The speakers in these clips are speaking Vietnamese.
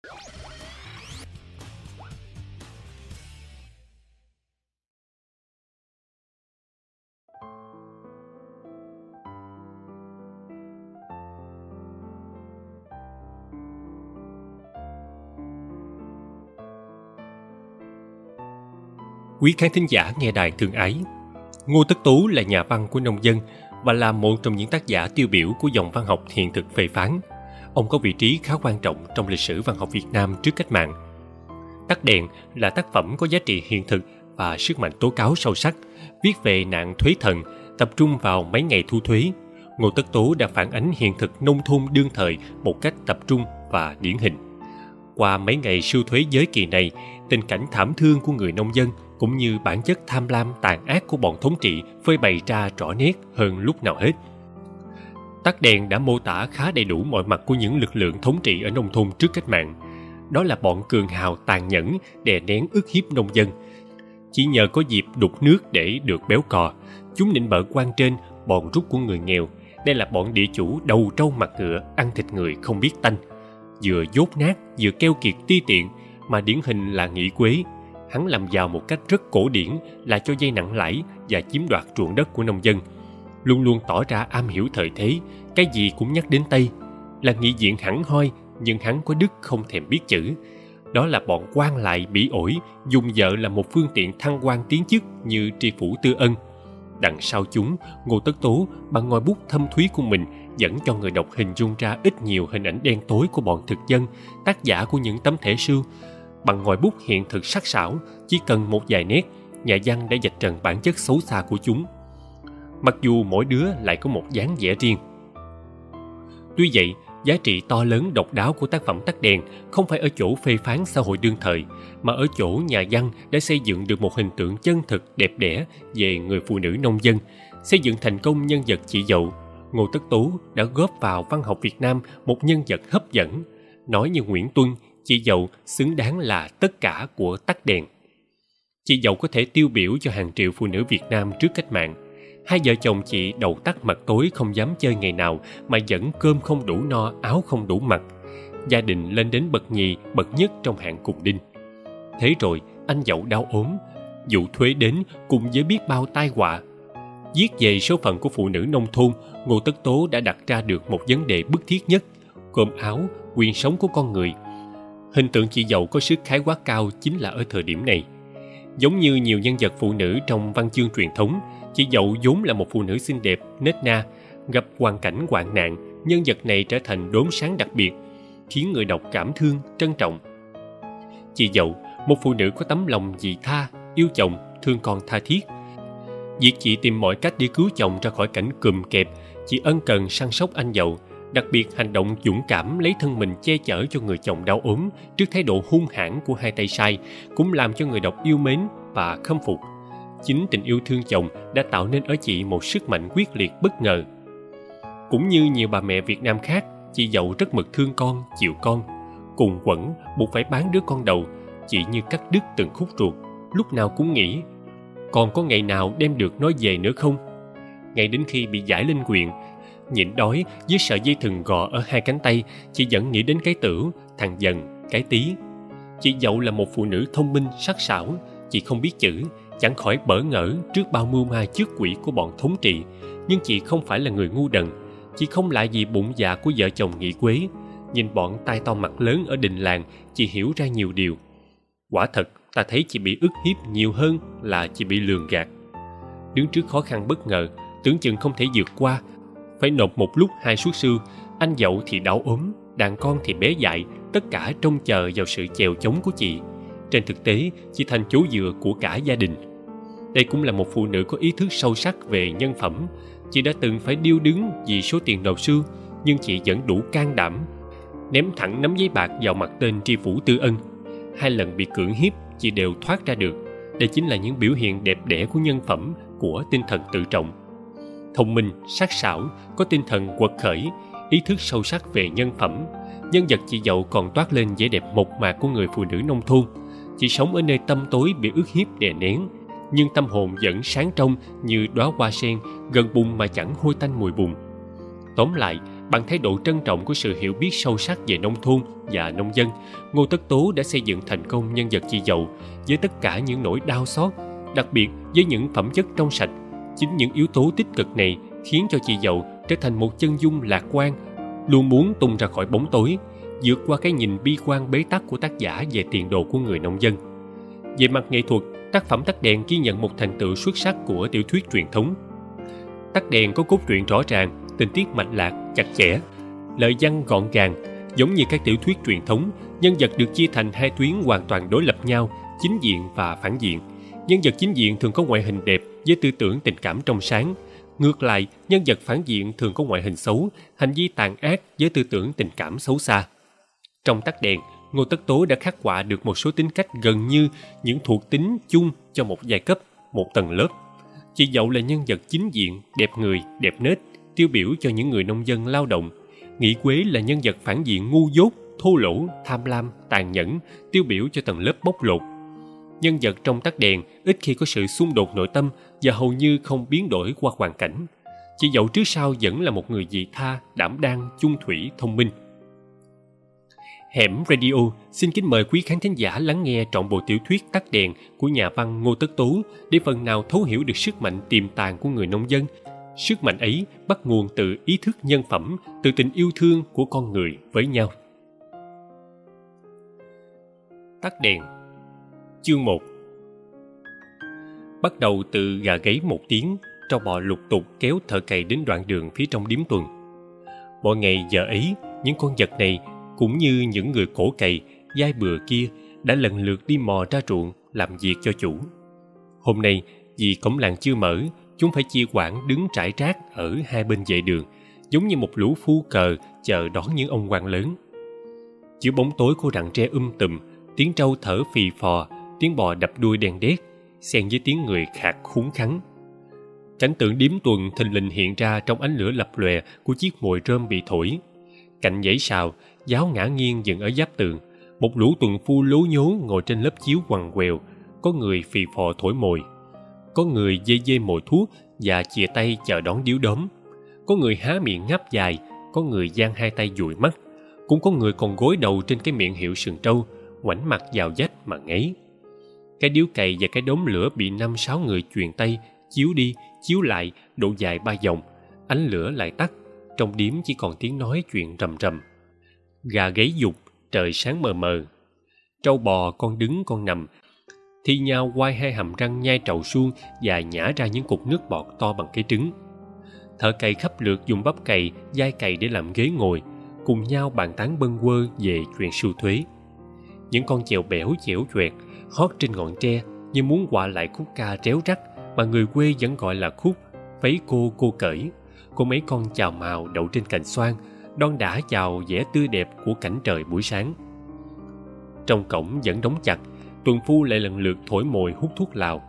Quý khán thính giả nghe đài thương ái, Ngô Tất Tố là nhà văn của nông dân và là một trong những tác giả tiêu biểu của dòng văn học hiện thực phê phán. Ông có vị trí khá quan trọng trong lịch sử văn học Việt Nam trước cách mạng. Tắt đèn là tác phẩm có giá trị hiện thực và sức mạnh tố cáo sâu sắc, viết về nạn thuế thần, tập trung vào mấy ngày thu thuế. Ngô Tất Tố đã phản ánh hiện thực nông thôn đương thời một cách tập trung và điển hình. Qua mấy ngày sưu thuế giới kỳ này, tình cảnh thảm thương của người nông dân cũng như bản chất tham lam tàn ác của bọn thống trị phơi bày ra rõ nét hơn lúc nào hết. Tắt đèn đã mô tả khá đầy đủ mọi mặt của những lực lượng thống trị ở nông thôn trước cách mạng. Đó là bọn cường hào tàn nhẫn đè nén ức hiếp nông dân. Chỉ nhờ có dịp đục nước để được béo cò, chúng nịnh bợ quan trên, bọn rút của người nghèo. Đây là bọn địa chủ đầu trâu mặt ngựa, ăn thịt người không biết tanh. Vừa dốt nát, vừa keo kiệt ti tiện, mà điển hình là Nghị Quế. Hắn làm giàu một cách rất cổ điển là cho vay nặng lãi và chiếm đoạt ruộng đất của nông dân. Luôn luôn tỏ ra am hiểu thời thế, cái gì cũng nhắc đến Tây. Là nghị diện hẳn hoi, nhưng hắn có đức không thèm biết chữ. Đó là bọn quan lại bỉ ổi, dùng vợ là một phương tiện thăng quan tiến chức như tri phủ Tư Ân. Đằng sau chúng, Ngô Tất Tố bằng ngòi bút thâm thúy của mình dẫn cho người đọc hình dung ra ít nhiều hình ảnh đen tối của bọn thực dân, tác giả của những tấm thẻ sưu. Bằng ngòi bút hiện thực sắc sảo, chỉ cần một vài nét, nhà văn đã vạch trần bản chất xấu xa của chúng. Mặc dù mỗi đứa lại có một dáng vẻ riêng. Tuy vậy, giá trị to lớn độc đáo của tác phẩm Tắt đèn không phải ở chỗ phê phán xã hội đương thời, mà ở chỗ nhà văn đã xây dựng được một hình tượng chân thực đẹp đẽ về người phụ nữ nông dân, xây dựng thành công nhân vật chị dậu. Ngô Tất Tố đã góp vào văn học Việt Nam một nhân vật hấp dẫn. Nói như Nguyễn Tuân, chị dậu xứng đáng là tất cả của Tắt đèn. Chị dậu có thể tiêu biểu cho hàng triệu phụ nữ Việt Nam trước cách mạng. Hai vợ chồng chị đầu tắt mặt tối không dám chơi ngày nào mà vẫn cơm không đủ no, áo không đủ mặc. Gia đình lên đến bậc nhì, bậc nhất trong hạng cùng đinh. Thế rồi anh dậu đau ốm, vụ thuế đến cùng với biết bao tai họa. Viết về số phận của phụ nữ nông thôn, Ngô Tất Tố đã đặt ra được một vấn đề bức thiết nhất: cơm áo, quyền sống của con người. Hình tượng chị dậu có sức khái quát cao chính là ở thời điểm này. Giống như nhiều nhân vật phụ nữ trong văn chương truyền thống, chị dậu vốn là một phụ nữ xinh đẹp, nết na. Gặp hoàn cảnh hoạn nạn, nhân vật này trở thành đốm sáng đặc biệt, khiến người đọc cảm thương, trân trọng. Chị dậu, một phụ nữ có tấm lòng vị tha, yêu chồng, thương con tha thiết. Việc chị tìm mọi cách để cứu chồng ra khỏi cảnh cùm kẹp, chị ân cần săn sóc anh dậu. Đặc biệt hành động dũng cảm lấy thân mình che chở cho người chồng đau ốm trước thái độ hung hãn của hai tay sai cũng làm cho người đọc yêu mến và khâm phục. Chính tình yêu thương chồng đã tạo nên ở chị một sức mạnh quyết liệt bất ngờ. Cũng như nhiều bà mẹ Việt Nam khác, chị dậu rất mực thương con, chịu con. Cùng quẫn, buộc phải bán đứa con đầu, chị như cắt đứt từng khúc ruột, lúc nào cũng nghĩ còn có ngày nào đem được nó về nữa không. Ngay đến khi bị giải lên quyền, nhịn đói với sợi dây thừng gò ở hai cánh tay, chị vẫn nghĩ đến cái Tửu, thằng Dần, cái Tí. Chị dậu là một phụ nữ thông minh, sắc sảo. Chị không biết chữ, chẳng khỏi bỡ ngỡ trước bao mưu ma trước quỷ của bọn thống trị. Nhưng chị không phải là người ngu đần. Chị không lại gì bụng dạ của vợ chồng Nghị Quế. Nhìn bọn tai to mặt lớn ở đình làng, chị hiểu ra nhiều điều. Quả thật, ta thấy chị bị ức hiếp nhiều hơn là chị bị lường gạt. Đứng trước khó khăn bất ngờ, tưởng chừng không thể vượt qua, phải nộp một lúc 2 suất sưu. Anh dậu thì đau ốm, đàn con thì bé dại, tất cả trông chờ vào sự chèo chống của chị. Trên thực tế, chị thành chỗ dựa của cả gia đình. Đây cũng là một phụ nữ có ý thức sâu sắc về nhân phẩm. Chị đã từng phải điêu đứng vì số tiền nộp sưu, nhưng chị vẫn đủ can đảm ném thẳng nắm giấy bạc vào mặt tên tri phủ Tư Ân. 2 lần bị cưỡng hiếp, chị đều thoát ra được. Đây chính là những biểu hiện đẹp đẽ của nhân phẩm, của tinh thần tự trọng. Thông minh, sắc sảo, có tinh thần quật khởi, ý thức sâu sắc về nhân phẩm. Nhân vật chị dậu còn toát lên vẻ đẹp mộc mạc của người phụ nữ nông thôn. Chị sống ở nơi tăm tối bị ức hiếp đè nén, nhưng tâm hồn vẫn sáng trong như đóa hoa sen, gần bùn mà chẳng hôi tanh mùi bùn. Tóm lại, Bằng thái độ trân trọng của sự hiểu biết sâu sắc về nông thôn và nông dân, Ngô Tất Tố đã xây dựng thành công nhân vật chị dậu với tất cả những nỗi đau xót, đặc biệt với những phẩm chất trong sạch. Chính những yếu tố tích cực này khiến cho chị dậu trở thành một chân dung lạc quan, luôn muốn tung ra khỏi bóng tối, vượt qua cái nhìn bi quan bế tắc của tác giả về tiền đồ của người nông dân. Về mặt nghệ thuật, tác phẩm Tắt đèn ghi nhận một thành tựu xuất sắc của tiểu thuyết truyền thống. Tắt đèn có cốt truyện rõ ràng, tình tiết mạch lạc, chặt chẽ, lời văn gọn gàng. Giống như các tiểu thuyết truyền thống, nhân vật được chia thành hai tuyến hoàn toàn đối lập nhau, chính diện và phản diện. Nhân vật chính diện thường có ngoại hình đẹp với tư tưởng tình cảm trong sáng. Ngược lại, nhân vật phản diện thường có ngoại hình xấu, hành vi tàn ác với tư tưởng tình cảm xấu xa. Trong Tắt đèn, Ngô Tất Tố đã khắc họa được một số tính cách gần như những thuộc tính chung cho một giai cấp, một tầng lớp. Chị dậu là nhân vật chính diện, đẹp người, đẹp nết, tiêu biểu cho những người nông dân lao động. Nghị Quế là nhân vật phản diện ngu dốt, thô lỗ, tham lam, tàn nhẫn, tiêu biểu cho tầng lớp bóc lột. Nhân vật trong Tắt đèn ít khi có sự xung đột nội tâm và hầu như không biến đổi qua hoàn cảnh. Chị dậu trước sau vẫn là một người vị tha, đảm đang, chung thủy, thông minh. Hẻm Radio xin kính mời quý khán thính giả lắng nghe trọn bộ tiểu thuyết Tắt đèn của nhà văn Ngô Tất Tố để phần nào thấu hiểu được sức mạnh tiềm tàng của người nông dân. Sức mạnh ấy bắt nguồn từ ý thức nhân phẩm, từ tình yêu thương của con người với nhau. Tắt đèn. Chương 1. Bắt đầu từ gà gáy một tiếng, trâu bò lục tục kéo thợ cày đến đoạn đường phía trong điếm tuần. Mỗi ngày giờ ấy, những con vật này cũng như những người cổ cày, dai bừa kia đã lần lượt đi mò ra ruộng làm việc cho chủ. Hôm nay, vì cổng làng chưa mở, chúng phải chia quãng đứng trải rác ở hai bên vệ đường, giống như một lũ phu cờ chờ đón những ông quan lớn. Giữa bóng tối của rặng tre tùm, tiếng trâu thở phì phò, tiếng bò đập đuôi đen đét, xen với tiếng người khạc khúng khắng. Cảnh tượng điếm tuần thình lình hiện ra trong ánh lửa lập lòe của chiếc mồi rơm bị thổi. Cạnh dãy sào, giáo ngã nghiêng dựng ở giáp tường, một lũ tuần phu lố nhố ngồi trên lớp chiếu quằn quèo, có người phì phò thổi mồi, có người dê dê mồi thuốc và chìa tay chờ đón điếu đóm, có người há miệng ngáp dài, có người giang hai tay dụi mắt, cũng có người còn gối đầu trên cái miệng hiệu sừng trâu, ngoảnh mặt vào vách mà ngáy. Cái điếu cày và cái đốm lửa bị 5-6 người chuyền tay chiếu đi chiếu lại độ dài 3 vòng, ánh lửa lại tắt, trong điếm chỉ còn tiếng nói chuyện rầm rầm. Gà gáy dục, trời sáng mờ mờ. Trâu bò con đứng con nằm thi nhau quay hai hàm răng nhai trầu suông và nhả ra những cục nước bọt to bằng cái trứng. Thợ cày khắp lượt dùng bắp cày, dai cày để làm ghế ngồi, cùng nhau bàn tán bâng quơ về chuyện sưu thuế. Những con chèo bẻo chẻo choẹt hót trên ngọn tre như muốn quạ lại khúc ca réo rắt mà người quê vẫn gọi là khúc Vấy cô cởi, của mấy con chào mào đậu trên cành xoan, đon đả chào vẻ tươi đẹp của cảnh trời buổi sáng. Trong cổng vẫn đóng chặt, tuần phu lại lần lượt thổi mồi hút thuốc lào.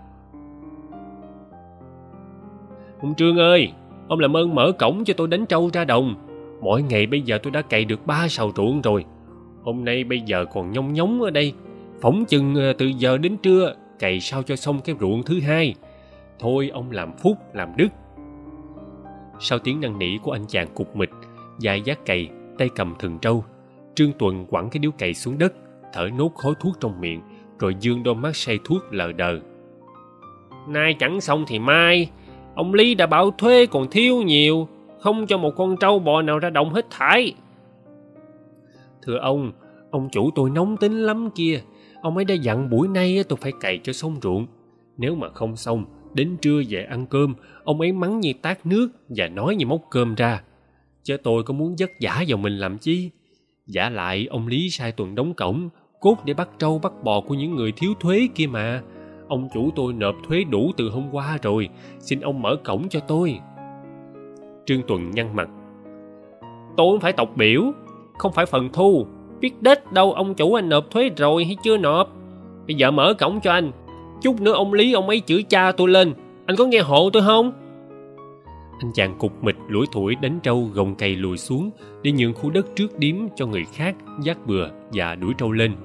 Ông Trương ơi, ông làm ơn mở cổng cho tôi đánh trâu ra đồng. Mỗi ngày bây giờ tôi đã cày được 3 sào ruộng rồi. Hôm nay bây giờ còn nhông nhóng ở đây, phỏng chừng từ giờ đến trưa cày sao cho xong cái ruộng thứ hai. Thôi ông làm phúc làm đức. Sau tiếng năn nỉ của anh chàng cục mịch, dài vác cày, tay cầm thừng trâu, Trương Tuần quẳng cái điếu cày xuống đất, thở nốt khói thuốc trong miệng, rồi dương đôi mắt say thuốc lờ đờ. Nay chẳng xong thì mai, ông Lý đã bảo thuế còn thiếu nhiều, không cho một con trâu bò nào ra đồng hết thảy. Thưa ông chủ tôi nóng tính lắm kia. Ông ấy đã dặn buổi nay tôi phải cày cho xong ruộng. Nếu mà không xong, đến trưa về ăn cơm, ông ấy mắng như tát nước và nói như móc cơm ra. Chứ tôi có muốn vất vả vào mình làm chi? Vả lại ông Lý sai Tuần đóng cổng, cốt để bắt trâu bắt bò của những người thiếu thuế kia mà. Ông chủ tôi nộp thuế đủ từ hôm qua rồi, xin ông mở cổng cho tôi. Trương Tuần nhăn mặt. Tôi không phải tộc biểu, không phải phần thu, biết đết đâu ông chủ anh nộp thuế rồi hay chưa nộp. Bây giờ mở cổng cho anh, chút nữa ông Lý ông ấy chửi cha tôi lên, anh có nghe hộ tôi không? Anh chàng cục mịch lủi thủi đánh trâu gồng cày lùi xuống để nhường khu đất trước điếm cho người khác vác bừa và đuổi trâu lên.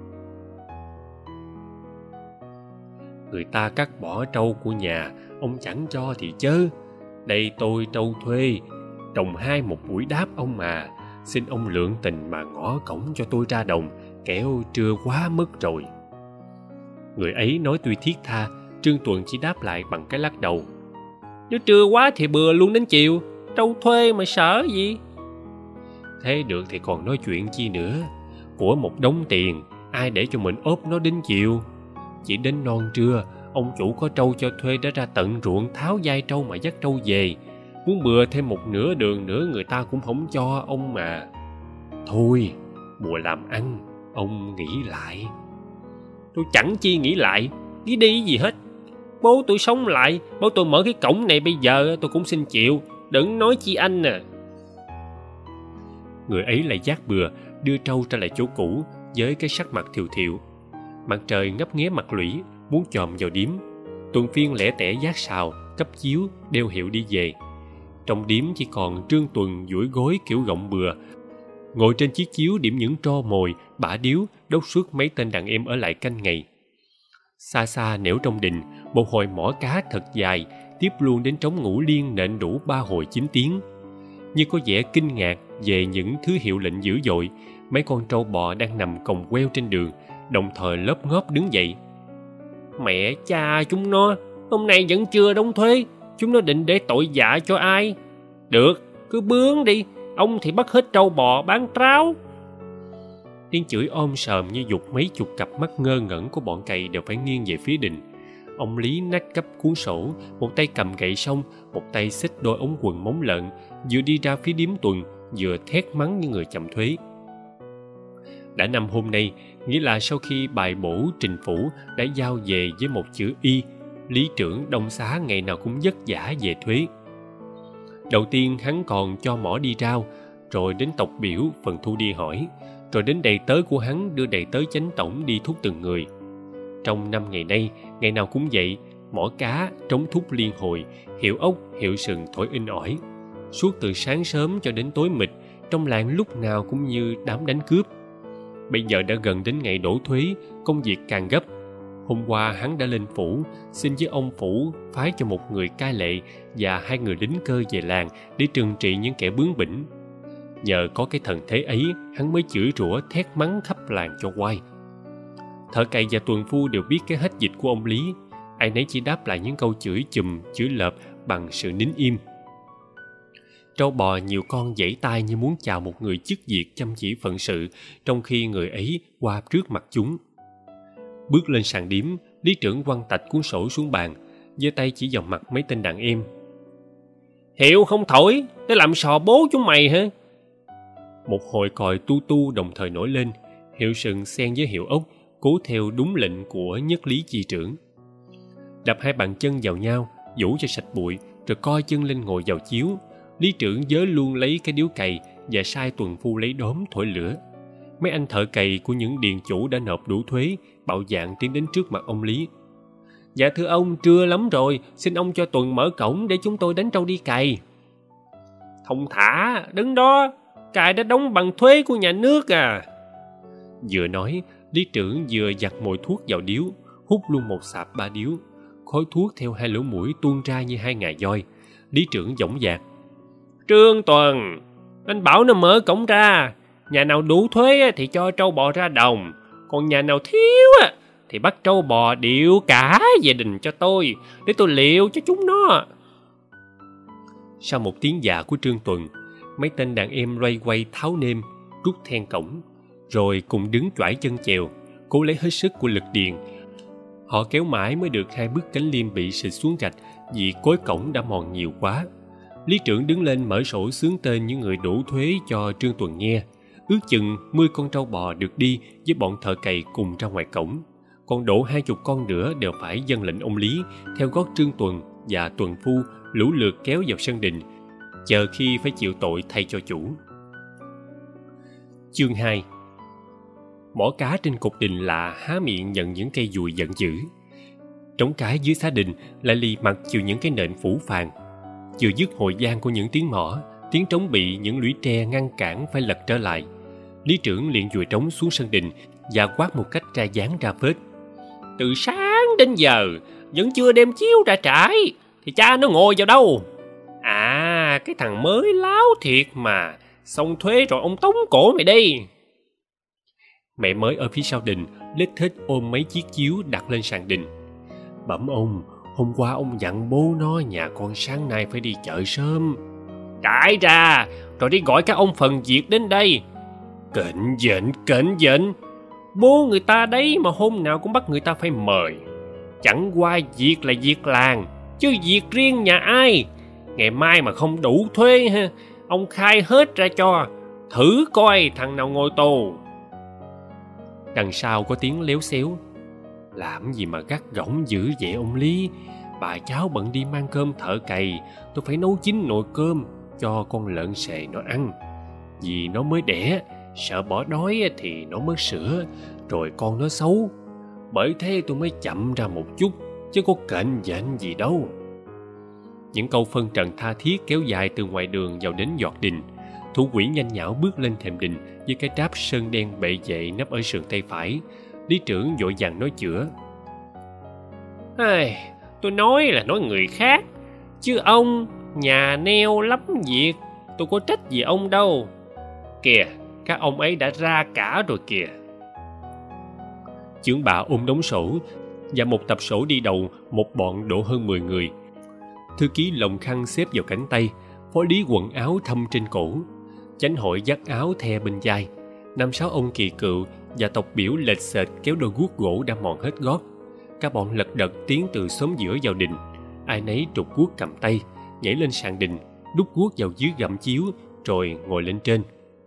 Người ta cắt bỏ trâu của nhà, ông chẳng cho thì chớ. Đây tôi trâu thuê, Đồng 2 một buổi đáp ông mà. Xin ông lượng tình mà ngõ cổng cho tôi ra đồng, kẻo trưa quá mất rồi. Người ấy nói tuy thiết tha, Trương Tuần chỉ đáp lại bằng cái lắc đầu. Nếu trưa quá thì bừa luôn đến chiều, trâu thuê mà sợ gì. Thế được thì còn nói chuyện chi nữa. Của một đống tiền, ai để cho mình ốp nó đến chiều. Chỉ đến non trưa, ông chủ có trâu cho thuê đã ra tận ruộng tháo dai trâu mà dắt trâu về. Muốn bừa thêm một nửa đường nữa người ta cũng không cho ông mà. Thôi, mùa làm ăn, ông nghĩ lại. Tôi chẳng chi nghĩ lại, nghĩ đi gì hết. Bố tôi sống lại, bố tôi mở cái cổng này bây giờ tôi cũng xin chịu, đừng nói chi anh nè. Người ấy lại dắt bừa, đưa trâu trở lại chỗ cũ với cái sắc mặt thiều thiệu. Mặt trời ngấp nghé mặt lũy, muốn chòm vào điếm. Tuần Phiên lẻ tẻ vác sào, cấp chiếu, đeo hiệu đi về. Trong điếm chỉ còn Trương Tuần duỗi gối kiểu gọng bừa, ngồi trên chiếc chiếu điểm những tro mồi, bả điếu, đốc suốt mấy tên đàn em ở lại canh ngày. Xa xa nẻo trong đình, một hồi mỏ cá thật dài, tiếp luôn đến trống ngũ liên nện đủ 3 hồi 9 tiếng. Như có vẻ kinh ngạc về những thứ hiệu lệnh dữ dội, mấy con trâu bò đang nằm còng queo trên đường, đồng thời lốp ngóp đứng dậy. Mẹ cha chúng nó, hôm nay vẫn chưa đóng thuế, chúng nó định để tội dạ cho ai? Được, cứ bướng đi, ông thì bắt hết trâu bò bán tráo. Tiếng chửi ôm sờm như giục mấy chục cặp mắt ngơ ngẩn của bọn cày đều phải nghiêng về phía đình. Ông Lý nách cấp cuốn sổ, một tay cầm gậy sông, một tay xách đôi ống quần móng lợn, vừa đi ra phía điếm Tuần, vừa thét mắng như người chậm thuế. Đã năm hôm nay, nghĩa là sau khi bài bổ trình phủ đã giao về với một chữ Y, lý trưởng Đông Xá ngày nào cũng vất vả về thuế. Đầu tiên hắn còn cho mỏ đi rao, rồi đến tộc biểu phần thu đi hỏi, rồi đến đầy tớ của hắn đưa đầy tớ chánh tổng đi thúc từng người. Trong 5 ngày nay, ngày nào cũng vậy, mỏ cá, trống thúc liên hồi, hiệu ốc, hiệu sừng thổi inh ỏi. Suốt từ sáng sớm cho đến tối mịt, trong làng lúc nào cũng như đám đánh cướp. Bây giờ đã gần đến ngày đổ thuế, công việc càng gấp. Hôm qua hắn đã lên phủ, xin với ông phủ phái cho một người cai lệ và 2 người lính cơ về làng để trừng trị những kẻ bướng bỉnh. Nhờ có cái thần thế ấy, hắn mới chửi rủa thét mắng khắp làng cho oai. Thợ cày và tuần phu đều biết cái hết dịch của ông Lý, ai nấy chỉ đáp lại những câu chửi chùm, chửi lợp bằng sự nín im. Trâu bò nhiều con giãy tay như muốn chào một người chức việc chăm chỉ phận sự, trong khi người ấy qua trước mặt chúng. Bước lên sàn điếm, lý trưởng quăng tạch cuốn sổ xuống bàn, giơ tay chỉ vào mặt mấy tên đàn em. Hiệu không thổi, để làm sò bố chúng mày hả? Một hồi còi tu tu đồng thời nổi lên, hiệu sừng xen với hiệu ốc, cố theo đúng lệnh của nhất lý chi trưởng. Đập 2 bàn chân vào nhau, vũ cho sạch bụi, rồi coi chân lên ngồi vào chiếu. Lý trưởng vớ luôn lấy cái điếu cày và sai tuần phu lấy đốm thổi lửa. Mấy anh thợ cày của những điền chủ đã nộp đủ thuế, bạo dạn tiến đến trước mặt ông Lý. Dạ thưa ông, trưa lắm rồi, xin ông cho Tuần mở cổng để chúng tôi đánh trâu đi cày. Thông thả, đứng đó, cày đã đóng bằng thuế của nhà nước à. Vừa nói, lý trưởng vừa giặt mồi thuốc vào điếu, hút luôn một sạp 3 điếu. Khói thuốc theo 2 lỗ mũi tuôn ra như 2 ngà voi. Lý trưởng dõng dạc. Trương Tuần, anh bảo nó mở cổng ra. Nhà nào đủ thuế thì cho trâu bò ra đồng, còn nhà nào thiếu thì bắt trâu bò điệu cả về đình cho tôi, để tôi liệu cho chúng nó. Sau một tiếng dạ của Trương Tuần, mấy tên đàn em loay quay tháo nêm, rút then cổng, rồi cùng đứng choải chân chèo, cố lấy hết sức của lực điền. Họ kéo mãi mới được 2 bức cánh liêm bị xịt xuống gạch vì cối cổng đã mòn nhiều quá. Lý trưởng đứng lên mở sổ xướng tên những người đủ thuế cho Trương Tuần nghe. Ước chừng 10 con trâu bò được đi với bọn thợ cày cùng ra ngoài cổng, còn độ 20 con nữa đều phải dâng lệnh ông Lý theo gót Trương Tuần và tuần phu lũ lượt kéo vào sân đình, chờ khi phải chịu tội thay cho chủ. Chương 2. Mỏ cá trên cột đình là há miệng nhận những cây dùi giận dữ. Trống cái dưới xá đình lại lì mặt chịu những cái nện phủ phàng. Vừa dứt hồi gian của những tiếng mỏ, tiếng trống bị những lũy tre ngăn cản phải lật trở lại. Lý trưởng liền dùi trống xuống sân đình và quát một cách ra dáng ra phết. Từ sáng đến giờ vẫn chưa đem chiếu ra trải, thì cha nó ngồi vào đâu? À, cái thằng mới láo thiệt mà. Xong thuế rồi ông tống cổ mày đây. Mẹ mới ở phía sau đình lết thết ôm mấy chiếc chiếu đặt lên sàn đình. Bẩm ông, hôm qua ông dặn bố nó nhà con sáng nay phải đi chợ sớm. Đại ra, rồi đi gọi các ông phần việc đến đây. Kệnh dệnh. Bố người ta đấy mà hôm nào cũng bắt người ta phải mời. Chẳng qua việc là việc làng, chứ việc riêng nhà ai. Ngày mai mà không đủ thuế ha, ông khai hết ra cho, thử coi thằng nào ngồi tù. Đằng sau có tiếng léo xéo. Làm gì mà gắt gỏng dữ vậy ông Lý? Bà cháu bận đi mang cơm thợ cày, tôi phải nấu chín nồi cơm cho con lợn xề nó ăn. Vì nó mới đẻ, sợ bỏ đói thì nó mất sữa, rồi con nó xấu. Bởi thế tôi mới chậm ra một chút, chứ có kệnh dệnh gì đâu. Những câu phân trần tha thiết kéo dài từ ngoài đường vào đến giọt đình. Thủ quỹ nhanh nhảu bước lên thềm đình với cái tráp sơn đen bệ vệ nấp ở sườn tay phải. Lý trưởng vội vàng nói chữa. Tôi nói là nói người khác, chứ ông nhà neo lắm việc, tôi có trách gì ông đâu. Kìa, các ông ấy đã ra cả rồi kìa. Chưởng bạ ôm đống sổ và một tập sổ đi đầu một bọn độ hơn 10 người. Thư ký lồng khăn xếp vào cánh tay, phó lý quần áo thâm trên cổ, chánh hội dắt áo the bên vai, 5-6 ông kỳ cựu và tộc biểu lệch xệch kéo đôi guốc gỗ đã mòn hết gót. Các bọn lật đật tiến từ xóm giữa vào đình, ai nấy trục guốc cầm tay, nhảy lên sàn đình, đút guốc vào dưới gầm chiếu rồi ngồi lên trên.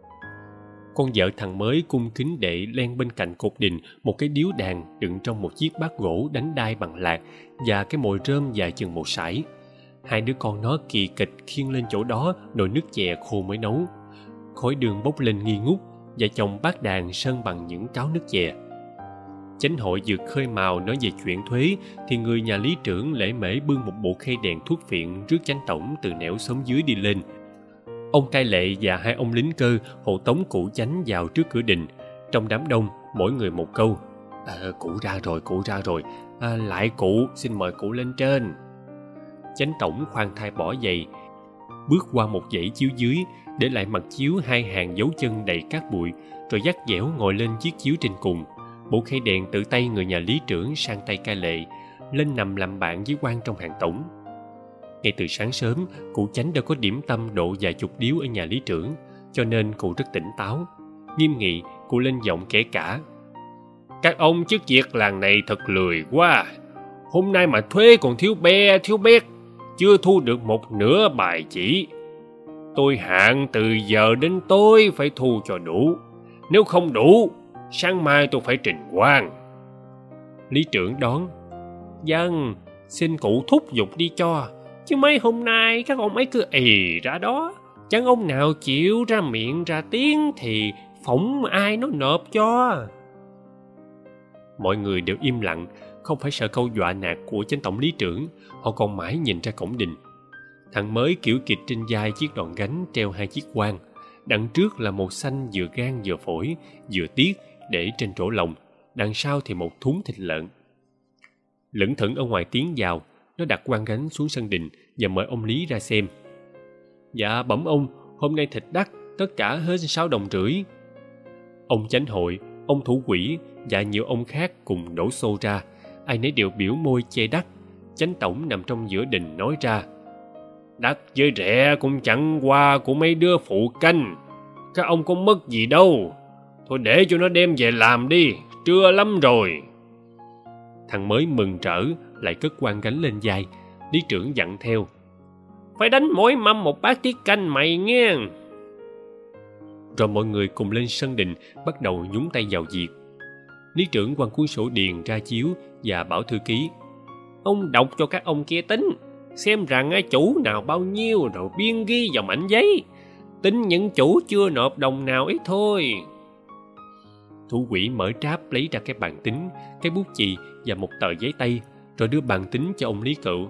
Con vợ thằng mới cung kính đệ len bên cạnh cột đình một cái điếu đàn đựng trong một chiếc bát gỗ đánh đai bằng lạc và cái mồi rơm dài chừng một sải. Hai đứa con nó kỳ kịch khiêng lên chỗ đó nồi nước chè khô mới nấu. Khói đường bốc lên nghi ngút và chồng bát đàn sơn bằng những cáo nước chè. Chánh hội vừa khơi mào nói về chuyện thuế thì người nhà lý trưởng lễ mễ bưng một bộ khay đèn thuốc phiện rước chánh tổng từ nẻo xóm dưới đi lên. Ông cai lệ và 2 ông lính cơ hộ tống cụ chánh vào trước cửa đình. Trong đám đông mỗi người một câu. Cụ ra rồi. Lại cụ, xin mời cụ lên trên. Chánh tổng khoan thai bỏ giày, bước qua một dãy chiếu dưới, để lại mặt chiếu 2 hàng dấu chân đầy cát bụi, rồi dắt dẻo ngồi lên chiếc chiếu trên cùng. Bộ khay đèn từ tay người nhà lý trưởng sang tay cai lệ, lên nằm làm bạn với quan trong hàng tổng. Ngay từ sáng sớm, cụ chánh đã có điểm tâm độ vài chục điếu ở nhà lý trưởng, cho nên cụ rất tỉnh táo. Nghiêm nghị, cụ lên giọng kể cả. Các ông chức việc làng này thật lười quá. Hôm nay mà thuế còn thiếu bét, chưa thu được một nửa bài chỉ. Tôi hạn từ giờ đến tối phải thu cho đủ. Nếu không đủ, sáng mai tôi phải trình quan. Lý trưởng đón. Dân, xin cụ thúc giục đi cho. Chứ mấy hôm nay các ông ấy cứ ì ra đó. Chẳng ông nào chịu ra miệng ra tiếng thì phỏng ai nó nộp cho. Mọi người đều im lặng, không phải sợ câu dọa nạt của chánh tổng lý trưởng, họ còn mãi nhìn ra cổng đình. Thằng mới kiểu kịch trên vai chiếc đòn gánh treo 2 chiếc quan, đằng trước là một xanh vừa gan vừa phổi vừa tiết để trên trổ lồng, đằng sau thì một thúng thịt lợn. Lững thững ở ngoài tiến vào, nó đặt quan gánh xuống sân đình và mời ông Lý ra xem. Dạ bẩm ông, hôm nay thịt đắt, tất cả hết 6,5 đồng. Ông chánh hội, ông thủ quỹ và nhiều ông khác cùng đổ xô ra, ai nấy đều biểu môi chê đắt. Chánh tổng nằm trong giữa đình nói ra. Đắt với rẻ cũng chẳng qua của mấy đứa phụ canh. Các ông có mất gì đâu. Thôi để cho nó đem về làm đi, trưa lắm rồi. Thằng mới mừng rỡ, lại cất quan gánh lên vai. Lý trưởng dặn theo. Phải đánh mỗi mâm một bát tiết canh mày nghe. Rồi mọi người cùng lên sân đình bắt đầu nhúng tay vào việc. Lý trưởng quăng cuốn sổ điền ra chiếu và bảo thư ký. Ông đọc cho các ông kia tính, xem rằng chủ nào bao nhiêu rồi biên ghi vào mảnh giấy. Tính những chủ chưa nộp đồng nào ít thôi. Thủ quỹ mở tráp lấy ra cái bàn tính, cái bút chì và một tờ giấy tay, rồi đưa bàn tính cho ông Lý Cựu.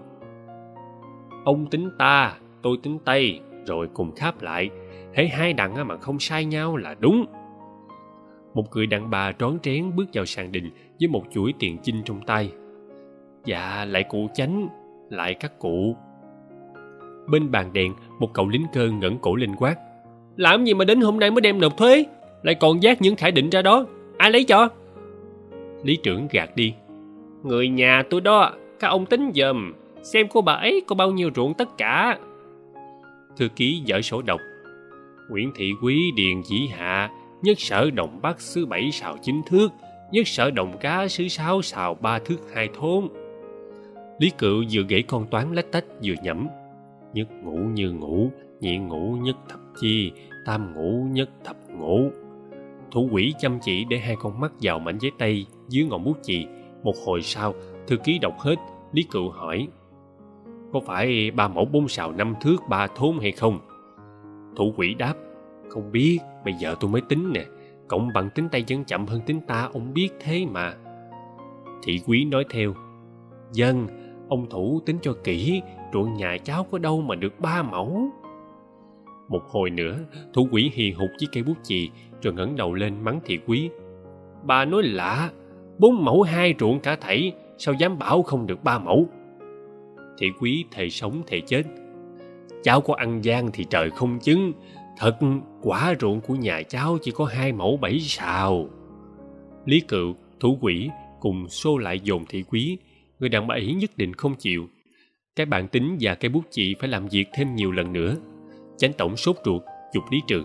Ông tính ta, tôi tính tây, rồi cùng kháp lại. Hễ hai đằng mà không sai nhau là đúng. Một người đàn bà rón rén bước vào sàn đình với một chuỗi tiền chinh trong tay. Dạ, lại cụ chánh, lại các cụ. Bên bàn đèn, một cậu lính cơ ngẩng cổ lên quát: Làm gì mà đến hôm nay mới đem nộp thuế, lại còn vác những khải định ra đó, ai lấy cho? Lý trưởng gạt đi: Người nhà tôi đó, các ông tính giùm, xem cô bà ấy có bao nhiêu ruộng tất cả. Thư ký dở sổ đọc: Nguyễn Thị Quý, Điền Dĩ Hạ, nhất sở Đồng Bắc xứ 7 sào 9 thước, nhất sở Đồng Cá xứ 6 sào 3 thước 2 thốn. Lý Cựu vừa gãy con toán lách tách vừa nhẩm: Nhất ngũ như ngũ, nhị ngũ nhất thập chi, tam ngũ nhất thập ngũ. Thủ quỹ chăm chỉ để hai con mắt vào mảnh giấy tây dưới ngọn bút chì. Một hồi sau, thư ký đọc hết. Lý Cựu hỏi: Có phải 3 mẫu 4 sào 5 thước 3 thốn hay không? Thủ quỹ đáp: Không biết, bây giờ tôi mới tính nè. Cộng bằng tính tay vẫn chậm hơn tính ta, ông biết thế mà. Thị quý nói theo: Dân, ông thủ tính cho kỹ, ruộng nhà cháu có đâu mà được 3 mẫu. Một hồi nữa, thủ quỹ hì hục với cây bút chì, rồi ngẩng đầu lên mắng thị quý: Bà nói lạ, 4 mẫu 2 ruộng cả thảy, sao dám bảo không được 3 mẫu? Thị quý thề sống thề chết: Cháu có ăn gian thì trời không chứng, thật quả ruộng của nhà cháu chỉ có 2 mẫu 7 sào. Lý Cựu, thủ quỹ cùng xô lại dồn thị quý. Người đàn bà ấy nhất định không chịu. Cái bàn tính và cây bút chì phải làm việc thêm nhiều lần nữa. Chánh tổng sốt ruột giục lý trưởng: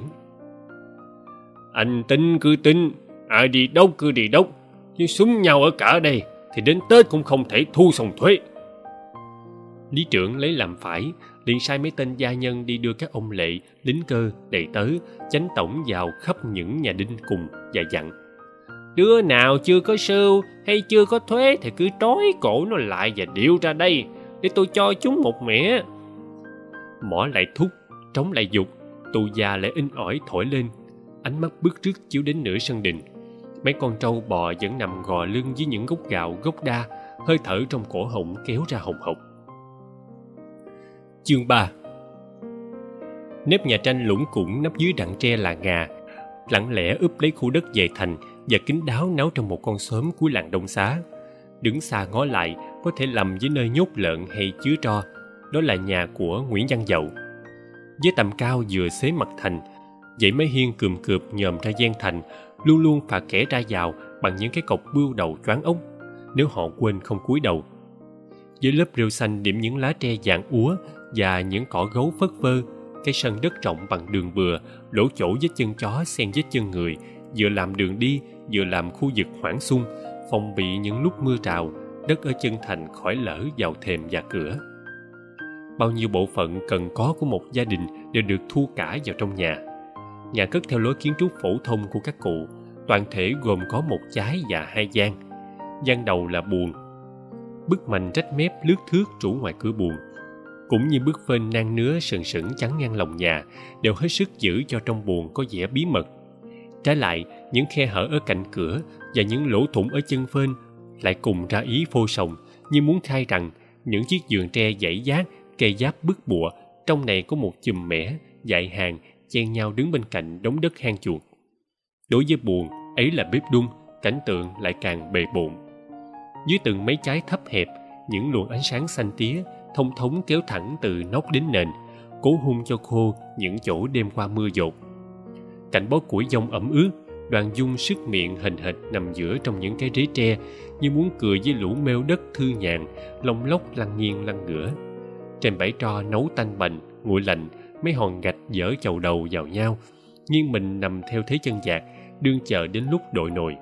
Anh tính cứ tính, ai đi đốc cứ đi đốc, nhưng súng nhau ở cả đây thì đến Tết cũng không thể thu xong thuế. Lý trưởng lấy làm phải, liền sai mấy tên gia nhân đi đưa các ông lệ, lính cơ, đầy tớ, chánh tổng vào khắp những nhà đinh cùng và dặn: Đứa nào chưa có sưu hay chưa có thuế thì cứ trói cổ nó lại và điệu ra đây để tôi cho chúng một mẻ. Mỏ lại thúc, trống lại dục, tù già lại in ỏi thổi lên. Ánh mắt bức rứt chiếu đến nửa sân đình. Mấy con trâu bò vẫn nằm gò lưng dưới những gốc gạo gốc đa, hơi thở trong cổ họng kéo ra hồng hộc. Chương 3. Nếp nhà tranh lủng củng nấp dưới đặng tre là ngà, lặng lẽ úp lấy khu đất dày thành và kín đáo náo trong một con xóm cuối làng Đông Xá. Đứng xa ngó lại có thể lầm với nơi nhốt lợn hay chứa tro. Đó là nhà của Nguyễn Văn Dậu. Với tầm cao vừa xế mặt thành, dãy mái hiên cườm cượp nhòm ra gian thành luôn luôn phạt kẻ ra vào bằng những cái cọc bươu đầu choáng ốc, nếu họ quên không cúi đầu. Dưới lớp rêu xanh điểm những lá tre vàng úa và những cỏ gấu phất phơ, cái sân đất rộng bằng đường bừa, lỗ chỗ vết chân chó xen vết chân người, vừa làm đường đi vừa làm khu vực hoảng xung, phòng bị những lúc mưa trào, đất ở chân thành khỏi lở vào thềm và cửa. Bao nhiêu bộ phận cần có của một gia đình đều được thu cả vào trong nhà. Nhà cất theo lối kiến trúc phổ thông của các cụ, toàn thể gồm có một chái và 2 gian. Gian đầu là buồng. Bức mành rách mép lướt thước trũ ngoài cửa buồng, cũng như bức phên nang nứa sừng sững chắn ngang lòng nhà, đều hết sức giữ cho trong buồng có vẻ bí mật. Trái lại, những khe hở ở cạnh cửa và những lỗ thủng ở chân phên lại cùng ra ý phô sòng, như muốn khai rằng những chiếc giường tre dãy dát, kê giáp bức bụa, trong này có một chùm mẻ dại hàng chen nhau đứng bên cạnh đống đất hang chuột. Đối với buồng ấy là bếp đun, cảnh tượng lại càng bề bộn. Dưới từng mấy trái thấp hẹp, những luồng ánh sáng xanh tía thông thống kéo thẳng từ nóc đến nền, cố hun cho khô những chỗ đêm qua mưa dột. Cạnh bó củi dông ẩm ướt, Đoàn Dung sứt miệng hềnh hệt nằm giữa trong những cái rễ tre, như muốn cười với lũ mêu đất thư nhàn, lông lốc lăn nghiêng lăn ngửa. Trên bãi tro nấu tanh bành, nguội lạnh, mấy hòn gạch dở chầu đầu vào nhau, nghiêng mình nằm theo thế chân dạt, đương chờ đến lúc đội nồi.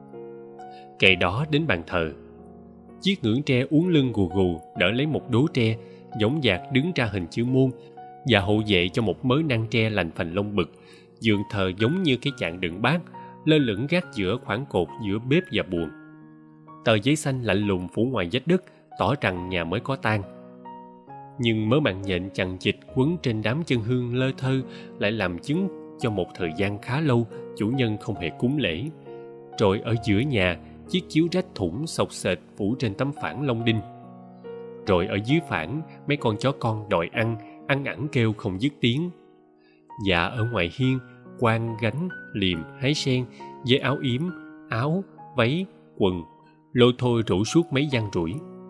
Kệ đó đến bàn thờ. Chiếc ngưỡng tre uốn lưng gù gù đỡ lấy một đố tre, giống dạc đứng ra hình chữ môn và hộ vệ cho một mớ nang tre lành phành lông bực. Giường thờ giống như cái chạn đựng bát, lơ lửng gác giữa khoảng cột giữa bếp và buồng. Tờ giấy xanh lạnh lùng phủ ngoài vách đất, tỏ rằng nhà mới có tang. Nhưng mớ mạng nhện chằng chịt quấn trên đám chân hương lơ thơ lại làm chứng cho một thời gian khá lâu chủ nhân không hề cúng lễ. Rồi ở giữa nhà, chiếc chiếu rách thủng sộc sệt phủ trên tấm phản lông đinh. Rồi ở dưới phản, mấy con chó con đòi ăn ẵn kêu không dứt tiếng. Và ở ngoài hiên, quan gánh, liềm, hái sen, với áo yếm, áo, váy, quần, lôi thôi rủ suốt mấy giăng rủi.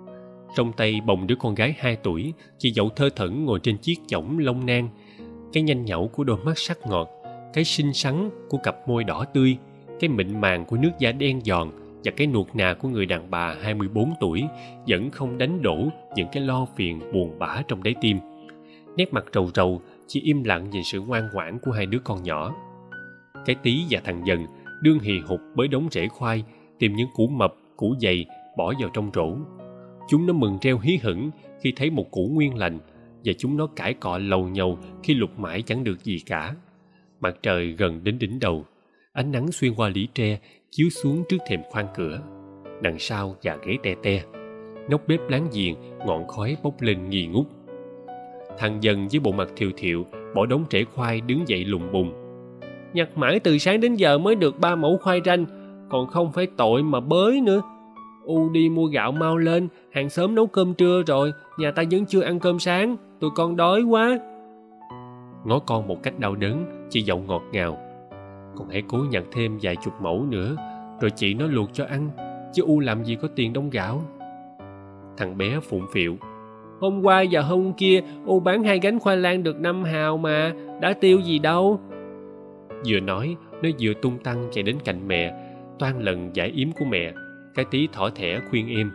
Trong tay bồng đứa con gái 2 tuổi, chị dậu thơ thẩn ngồi trên chiếc chõng lông nang. Cái nhanh nhảu của đôi mắt sắc ngọt, cái xinh xắn của cặp môi đỏ tươi, cái mịn màng của nước da đen giòn và cái nuột nà của người đàn bà 24 tuổi vẫn không đánh đổ những cái lo phiền buồn bã trong đáy tim. Nét mặt rầu rầu, chỉ im lặng nhìn sự ngoan ngoãn của 2 đứa con nhỏ. Cái Tí và thằng Dần đương hì hục bới đống rễ khoai, tìm những củ mập, củ dày bỏ vào trong rổ. Chúng nó mừng reo hí hửng khi thấy một củ nguyên lành, và chúng nó cãi cọ lầu nhầu khi lục mãi chẳng được gì cả. Mặt trời gần đến đỉnh đầu, ánh nắng xuyên qua lũy tre chiếu xuống trước thềm khoang cửa. Đằng sau gà gáy te te, nóc bếp láng giềng ngọn khói bốc lên nghi ngút. Thằng Dần với bộ mặt thiều thiệu bỏ đống rễ khoai đứng dậy lùng bùng. Nhặt mãi từ sáng đến giờ mới được 3 mẫu khoai ranh, còn không phải tội mà bới nữa. Đi mua gạo mau lên, hàng xóm nấu cơm trưa rồi, nhà ta vẫn chưa ăn cơm sáng, tụi con đói quá. Ngó con một cách đau đớn, chị dậu ngọt ngào. Con hãy cố nhặt thêm vài chục mẫu nữa, rồi chị nó luộc cho ăn, chứ làm gì có tiền đông gạo. Thằng bé phụng phịu. Hôm qua và hôm kia bán 2 gánh khoai lang được 5 hào mà, đã tiêu gì đâu. Vừa nói, nó vừa tung tăng chạy đến cạnh mẹ, toan lần giải yếm của mẹ. Cái Tí thỏ thẻ khuyên em.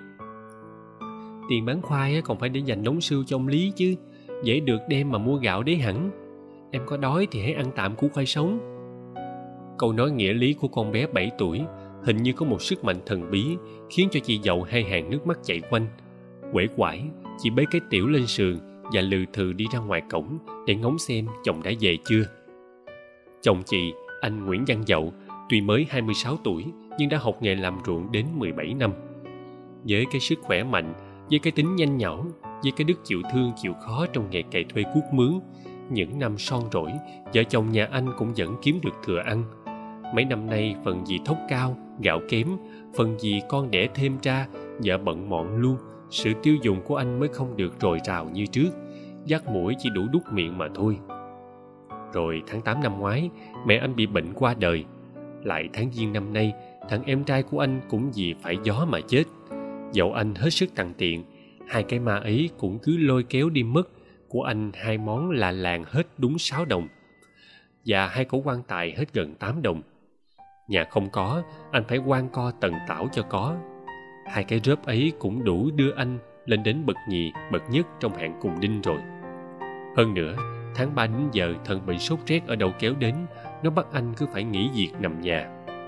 Tiền bán khoai còn phải để dành nấu sưu cho ông Lý chứ, dễ được đem mà mua gạo đấy hẳn. Em có đói thì hãy ăn tạm củ khoai sống. Câu nói nghĩa lý của con bé 7 tuổi hình như có một sức mạnh thần bí, khiến cho chị dậu 2 hàng nước mắt chảy quanh. Uể oải, chị bế cái tiểu lên sườn và lừ thừ đi ra ngoài cổng để ngóng xem chồng đã về chưa. Chồng chị, anh Nguyễn Văn Dậu, tuy mới 26 tuổi nhưng đã học nghề làm ruộng đến 17 năm. Với cái sức khỏe mạnh, với cái tính nhanh nhảu, với cái đức chịu thương chịu khó trong nghề cày thuê cuốc mướn, những năm son rỗi, vợ chồng nhà anh cũng vẫn kiếm được thừa ăn. Mấy năm nay phần gì thóc cao, gạo kém, phần gì con đẻ thêm ra, vợ bận mọn luôn, sự tiêu dùng của anh mới không được dồi dào như trước, dắt mũi chỉ đủ đút miệng mà thôi. Rồi tháng 8 năm ngoái, mẹ anh bị bệnh qua đời. Lại tháng Giêng năm nay, thằng em trai của anh cũng vì phải gió mà chết. Dẫu anh hết sức tằn tiện, 2 cái ma ấy cũng cứ lôi kéo đi mất. Của anh 2 món là làng hết đúng 6 đồng, và 2 cổ quan tài hết gần 8 đồng. Nhà không có, anh phải quan co tần tảo cho có. 2 cái rớp ấy cũng đủ đưa anh lên đến bậc nhì, bậc nhất trong hạng cùng đinh rồi. Hơn nữa, tháng 3 đến giờ thần bệnh sốt rét ở đâu kéo đến, nó bắt anh cứ phải nghỉ việc nằm nhà.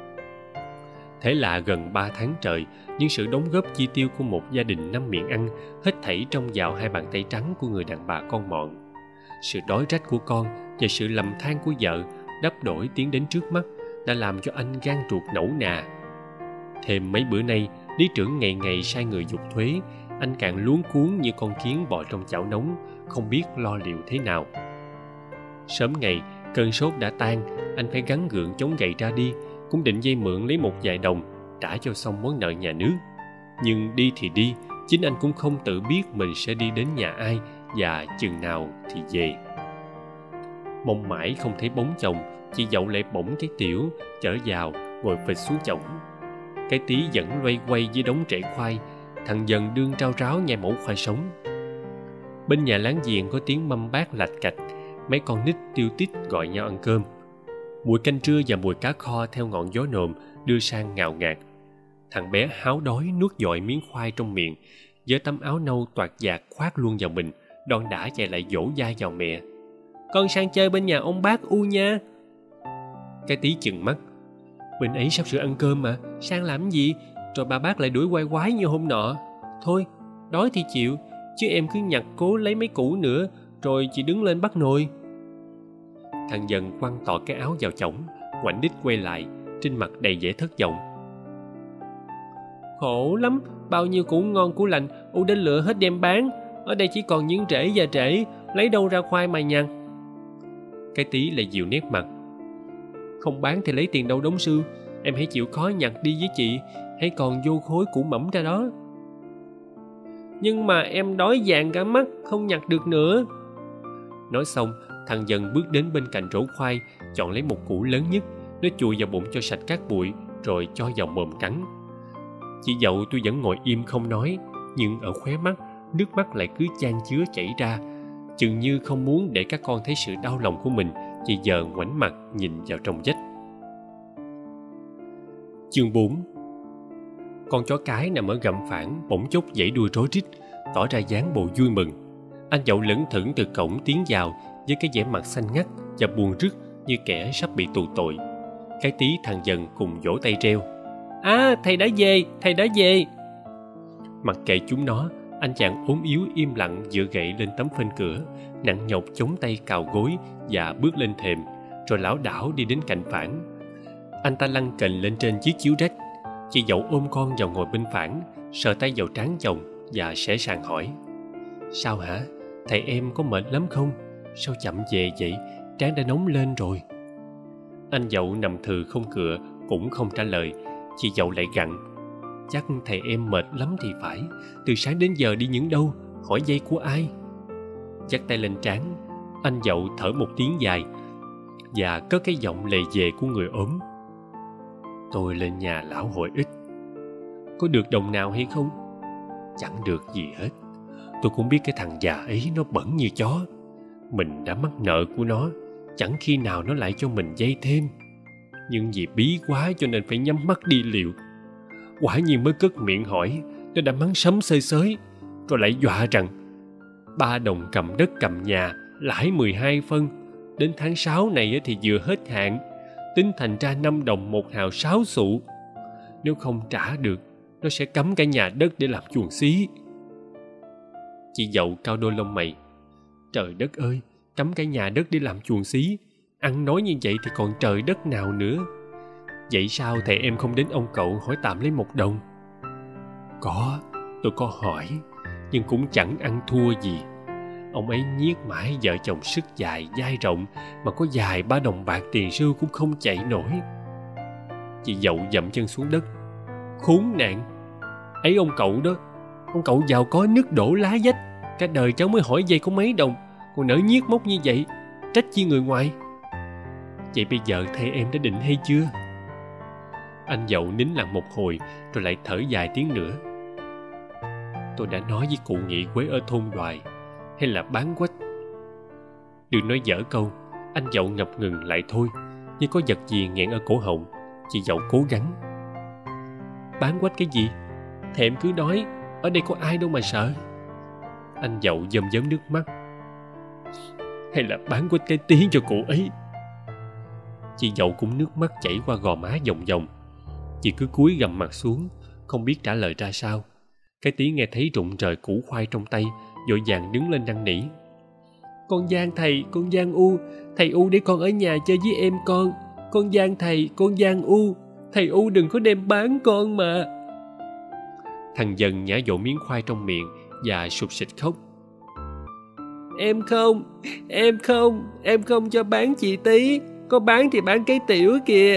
Thế là gần 3 tháng trời, nhưng sự đóng góp chi tiêu của một gia đình 5 miệng ăn hết thảy trong vào 2 bàn tay trắng của người đàn bà con mọn. Sự đói rách của con và sự lầm than của vợ đắp đổi tiến đến trước mắt đã làm cho anh gan ruột nẩu nà. Thêm mấy bữa nay, lý trưởng ngày ngày sai người giục thuế, anh càng luống cuống như con kiến bò trong chảo nóng, không biết lo liệu thế nào. Sớm ngày, cơn sốt đã tan, anh phải gắng gượng chống gậy ra đi, cũng định vay mượn lấy một vài đồng trả cho xong món nợ nhà nước. Nhưng đi thì đi, chính anh cũng không tự biết mình sẽ đi đến nhà ai và chừng nào thì về. Mong mãi không thấy bóng chồng, chị dậu lại bỗng cái tiểu chở vào ngồi phịch xuống chõng. Cái Tí vẫn loay quay với đống rễ khoai, thằng Dần đương rao ráo nhai mẩu khoai sống. Bên nhà láng giềng có tiếng mâm bát lạch cạch, mấy con nít tiêu tít gọi nhau ăn cơm. Mùi canh trưa và mùi cá kho theo ngọn gió nồm đưa sang ngào ngạt. Thằng bé háo đói nuốt dội miếng khoai trong miệng, với tấm áo nâu toạc dạt khoác luôn vào mình, đon đả chạy lại dỗ dai vào mẹ. Con sang chơi bên nhà ông bác U nha. Cái Tí chừng mắt. Bên ấy sắp sửa ăn cơm mà, sang làm gì? Rồi bà bác lại đuổi quay quái như hôm nọ. Thôi, đói thì chịu, chứ em cứ nhặt cố lấy mấy củ nữa, rồi chị đứng lên bắt nồi. Thằng Dần quăng tọt cái áo vào chõng, ngoảnh đít quay lại, trên mặt đầy vẻ thất vọng. Khổ lắm, bao nhiêu củ ngon củ lành U đến lựa hết đem bán, ở đây chỉ còn những rễ và rễ, lấy đâu ra khoai mà nhặt. Cái Tí lại dịu nét mặt. Không bán thì lấy tiền đâu đóng sưu, em hãy chịu khó nhặt đi với chị, hãy còn vô khối củ mẫm ra đó. Nhưng mà em đói vàng cả mắt, không nhặt được nữa. Nói xong, thằng Dần bước đến bên cạnh rổ khoai, chọn lấy một củ lớn nhất, nó chùi vào bụng cho sạch các bụi, rồi cho vào mồm cắn. Chị dậu tôi vẫn ngồi im không nói, nhưng ở khóe mắt, nước mắt lại cứ chan chứa chảy ra, chừng như không muốn để các con thấy sự đau lòng của mình. Chị giờ ngoảnh mặt nhìn vào trong vách. Chương 4. Con chó cái nằm ở gầm phản bỗng chốc giãy đuôi rối rít, tỏ ra dáng bộ vui mừng. Anh Dậu lững thững từ cổng tiến vào với cái vẻ mặt xanh ngắt và buồn rứt như kẻ sắp bị tù tội. Cái Tí thằng Dần cùng vỗ tay reo: "À, thầy đã về, thầy đã về!" Mặc kệ chúng nó, anh chàng ốm yếu im lặng dựa gậy lên tấm phên cửa, nặng nhọc chống tay cào gối và bước lên thềm, rồi lảo đảo đi đến cạnh phản. Anh ta lăn kềnh lên trên chiếc chiếu rách. Chị Dậu ôm con vào ngồi bên phản, sờ tay vào trán chồng và sẻ sàng hỏi: "Sao hả? Thầy em có mệt lắm không? Sao chậm về vậy? Trán đã nóng lên rồi." Anh Dậu nằm thừ không cựa, cũng không trả lời. Chị Dậu lại gặng: "Chắc thầy em mệt lắm thì phải. Từ sáng đến giờ đi những đâu? Hỏi dây của ai?" Dắt tay lên trán, anh Dậu thở một tiếng dài và cất cái giọng lề về của người ốm: "Tôi lên nhà lão hội ít. Có được đồng nào hay không?" "Chẳng được gì hết. Tôi cũng biết cái thằng già ấy nó bẩn như chó. Mình đã mắc nợ của nó, chẳng khi nào nó lại cho mình vay thêm. Nhưng vì bí quá cho nên phải nhắm mắt đi liệu. Quả nhiên mới cất miệng hỏi, nó đã mắng sấm sơi sới, rồi lại dọa rằng 3 đồng cầm đất cầm nhà, lãi 12 phân. Đến tháng 6 này thì vừa hết hạn, tính thành ra 5 đồng 1 hào 6 xu. Nếu không trả được, nó sẽ cấm cả nhà đất để làm chuồng xí." Chị Dậu cau đôi lông mày: "Trời đất ơi, cấm cả nhà đất để làm chuồng xí. Ăn nói như vậy thì còn trời đất nào nữa. Vậy sao thầy em không đến ông cậu hỏi tạm lấy 1 đồng?" "Có, tôi có hỏi, nhưng cũng chẳng ăn thua gì. Ông ấy nhiếc mãi vợ chồng sức dài vai rộng, mà có vài 3 đồng bạc tiền sưu cũng không chạy nổi." Chị Dậu dậm chân xuống đất: "Khốn nạn! Ấy ông cậu đó, ông cậu giàu có nước đổ lá vách, cả đời cháu mới hỏi dây có mấy đồng, còn nỡ nhiếc móc như vậy, trách chi người ngoài. Vậy bây giờ thầy em đã định hay chưa?" Anh Dậu nín lặng một hồi rồi lại thở dài tiếng nữa: "Tôi đã nói với cụ Nghị Quế ở thôn Đoài, hay là bán quách." Đừng nói dở câu, anh Dậu ngập ngừng lại thôi, như có vật gì nghẹn ở cổ họng. Chị Dậu cố gắng: "Bán quách cái gì? Thầy em cứ nói, ở đây có ai đâu mà sợ." Anh Dậu dầm dớm nước mắt: "Hay là bán quách cái Tí cho cụ ấy?" Chị Dậu cũng nước mắt chảy qua gò má dòng dòng. Chị cứ cúi gằm mặt xuống, không biết trả lời ra sao. Cái Tí nghe thấy rụng rời củ khoai trong tay, vội vàng đứng lên năn nỉ: "Con van thầy, con van U. Thầy U để con ở nhà chơi với em con. Con van thầy, con van U. Thầy U đừng có đem bán con mà." Thằng Dần nhả dội miếng khoai trong miệng và sụt sịt khóc: Em không cho bán chị Tí. Có bán thì bán cái tiểu kìa."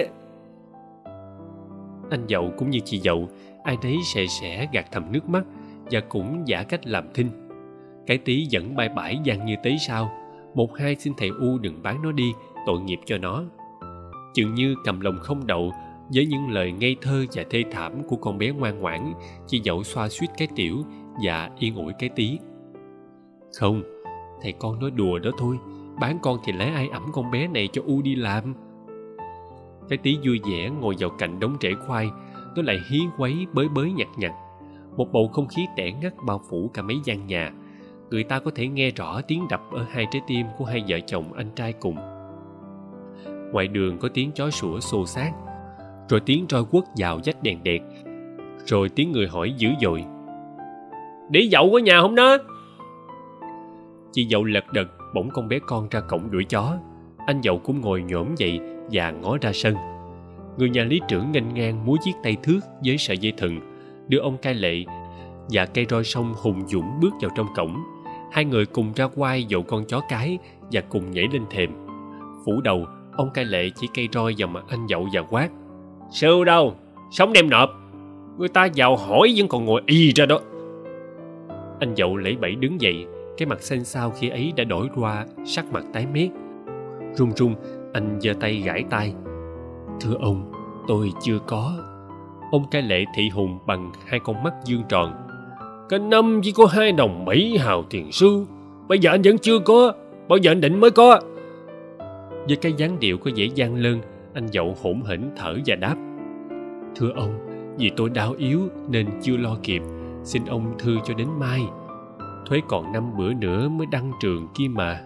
Anh Dậu cũng như chị Dậu, ai nấy sẻ gạt thầm nước mắt và cũng giả cách làm thinh. Cái Tí vẫn bay bãi vang như tế sao: "1 2 xin thầy U đừng bán nó đi, tội nghiệp cho nó." Chừng như cầm lòng không đậu với những lời ngây thơ và thê thảm của con bé ngoan ngoãn, chị Dậu xoa xuýt cái tiểu và yên ủi cái Tí: "Không, thầy con nói đùa đó thôi. Bán con thì lấy ai ẵm con bé này cho U đi làm." Cái Tí vui vẻ ngồi vào cạnh đống rễ khoai, nó lại hí quấy bới bới nhặt nhặt. Một bầu không khí tẻ ngắt bao phủ cả mấy gian nhà. Người ta có thể nghe rõ tiếng đập ở 2 trái tim của 2 vợ chồng anh trai cùng. Ngoài đường có tiếng chó sủa xô xát, rồi tiếng roi quất vào vách đèn đẹt, rồi tiếng người hỏi dữ dội: "Đi dậu có nhà không đó?" Chị Dậu lật đật bỗng con bé con ra cổng đuổi chó. Anh Dậu cũng ngồi nhổm dậy và ngó ra sân. Người nhà lý trưởng nghênh ngang múa chiếc tay thước với sợi dây thừng, đưa ông Cai Lệ và cây roi sông hùng dũng bước vào trong cổng. 2 người cùng ra quai dỗ con chó cái và cùng nhảy lên thềm. Phủ đầu, ông Cai Lệ chỉ cây roi vào mặt anh Dậu và quát: "Sưu đâu? Sống đem nộp. Người ta vào hỏi vẫn còn ngồi y ra đó." Anh Dậu lẫy bẫy đứng dậy, cái mặt xanh xao khi ấy đã đổi qua sắc mặt tái mét. Run run, anh giơ tay gãi tai: "Thưa ông, tôi chưa có." Ông Cai Lệ thị hùng bằng 2 con mắt dương tròn: Cả năm chỉ có 2 đồng 7 hào tiền xu. Bây giờ anh vẫn chưa có. Bao giờ anh định mới có? Với cái dáng điệu có vẻ gian lơn, anh Dậu hỗn hển thở và đáp: Thưa ông, vì tôi đau yếu nên chưa lo kịp, xin ông thư cho đến mai. Thuế còn 5 bữa nữa mới đăng trường kia mà.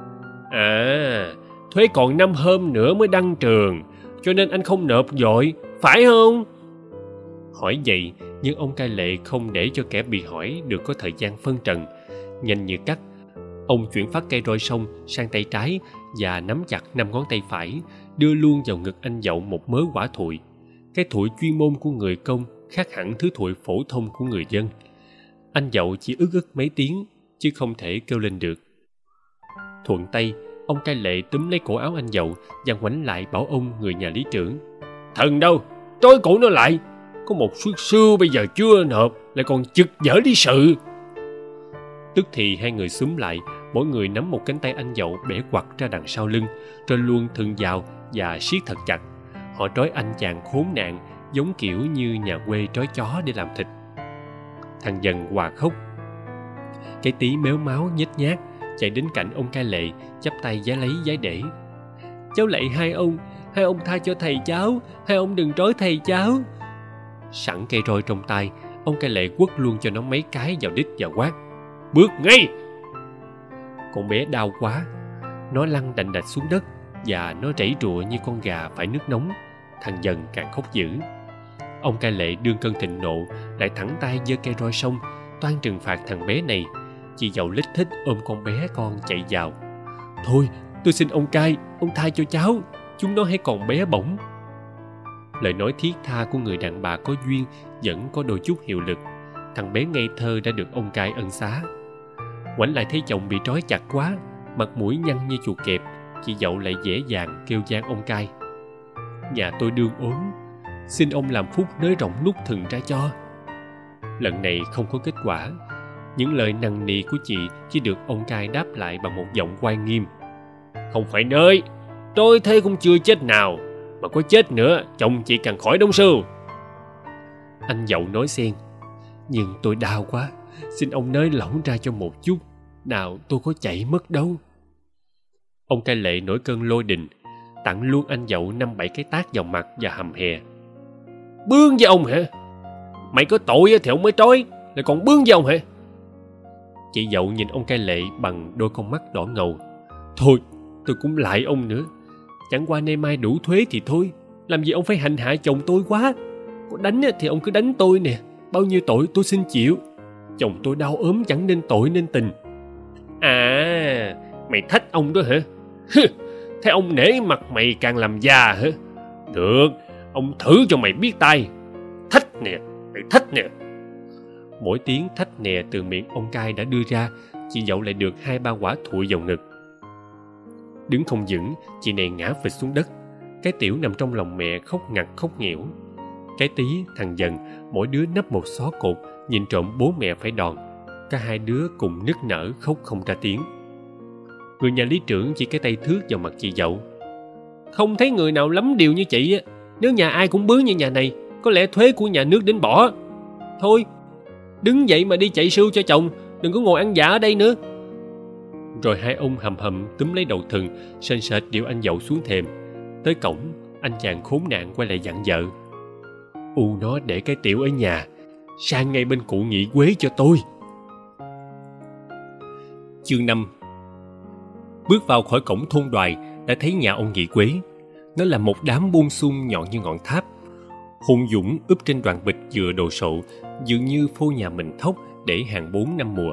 À, thuế còn 5 hôm nữa mới đăng trường, cho nên anh không nộp vội, phải không? Hỏi vậy, nhưng ông cai lệ không để cho kẻ bị hỏi được có thời gian phân trần. Nhanh như cắt, ông chuyển phát cây roi sông sang tay trái và nắm chặt 5 ngón tay phải, đưa luôn vào ngực anh Dậu một mớ quả thụi. Cái thụi chuyên môn của người công khác hẳn thứ thụi phổ thông của người dân. Anh Dậu chỉ ức mấy tiếng, chứ không thể kêu lên được. Thuận tay, ông cai lệ túm lấy cổ áo anh Dậu và ngoảnh lại bảo ông người nhà lý trưởng: Thần đâu, trói cổ nó lại. Có một suất xưa bây giờ chưa nộp, lại còn chực dở đi sự. Tức thì hai người xúm lại, mỗi người nắm một cánh tay anh Dậu bẻ quặt ra đằng sau lưng, rồi luôn thừng vào và siết thật chặt. Họ trói anh chàng khốn nạn giống kiểu như nhà quê trói chó để làm thịt. Thằng Dần hòa khóc. Cái Tí méo máu nhếch nhác chạy đến cạnh ông cai lệ, chắp tay vái lấy vái để: Cháu lạy hai ông tha cho thầy cháu, hai ông đừng trói thầy cháu. Sẵn cây roi trong tay, ông cai lệ quất luôn cho nó mấy cái vào đít và quát: Bước ngay! Con bé đau quá, nó lăn đành đạch xuống đất và nó rẫy rụa như con gà phải nước nóng. Thằng Dần càng khóc dữ. Ông cai lệ đương cơn thịnh nộ, lại thẳng tay giơ cây roi sông toan trừng phạt thằng bé này. Chị Dậu lích thích ôm con bé con chạy vào: Thôi, tôi xin ông cai, ông tha cho cháu, chúng nó hay còn bé bỏng. Lời nói thiết tha của người đàn bà có duyên vẫn có đôi chút hiệu lực. Thằng bé ngây thơ đã được ông cai ân xá. Ngoảnh lại thấy chồng bị trói chặt quá, mặt mũi nhăn như chuột kẹp, chị Dậu lại dễ dàng kêu van ông cai: Nhà tôi đương ốm, xin ông làm phúc nới rộng nút thừng ra cho. Lần này không có kết quả. Những lời nằng nì của chị chỉ được ông cai đáp lại bằng một giọng oai nghiêm: Không phải nơi, tôi thấy cũng chưa chết nào, mà có chết nữa chồng chị càng khỏi đóng sưu. Anh Dậu nói xen: Nhưng tôi đau quá, xin ông nới lỏng ra cho một chút, nào tôi có chạy mất đâu. Ông cai lệ nổi cơn lôi đình, tặng luôn anh Dậu 5-7 cái tát vào mặt và hầm hè: Bướng với ông hả? Mày có tội thì ông mới trói, lại còn bướng với ông hả? Chị Dậu nhìn ông cai lệ bằng đôi con mắt đỏ ngầu: Thôi, tôi cũng lại ông nữa. Chẳng qua nay mai đủ thuế thì thôi, làm gì ông phải hành hạ chồng tôi quá. Có đánh thì ông cứ đánh tôi nè, bao nhiêu tội tôi xin chịu. Chồng tôi đau ốm chẳng nên tội nên tình. À, mày thách ông đó hả? Thế ông nể mặt mày càng làm già hả? Được, ông thử cho mày biết tay. Thách nè, mày thách nè. Mỗi tiếng thách nè từ miệng ông cai đã đưa ra, chị Dậu lại được 2-3 quả thụi vào ngực. Đứng không vững, chị này ngã phịch xuống đất. Cái Tiểu nằm trong lòng mẹ khóc ngặt khóc nghẽo. Cái Tí, thằng Dần, mỗi đứa nấp một xó cột, nhìn trộm bố mẹ phải đòn. Cả hai đứa cùng nức nở khóc không ra tiếng. Người nhà lý trưởng chỉ cái tay thước vào mặt chị Dậu: Không thấy người nào lắm điều như chị á. Nếu nhà ai cũng bướng như nhà này, có lẽ thuế của nhà nước đến bỏ. Thôi, đứng dậy mà đi chạy sưu cho chồng, đừng có ngồi ăn vạ ở đây nữa. Rồi hai ông hầm hầm túm lấy đầu thừng, sền sệt điệu anh Dậu xuống thềm. Tới cổng, anh chàng khốn nạn quay lại dặn vợ: Nó để cái Tiểu ở nhà, sang ngay bên cụ Nhị Quế cho tôi. Chương 5. Bước vào khỏi cổng thôn Đoài đã thấy nhà ông Nhị Quế. Nó là một đám buông xung nhọn như ngọn tháp, hùng dũng úp trên đoàn bịch dừa đồ sộ, dường như phô nhà mình thóc để hàng 4 năm mùa.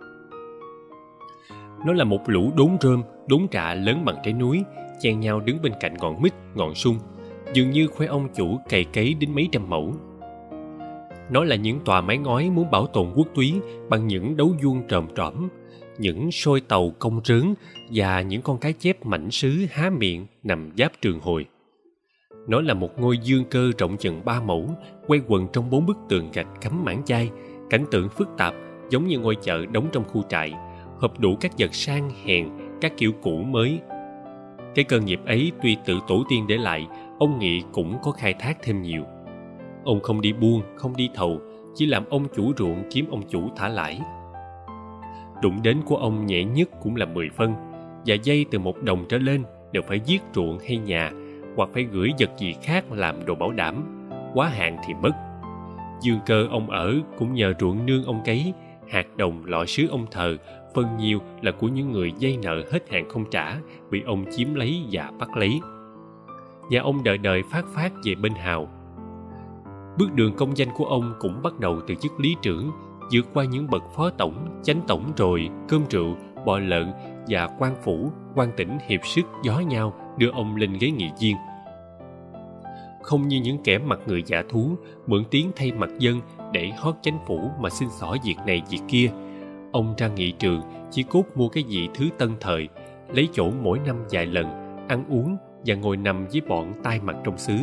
Nó là một lũ đốn rơm, đốn trạ lớn bằng trái núi, chen nhau đứng bên cạnh ngọn mít, ngọn sung, dường như khoe ông chủ cày cấy đến mấy trăm mẫu. Nó là những tòa mái ngói muốn bảo tồn quốc túy bằng những đấu vuông trồm trõm, những sôi tàu cong rớn và những con cá chép mảnh sứ há miệng nằm giáp trường hồi. Nó là một ngôi dương cơ rộng chừng 3 mẫu, quay quần trong 4 bức tường gạch cắm mảng chai, cảnh tượng phức tạp giống như ngôi chợ đóng trong khu trại, hợp đủ các vật sang hèn, các kiểu cũ mới. Cái cơ nghiệp ấy tuy tự tổ tiên để lại, ông Nghị cũng có khai thác thêm nhiều. Ông không đi buôn, không đi thầu, chỉ làm ông chủ ruộng kiếm ông chủ thả lãi. Đụng đến của ông nhẹ nhất cũng là 10 phân, và dây từ 1 đồng trở lên đều phải giết ruộng hay nhà, hoặc phải gửi vật gì khác làm đồ bảo đảm, quá hạn thì mất. Dương cơ ông ở cũng nhờ ruộng nương ông cấy, hạt đồng lọ sứ ông thờ, phần nhiều là của những người vay nợ hết hạn không trả, bị ông chiếm lấy và bắt lấy. Nhà ông đời đời phát về bên Hào. Bước đường công danh của ông cũng bắt đầu từ chức lý trưởng, vượt qua những bậc phó tổng, chánh tổng, rồi cơm rượu, bò lợn và quan phủ, quan tỉnh hiệp sức gió nhau đưa ông lên ghế nghị viên. Không như những kẻ mặt người giả thú, mượn tiếng thay mặt dân để hót chánh phủ mà xin xỏ việc này việc kia, ông ra nghị trường chỉ cốt mua cái gì thứ tân thời, lấy chỗ mỗi năm vài lần, ăn uống và ngồi nằm với bọn tai mặt trong xứ.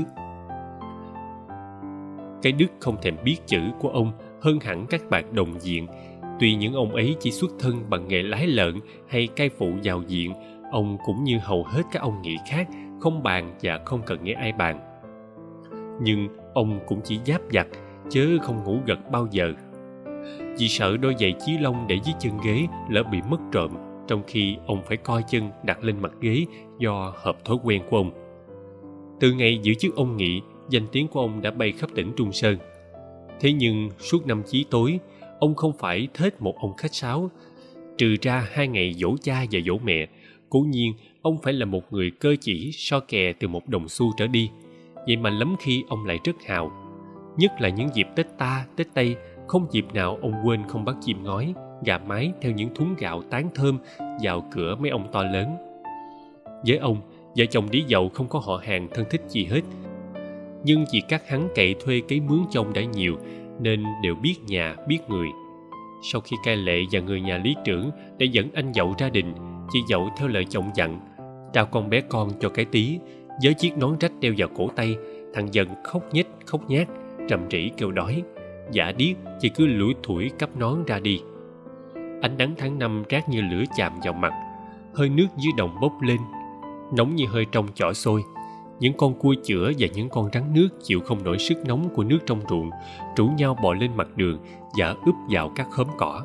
Cái đức không thèm biết chữ của ông hơn hẳn các bạc đồng diện. Tuy những ông ấy chỉ xuất thân bằng nghề lái lợn hay cai phụ vào diện, ông cũng như hầu hết các ông nghị khác, không bàn và không cần nghe ai bàn. Nhưng ông cũng chỉ giáp giặt, chớ không ngủ gật bao giờ. Vì sợ đôi giày chí lông để dưới chân ghế lỡ bị mất trộm, trong khi ông phải coi chân đặt lên mặt ghế do hợp thói quen của ông. Từ ngày giữ chức ông nghị, danh tiếng của ông đã bay khắp tỉnh Trung Sơn. Thế nhưng suốt năm chí tối, ông không phải thết một ông khách sáo. Trừ ra 2 ngày dỗ cha và dỗ mẹ, cố nhiên ông phải là một người cơ chỉ so kè từ 1 đồng xu trở đi. Vậy mà lắm khi ông lại rất hào. Nhất là những dịp Tết ta, Tết Tây, không dịp nào ông quên không bắt chim ngói, gà mái theo những thúng gạo tán thơm vào cửa mấy ông to lớn. Với ông, vợ chồng đĩ dậu không có họ hàng thân thích gì hết. Nhưng vì các hắn cậy thuê cấy mướn chông đã nhiều, nên đều biết nhà biết người. Sau khi cai lệ và người nhà lý trưởng đã dẫn anh dậu ra đình, chị dậu theo lời chồng dặn trao con bé con cho cái Tí, với chiếc nón rách đeo vào cổ tay. Thằng Dần khóc nhếch khóc nhác, rầm rĩ kêu đói. Dạ điếc, chị cứ lủi thủi cắp nón ra đi. Ánh nắng tháng 5 rát như lửa chạm vào mặt, hơi nước dưới đồng bốc lên, nóng như hơi trong chỏ xôi. Những con cua chữa và những con rắn nước chịu không nổi sức nóng của nước trong ruộng, rủ nhau bò lên mặt đường và úp vào các khóm cỏ.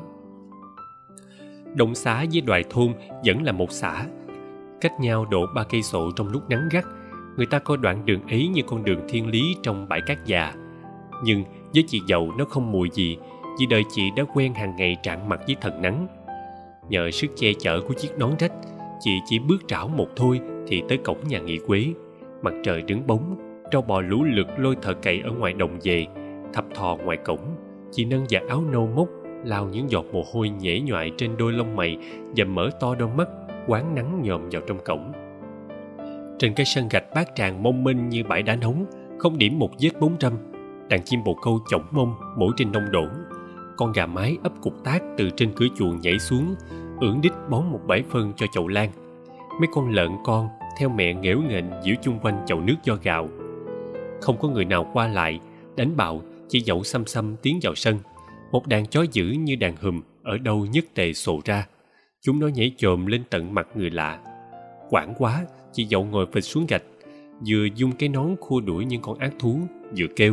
Đồng xá với Đoài thôn vẫn là một xã, cách nhau độ 3 cây số trong lúc nắng gắt. Người ta coi đoạn đường ấy như con đường thiên lý trong bãi cát già. Nhưng với chị dậu nó không mùi gì, vì đời chị đã quen hàng ngày trạng mặt với thần nắng. Nhờ sức che chở của chiếc nón rách, chị chỉ bước trảo một thôi thì tới cổng nhà nghỉ Quế. Mặt trời đứng bóng, trâu bò lũ lượt lôi thợ cày ở ngoài đồng về. Thập thò ngoài cổng, chị nâng vạt áo nâu mốc, lau những giọt mồ hôi nhễ nhoại trên đôi lông mày và mở to đôi mắt quán nắng nhòm vào trong cổng. Trên cái sân gạch bát tràng mông minh như bãi đá nóng, không điểm một vết bóng râm. Đàn chim bồ câu chổng mông mỗi trên nông đổ. Con gà mái ấp cục tác từ trên cửa chuồng nhảy xuống, ưỡn đít bón một bãi phân cho chậu lan. Mấy con lợn con theo mẹ nghễu nghệch giễu chung quanh chậu nước do gạo. Không có người nào qua lại, đánh bạo, chỉ dậu xăm xăm tiến vào sân. Một đàn chó dữ như đàn hùm ở đâu nhất tề sồ ra. Chúng nó nhảy chồm lên tận mặt người lạ. Quảng quá, chị dậu ngồi phịch xuống gạch, vừa dung cái nón khua đuổi những con ác thú, vừa kêu: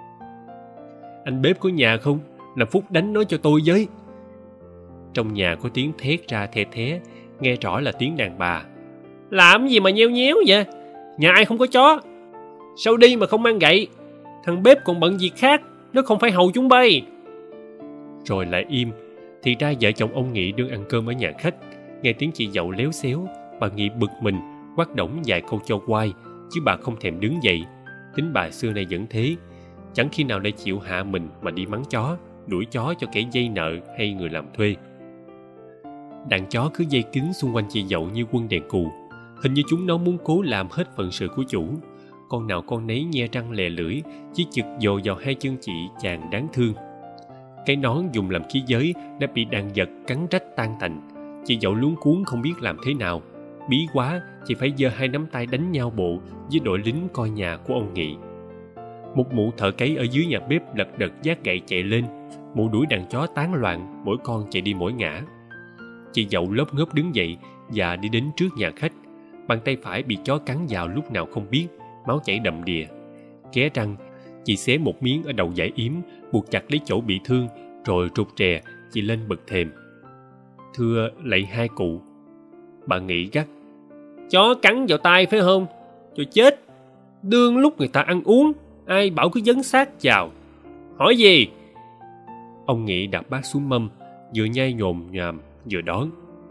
"Anh bếp có nhà không? Làm phúc đánh nó cho tôi với." Trong nhà có tiếng thét ra the thé, nghe rõ là tiếng đàn bà. "Làm gì mà nheo nhéo vậy? Nhà ai không có chó? Sao đi mà không mang gậy? Thằng bếp còn bận việc khác, nó không phải hầu chúng bay." Rồi lại im. Thì ra vợ chồng ông Nghị đương ăn cơm ở nhà khách. Nghe tiếng chị dậu léo xéo, bà Nghị bực mình, quát đổng vài câu cho quai, chứ bà không thèm đứng dậy. Tính bà xưa nay vẫn thế, chẳng khi nào lại chịu hạ mình mà đi mắng chó, đuổi chó cho kẻ vay nợ hay người làm thuê. Đàn chó cứ dây kín xung quanh chị dậu như quân đèn cù. Hình như chúng nó muốn cố làm hết phận sự của chủ. Con nào con nấy nhe răng lè lưỡi, chỉ chực dồ vào hai chân chị chàng đáng thương. Cái nón dùng làm khí giới đã bị đàn vật cắn rách tan tành. Chị dậu luống cuống không biết làm thế nào. Bí quá, chị phải giơ hai nắm tay đánh nhau bộ với đội lính coi nhà của ông Nghị. Một mụ thợ cấy ở dưới nhà bếp lật đật vác gậy chạy lên. Mụ đuổi đàn chó tán loạn, mỗi con chạy đi mỗi ngã. Chị dậu lốp ngớp đứng dậy và đi đến trước nhà khách. Bàn tay phải bị chó cắn vào lúc nào không biết, máu chảy đầm đìa. Ké răng, Chị xé một miếng ở đầu dải yếm, buộc chặt lấy chỗ bị thương, rồi rụt rè, chị lên bậc thềm. Thưa lạy hai cụ. Bà Nghị gắt. Chó cắn vào tay phải không? Cho chết. Đương lúc người ta ăn uống, ai bảo cứ dấn sát vào. Hỏi gì? Ông Nghị đặt bát xuống mâm, vừa nhai nhồm nhòm vừa đón.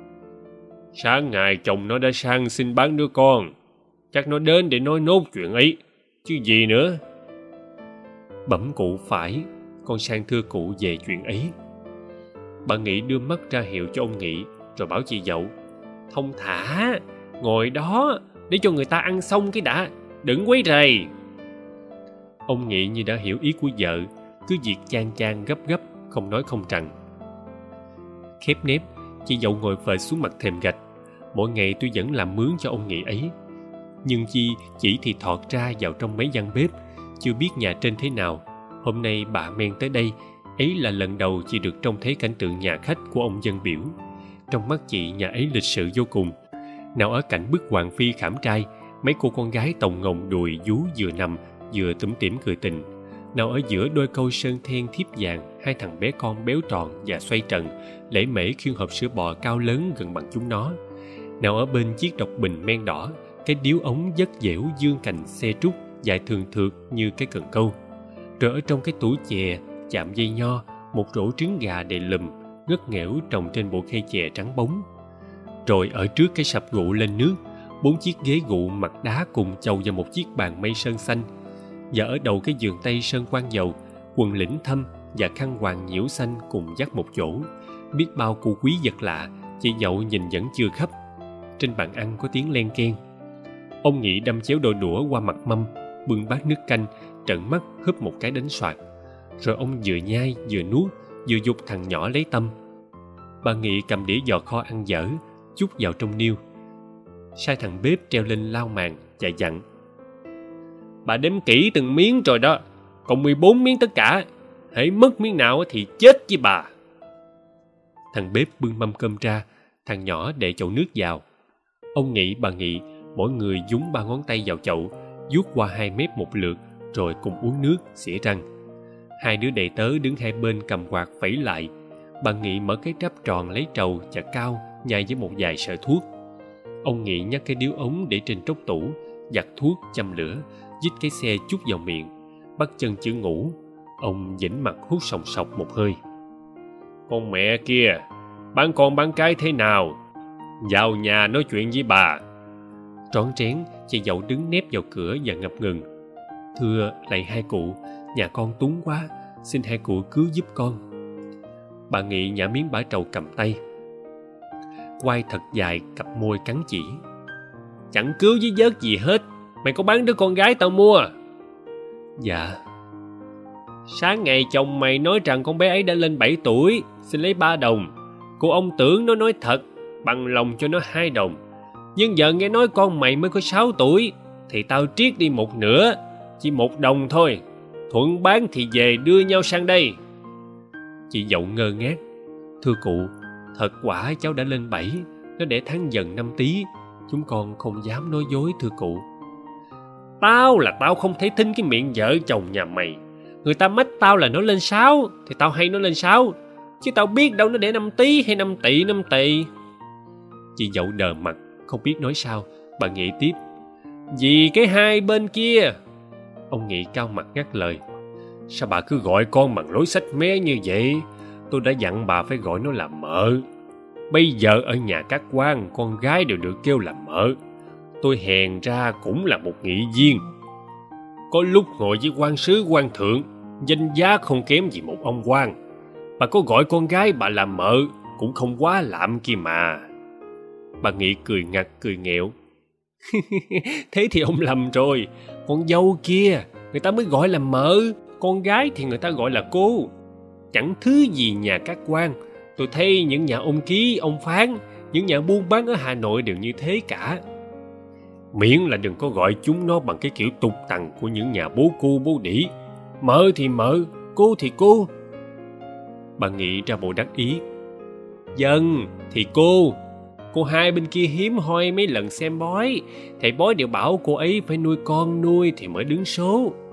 Sáng ngày chồng nó đã sang xin bán đứa con, chắc nó đến để nói nốt chuyện ấy, chứ gì nữa. Bẩm cụ phải, con sang thưa cụ về chuyện ấy. Bà Nghị đưa mắt ra hiệu cho ông Nghị, rồi bảo chị dậu. Thông thả, ngồi đó để cho người ta ăn xong cái đã, đừng quấy rầy. Ông Nghị như đã hiểu ý của vợ, cứ việc chan chan gấp gấp, không nói không rằng. Khép nép, chị dậu ngồi phệt xuống mặt thềm gạch. Mỗi ngày tôi vẫn làm mướn cho ông Nghị ấy. Nhưng chi chỉ thì thọt ra vào trong mấy gian bếp, chưa biết nhà trên thế nào. Hôm nay bà men tới đây, ấy là lần đầu chị được trông thấy cảnh tượng nhà khách của ông dân biểu. Trong mắt chị, nhà ấy lịch sự vô cùng. Nào ở cạnh bức hoàng phi khảm trai, mấy cô con gái tòng ngồng đùi vú vừa nằm vừa tủm tỉm cười tình. Nào ở giữa đôi câu sơn then thiếp vàng, hai thằng bé con béo tròn và xoay trần, lễ mễ khiêng hộp sữa bò cao lớn gần bằng chúng nó. Nào ở bên chiếc độc bình men đỏ, cái điếu ống vất dẻo dương cành xe trúc dài thường thượt như cái cần câu. Rồi ở trong cái tủ chè chạm dây nho, một rổ trứng gà đầy lùm ngất nghẽo trồng trên bộ khay chè trắng bóng. Rồi ở trước cái sập gụ lên nước, 4 chiếc ghế gụ mặt đá cùng chầu vào một chiếc bàn mây sơn xanh. Và ở đầu cái giường tây sơn quan dầu, quần lĩnh thâm và khăn hoàng nhiễu xanh cùng dắt một chỗ. Biết bao cụ quý vật lạ, chị dậu nhìn vẫn chưa khắp. Trên bàn ăn có tiếng len keng. Ông Nghị đâm chéo đôi đũa qua mặt mâm, bưng bát nước canh, trợn mắt húp một cái đánh soạt. Rồi ông vừa nhai vừa nuốt, vừa giục thằng nhỏ lấy tâm. Bà Nghị cầm đĩa giò kho ăn dở, chút vào trong niêu. Sai thằng bếp treo lên lau màn và dặn. Bà đếm kỹ từng miếng rồi đó, còn 14 miếng tất cả. Hễ mất miếng nào thì chết với bà. Thằng bếp bưng mâm cơm ra, thằng nhỏ để chậu nước vào. Ông Nghị, bà Nghị, mỗi người dúng 3 ngón tay vào chậu, vuốt qua 2 mép một lượt, rồi cùng uống nước, xỉa răng. 2 đứa đầy tớ đứng hai bên cầm quạt phẩy lại. Bà Nghị mở cái tráp tròn lấy trầu chà cao, nhai với một vài sợi thuốc. Ông Nghị nhắc cái điếu ống để trên trốc tủ, giặt thuốc, châm lửa, dít cái xe chút vào miệng, bắt chân chữ ngủ. Ông dĩnh mặt hút sòng sọc một hơi. Con mẹ kia, bán con bán cái thế nào? Vào nhà nói chuyện với bà. Rón rén, chị dậu đứng nép vào cửa và ngập ngừng. Thưa lạy hai cụ, nhà con túng quá, xin hai cụ cứu giúp con. Bà Nghị nhả miếng bã trầu cầm tay, quay thật dài, cặp môi cắn chỉ. Chẳng cứu với vớt gì hết, mày có bán đứa con gái tao mua? Dạ. Sáng ngày chồng mày nói rằng con bé ấy đã lên 7 tuổi, xin lấy 3 đồng. Cô ông tưởng nó nói thật, bằng lòng cho nó 2 đồng. Nhưng giờ nghe nói con mày mới có 6 tuổi, thì tao triết đi một nửa, chỉ 1 đồng thôi. Thuận bán thì về đưa nhau sang đây. Chị dậu ngơ ngác. Thưa cụ, thật quả cháu đã lên 7, nó đẻ tháng Dần năm Tý. Chúng con không dám nói dối thưa cụ. Tao không thể tin cái miệng vợ chồng nhà mày. Người ta mách tao là nó lên 6, thì tao hay nó lên 6. Chứ tao biết đâu nó đẻ năm Tý hay năm Tỵ. Chị dậu đờ mặt, không biết nói sao. Bà Nghị tiếp. Vì cái hai bên kia. Ông Nghị cao mặt ngắt lời. Sao bà cứ gọi con bằng lối sách mé như vậy? Tôi đã dặn bà phải gọi nó là mợ. Bây giờ ở nhà các quan, con gái đều được kêu là mợ. Tôi hèn ra cũng là một nghị viên. Có lúc ngồi với quan sứ quan thượng, danh giá không kém gì một ông quan. Bà có gọi con gái bà là mợ cũng không quá lạm kia mà. Bà Nghị cười ngặt cười nghẹo. Thế thì ông lầm rồi. Con dâu kia người ta mới gọi là mợ, con gái thì người ta gọi là cô. Chẳng thứ gì nhà các quan. Tôi thấy những nhà ông ký, ông phán, những nhà buôn bán ở Hà Nội đều như thế cả. Miễn là đừng có gọi chúng nó bằng cái kiểu tục tằn của những nhà bố cô bố đĩ. Mợ thì mợ, cô thì cô. Bà Nghị ra bộ đắc ý. Dân thì cô hai bên kia hiếm hoi mấy lần xem bói. Thầy bói đều bảo cô ấy phải nuôi con nuôi thì mới đứng số.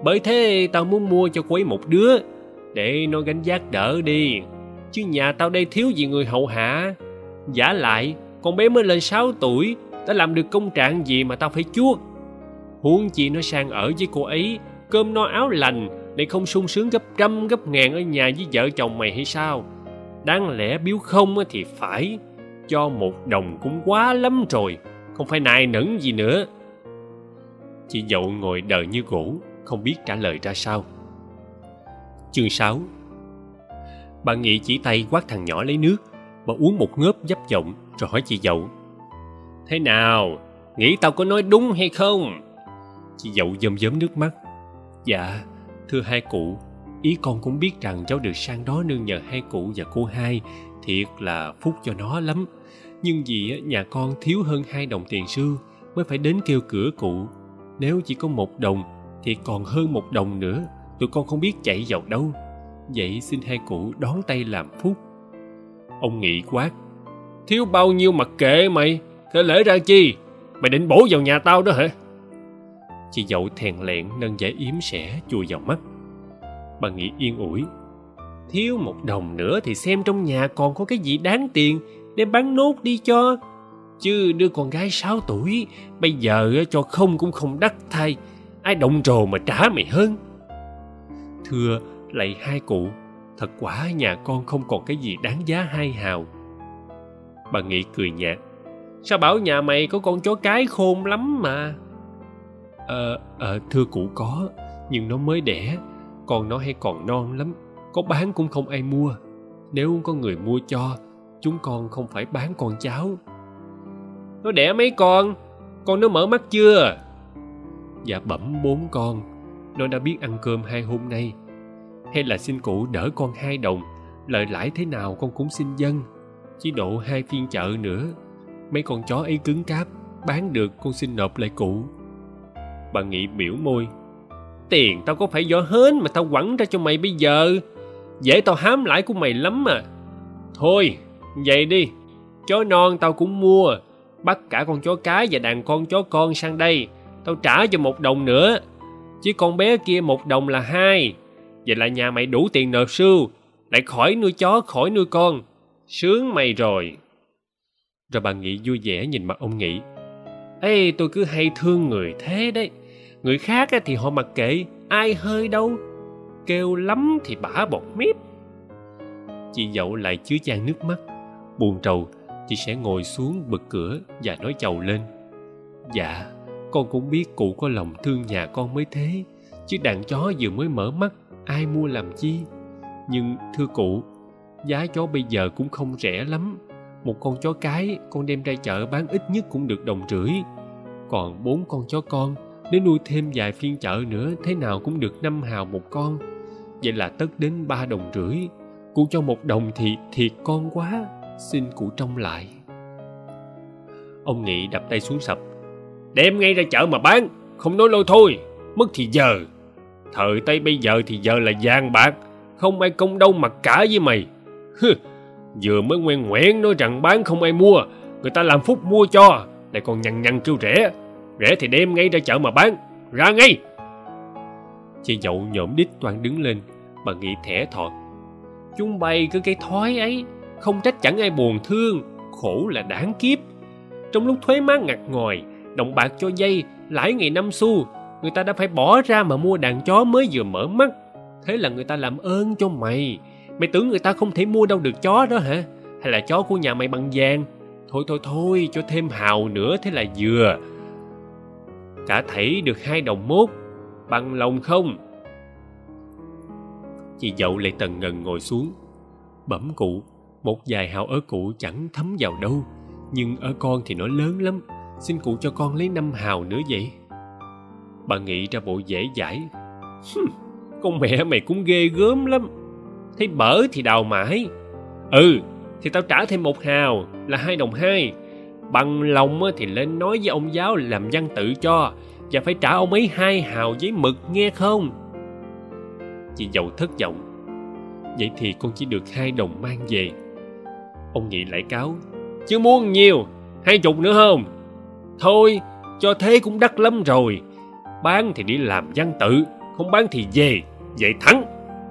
Bởi thế tao muốn mua cho cô ấy một đứa, để nó gánh vác đỡ đi. Chứ nhà tao đây thiếu gì người hầu hạ. Vả lại, con bé mới lên 6 tuổi, đã làm được công trạng gì mà tao phải chuốc. Huống chi nó sang ở với cô ấy, cơm no áo lành, để không sung sướng gấp trăm gấp ngàn ở nhà với vợ chồng mày hay sao? Đáng lẽ biếu không thì phải, cho 1 đồng cũng quá lắm rồi, không phải nài nẫn gì nữa. Chị dậu ngồi đờ như gỗ, không biết trả lời ra sao. Chương 6. Bà Nghị chỉ tay quát thằng nhỏ lấy nước. Bà uống một ngớp dấp giọng rồi hỏi chị dậu: Thế nào, nghĩ tao có nói đúng hay không? Chị dậu dơm dớm nước mắt. Dạ, thưa hai cụ, ý con cũng biết rằng cháu được sang đó nương nhờ hai cụ và cô hai, thiệt là phúc cho nó lắm. Nhưng vì nhà con thiếu hơn 2 đồng tiền xu mới phải đến kêu cửa cụ. Nếu chỉ có 1 đồng thì còn hơn 1 đồng nữa, tụi con không biết chạy vào đâu. Vậy xin hai cụ đón tay làm phúc. Ông Nghị quát: Thiếu bao nhiêu mặc kệ mày, kể lễ ra chi? Mày định bổ vào nhà tao đó hả? Chị dậu thèn lẹn nâng giấy yếm xẻ chùi vào mắt. Bà Nghị yên ủi: Thiếu 1 đồng nữa thì xem trong nhà còn có cái gì đáng tiền, đem bán nốt đi cho. Chứ đứa con gái 6 tuổi bây giờ cho không cũng không đắc thay, ai động trồ mà trả mày hơn. Thưa lạy hai cụ, thật quả nhà con không còn cái gì đáng giá 2 hào. Bà Nghị cười nhạt: Sao bảo nhà mày có con chó cái khôn lắm mà. Thưa cụ có, nhưng nó mới đẻ, con nó hay còn non lắm, có bán cũng không ai mua. Nếu có người mua cho, chúng con không phải bán con cháu. Nó đẻ mấy con nó mở mắt chưa? Dạ bẩm 4 con, nó đã biết ăn cơm 2 hôm nay. Hay là xin cụ đỡ con 2 đồng, lợi lãi thế nào con cũng xin dâng. Chỉ độ 2 phiên chợ nữa, mấy con chó ấy cứng cáp, bán được con xin nộp lại cụ. Bà Nghị biểu môi: Tiền tao có phải vỏ hến mà tao quẳng ra cho mày bây giờ? Dễ tao hám lãi của mày lắm mà. Thôi, vậy đi, chó non tao cũng mua, bắt cả con chó cái và đàn con chó con sang đây, tao trả cho 1 đồng nữa. Chứ con bé kia 1 đồng là 2. Vậy là nhà mày đủ tiền nộp xu, lại khỏi nuôi chó khỏi nuôi con. Sướng mày rồi. Rồi bà Nghị vui vẻ nhìn mặt ông Nghị: Ê, tôi cứ hay thương người thế đấy. Người khác thì họ mặc kệ, ai hơi đâu. Kêu lắm thì bả bọt mép. Chị dậu lại chứa chan nước mắt. Buồn rầu, chị sẽ ngồi xuống bật cửa và nói chầu lên: Dạ, con cũng biết cụ có lòng thương nhà con mới thế, chứ đàn chó vừa mới mở mắt, ai mua làm chi. Nhưng thưa cụ, giá chó bây giờ cũng không rẻ lắm. 1 con chó cái con đem ra chợ bán ít nhất cũng được 1,5 đồng. Còn 4 con chó con, nếu nuôi thêm vài phiên chợ nữa, thế nào cũng được 5 hào 1 con. Vậy là tất đến 3,5 đồng. Cụ cho 1 đồng thì thiệt con quá, xin cụ trông lại. Ông Nghị đập tay xuống sập: Đem ngay ra chợ mà bán, không nói lôi thôi, mất thì giờ. Thời Tây bây giờ thì giờ là vàng bạc, không ai công đâu mặc cả với mày. Vừa mới ngoan ngoãn nói rằng bán không ai mua, người ta làm phúc mua cho, lại còn nhằn nhằn kêu rẻ. Rẻ thì đem ngay ra chợ mà bán, ra ngay. Chị dậu nhổm đít toan đứng lên. Bà Nghị thẻ thọt: Chúng bay cứ cái thói ấy, không trách chẳng ai buồn thương, khổ là đáng kiếp. Trong lúc thuế má ngặt ngòi, đồng bạc cho dây, lãi ngày 5 xu, người ta đã phải bỏ ra mà mua đàn chó mới vừa mở mắt. Thế là người ta làm ơn cho mày. Mày tưởng người ta không thể mua đâu được chó đó hả? Hay là chó của nhà mày bằng vàng? Thôi, cho thêm hào nữa thế là vừa. Cả thảy được 2 đồng mốt, bằng lòng không? Chị dậu lại tần ngần ngồi xuống. Bẩm cụ, một vài hào ở cụ chẳng thấm vào đâu, nhưng ở con thì nó lớn lắm. Xin cụ cho con lấy 5 hào nữa vậy. Bà Nghị ra bộ dễ dãi: Con mẹ mày cũng ghê gớm lắm. Thấy bở thì đào mãi. Thì tao trả thêm 1 hào là 2,2 đồng. Bằng lòng thì lên nói với ông giáo làm văn tự cho, và phải trả ông ấy 2 hào giấy mực, nghe không? Chị dậu thất vọng: Vậy thì con chỉ được 2 đồng mang về. Ông Nghị lại cáo: Chứ muốn nhiều, 20 nữa không? Thôi, cho thế cũng đắt lắm rồi. Bán thì đi làm văn tự, không bán thì về thẳng.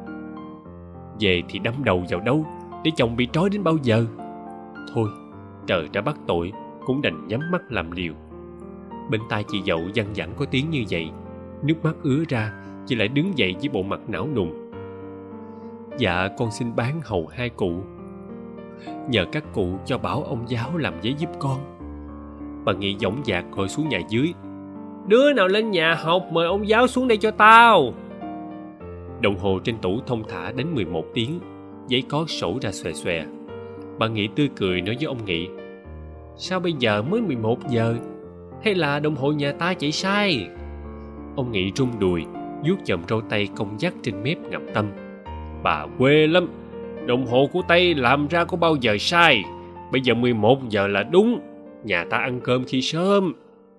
Về thì đâm đầu vào đâu, để chồng bị trói đến bao giờ? Thôi, trời đã bắt tội, cũng đành nhắm mắt làm liều. Bên tai chị dậu văng vẳng có tiếng như vậy, nước mắt ứa ra, chị lại đứng dậy với bộ mặt não nùng. Dạ, con xin bán hầu 2 cụ, nhờ các cụ cho bảo ông giáo làm giấy giúp con. Bà Nghị dõng dạc gọi xuống nhà dưới. Đứa nào lên nhà học mời ông giáo xuống đây cho tao. Đồng hồ trên tủ thông thả đến 11 tiếng, giấy có sổ ra xòe xòe. Bà Nghị tươi cười nói với ông Nghị: Sao bây giờ mới 11 giờ? Hay là đồng hồ nhà ta chạy sai? Ông Nghị rung đùi, vuốt chòm râu tay cong vắt trên mép ngậm tâm. Bà quê lắm, đồng hồ của Tây làm ra có bao giờ sai. Bây giờ 11 giờ là đúng, nhà ta ăn cơm khi sớm.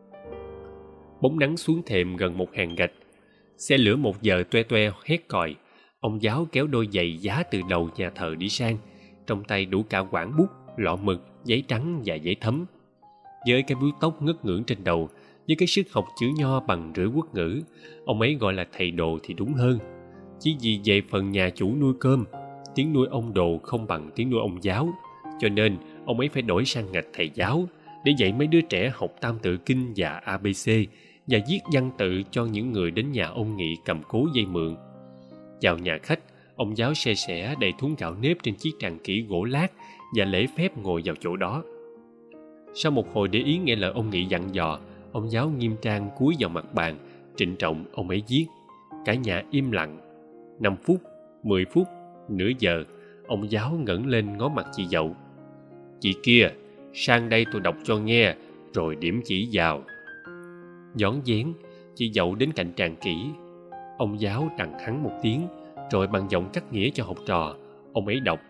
Bóng nắng xuống thềm gần một hàng gạch. Xe lửa 1 giờ toe toe hét còi. Ông giáo kéo đôi giày giá từ đầu nhà thờ đi sang, trong tay đủ cả quảng bút, lọ mực, giấy trắng và giấy thấm. Với cái búi tóc ngất ngưỡng trên đầu, với cái sức học chữ nho bằng rưỡi quốc ngữ, ông ấy gọi là thầy đồ thì đúng hơn. Chỉ vì về phần nhà chủ nuôi cơm, tiếng nuôi ông đồ không bằng tiếng nuôi ông giáo, cho nên ông ấy phải đổi sang ngạch thầy giáo để dạy mấy đứa trẻ học tam tự kinh và ABC, và viết văn tự cho những người đến nhà ông Nghị cầm cố dây mượn. Vào nhà khách, ông giáo se sẻ đầy thúng gạo nếp trên chiếc tràng kỹ gỗ lát và lễ phép ngồi vào chỗ đó. Sau một hồi để ý nghe lời ông Nghị dặn dò, ông giáo nghiêm trang cúi vào mặt bàn, trịnh trọng ông ấy viết. Cả nhà im lặng. 5 phút, 10 phút, nửa giờ, ông giáo ngẩng lên ngó mặt chị dậu. Chị kia, sang đây tôi đọc cho nghe, rồi điểm chỉ vào. Dón dén, chị dậu đến cạnh tràng kỹ. Ông giáo đằng hắn một tiếng, rồi bằng giọng cắt nghĩa cho học trò, ông ấy đọc.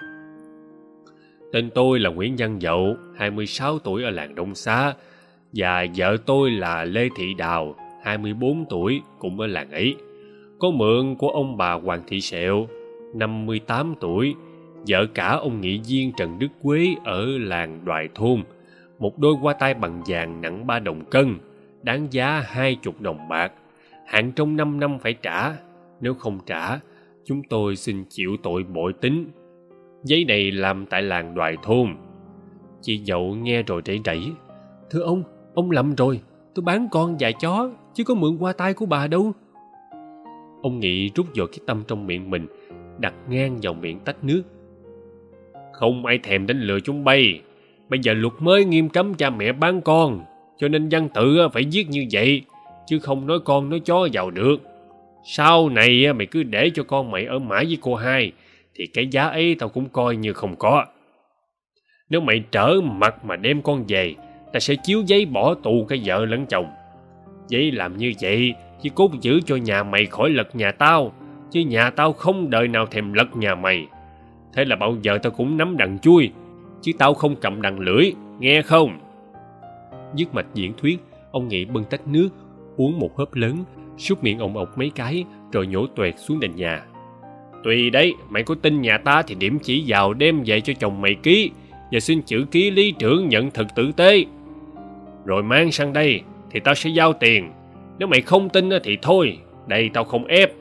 Tên tôi là Nguyễn Văn Dậu, 26 tuổi ở làng Đông Xá, và vợ tôi là Lê Thị Đào, 24 tuổi, cũng ở làng ấy. Có mượn của ông bà Hoàng Thị Sẹo, 58 tuổi, vợ cả ông nghị viên Trần Đức Quế ở làng Đoài Thôn, một đôi hoa tai bằng vàng nặng 3 đồng cân, đáng giá 20 đồng bạc, hạn trong 5 năm phải trả, nếu không trả, chúng tôi xin chịu tội bội tín. Giấy này làm tại làng Đoài Thôn. Chị dậu nghe rồi rẩy rẩy. Thưa ông lầm rồi, tôi bán con và chó, chứ có mượn hoa tai của bà đâu. Ông Nghị rút vào cái tăm trong miệng mình, đặt ngang vào miệng tách nước. Không ai thèm đánh lừa chúng bay. Bây giờ luật mới nghiêm cấm cha mẹ bán con, cho nên văn tự phải viết như vậy, chứ không nói con nói chó vào được. Sau này mày cứ để cho con mày ở mãi với cô hai, thì cái giá ấy tao cũng coi như không có. Nếu mày trở mặt mà đem con về, ta sẽ chiếu giấy bỏ tù cả vợ lẫn chồng. Giấy làm như vậy chỉ cốt giữ cho nhà mày khỏi lật nhà tao, chứ nhà tao không đời nào thèm lật nhà mày. Thế là bao giờ tao cũng nắm đằng chui, chứ tao không cầm đằng lưỡi, nghe không? Dứt mạch diễn thuyết, ông Nghị bưng tách nước, uống một hớp lớn, súc miệng ồng ọc mấy cái, rồi nhổ toẹt xuống nền nhà. Tùy đấy, mày có tin nhà ta thì điểm chỉ vào đem về cho chồng mày ký, và xin chữ ký lý trưởng nhận thực tử tế. Rồi mang sang đây thì tao sẽ giao tiền. Nếu mày không tin thì thôi, đây tao không ép.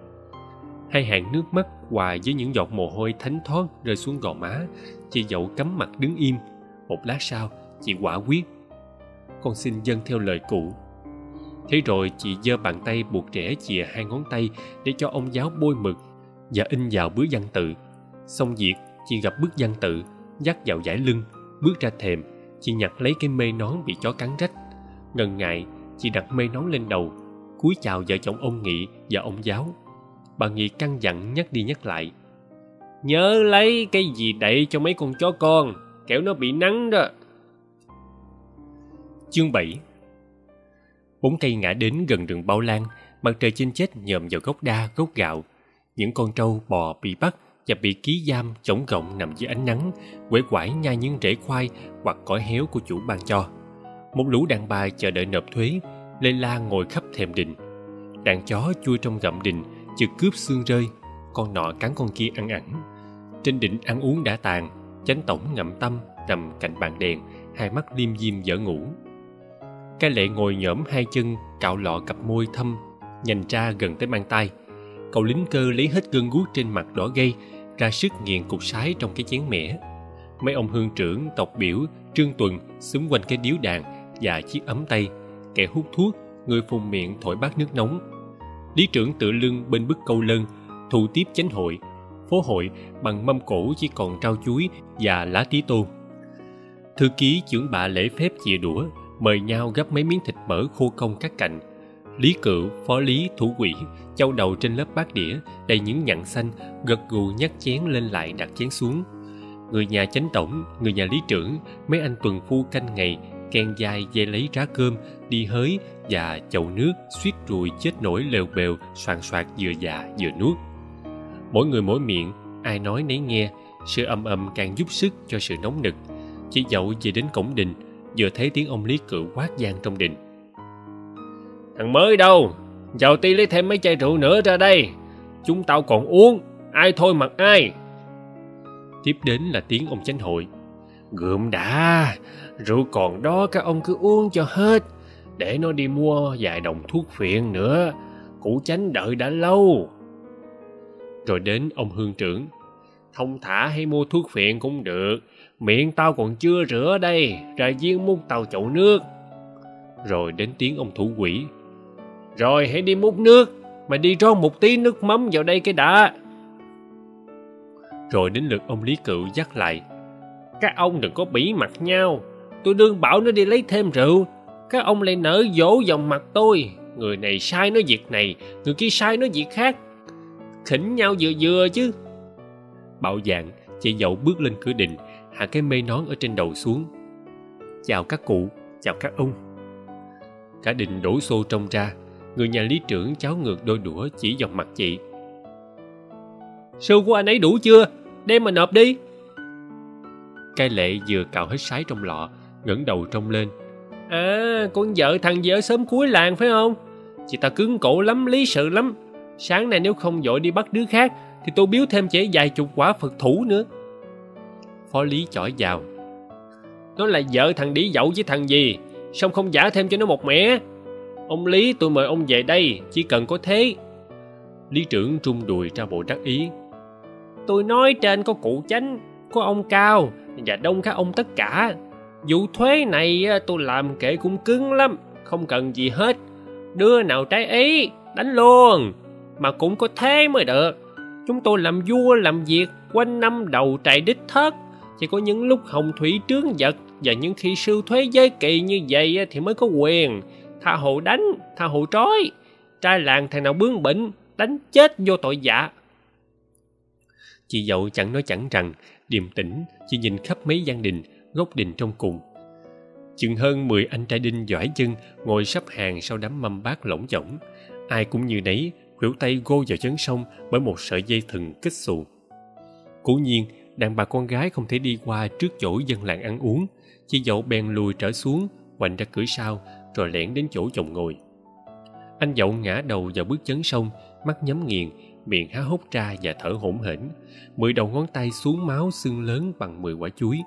Hai hàng nước mắt hòa với những giọt mồ hôi thánh thót rơi xuống gò má. Chị dậu cắm mặt đứng im. Một lát sau, chị quả quyết. Con xin dâng theo lời cụ. Thế rồi chị giơ bàn tay buộc trẻ chìa 2 ngón tay để cho ông giáo bôi mực và in vào bứa văn tự. Xong việc, chị gặp bức văn tự, dắt vào dải lưng, bước ra thềm. Chị nhặt lấy cái mê nón bị chó cắn rách. Ngần ngại, chị đặt mê nón lên đầu, cúi chào vợ chồng ông Nghị và ông giáo. Bà Nghị căn dặn nhắc đi nhắc lại. Nhớ lấy cái gì đậy cho mấy con chó con, kẻo nó bị nắng đó. Chương 7. Bóng cây ngã đến gần rừng bao lan, mặt trời chênh chếch nhòm vào gốc đa, gốc gạo. Những con trâu bò bị bắt và bị ký giam chổng gọng nằm dưới ánh nắng, quể quải nhai những rễ khoai hoặc cỏ héo của chủ ban cho. Một lũ đàn bà chờ đợi nộp thuế, lê la ngồi khắp thềm đình. Đàn chó chui trong gậm đình, chực cướp xương rơi, con nọ cắn con kia ăn ẳng. Trên đỉnh ăn uống đã tàn, chánh tổng ngậm tâm nằm cạnh bàn đèn, hai mắt liêm diêm dở ngủ. Cái lệ ngồi nhổm hai chân, cạo lọ cặp môi thâm, nhanh ra gần tới mang tay. Cậu lính cơ lấy hết cơn guốc trên mặt đỏ gay, ra sức nghiền cục sái trong cái chén mẻ. Mấy ông hương trưởng, tộc biểu, Trương Tuần xúm quanh cái điếu đàn và chiếc ấm tay, kẻ hút thuốc, người phun miệng thổi bát nước nóng. Lý trưởng tựa lưng bên bức câu lân, thu tiếp chánh hội. Phố hội bằng mâm cổ chỉ còn rau chuối và lá tí tô. Thư ký trưởng bạ lễ phép chìa đũa, mời nhau gấp mấy miếng thịt mỡ khô cong cắt cạnh. Lý cựu, phó lý, thủ quỹ châu đầu trên lớp bát đĩa đầy những nhặn xanh, gật gù nhắc chén lên lại đặt chén xuống. Người nhà chánh tổng, người nhà lý trưởng, mấy anh tuần phu canh ngày ken dai dê lấy rá cơm đi hới và chậu nước suýt ruồi chết nổi lèo bèo soàn soạt vừa dạ vừa nuốt. Mỗi người mỗi miệng, ai nói nấy nghe. Sự ầm ầm càng giúp sức cho sự nóng nực. Chị dậu về đến cổng đình, vừa thấy tiếng ông Lý Cựu quát vang trong đình: "Thằng mới đâu? Vào ti lấy thêm mấy chai rượu nữa ra đây. Chúng tao còn uống, ai thôi mặc ai." Tiếp đến là tiếng ông chánh hội: "Gượm đã, rượu còn đó các ông cứ uống cho hết, để nó đi mua vài đồng thuốc phiện nữa. Cụ chánh đợi đã lâu." Rồi đến ông hương trưởng: "Thông thả hay mua thuốc phiện cũng được, miệng tao còn chưa rửa đây, ra giếng múc tao chậu nước." Rồi đến tiếng ông thủ quỹ: "Rồi hãy đi múc nước, mà đi rót một tí nước mắm vào đây cái đã." Rồi đến lượt ông Lý Cựu dắt lại: "Các ông đừng có bỉ mặt nhau, tôi đương bảo nó đi lấy thêm rượu, các ông lại nở dỗ vào mặt tôi. Người này sai nói việc này, người kia sai nói việc khác, khỉnh nhau vừa vừa chứ." Bạo dạn, chị dậu bước lên cửa đình, hạ cái mê nón ở trên đầu xuống: "Chào các cụ, chào các ông." Cả đình đổ xô trông ra. Người nhà lý trưởng cháo ngược đôi đũa chỉ vào mặt chị: "Sưu của anh ấy đủ chưa? Đem mà nộp đi." Cai lệ vừa cạo hết sái trong lọ, ngẩng đầu trông lên: "À, con vợ thằng gì ở xóm cuối làng phải không? Chị ta cứng cổ lắm, lý sự lắm. Sáng nay nếu không vội đi bắt đứa khác thì tôi biếu thêm chị vài chục quả Phật thủ nữa." Phó lý chỏi vào: "Nó là vợ thằng đĩ dậu với thằng gì, xong không giả thêm cho nó một mẻ. Ông Lý, tôi mời ông về đây, chỉ cần có thế." Lý trưởng rung đùi ra bộ đắc ý: "Tôi nói trên có cụ chánh, có ông Cao và đông các ông tất cả. Vụ thuế này tôi làm kệ cũng cứng lắm, không cần gì hết. Đứa nào trái ý, đánh luôn. Mà cũng có thế mới được. Chúng tôi làm vua làm việc quanh năm đầu trại đích thất. Chỉ có những lúc hồng thủy trướng vật và những khi sưu thuế giới kỳ như vậy thì mới có quyền. Tha hồ đánh, tha hồ trói. Trai làng thằng nào bướng bỉnh, đánh chết vô tội dạ." Chị dậu chẳng nói chẳng rằng, điềm tĩnh chỉ nhìn khắp mấy gian đình, góc đình trong cùng. Chừng hơn 10 anh trai đinh giỏi chân ngồi sắp hàng sau đám mâm bát lỏng chỏng. Ai cũng như nấy, khuỷu tay gô vào chấn sông bởi một sợi dây thừng kích xù. Cố nhiên, đàn bà con gái không thể đi qua trước chỗ dân làng ăn uống. Chị dậu bèn lùi trở xuống, ngoảnh ra cửa sau, rồi lẻn đến chỗ chồng ngồi. Anh dậu ngã đầu vào bước chấn sông, mắt nhắm nghiền, miệng há hốc ra và thở hổn hển. 10 đầu ngón tay xuống máu sưng lớn bằng 10 quả chuối.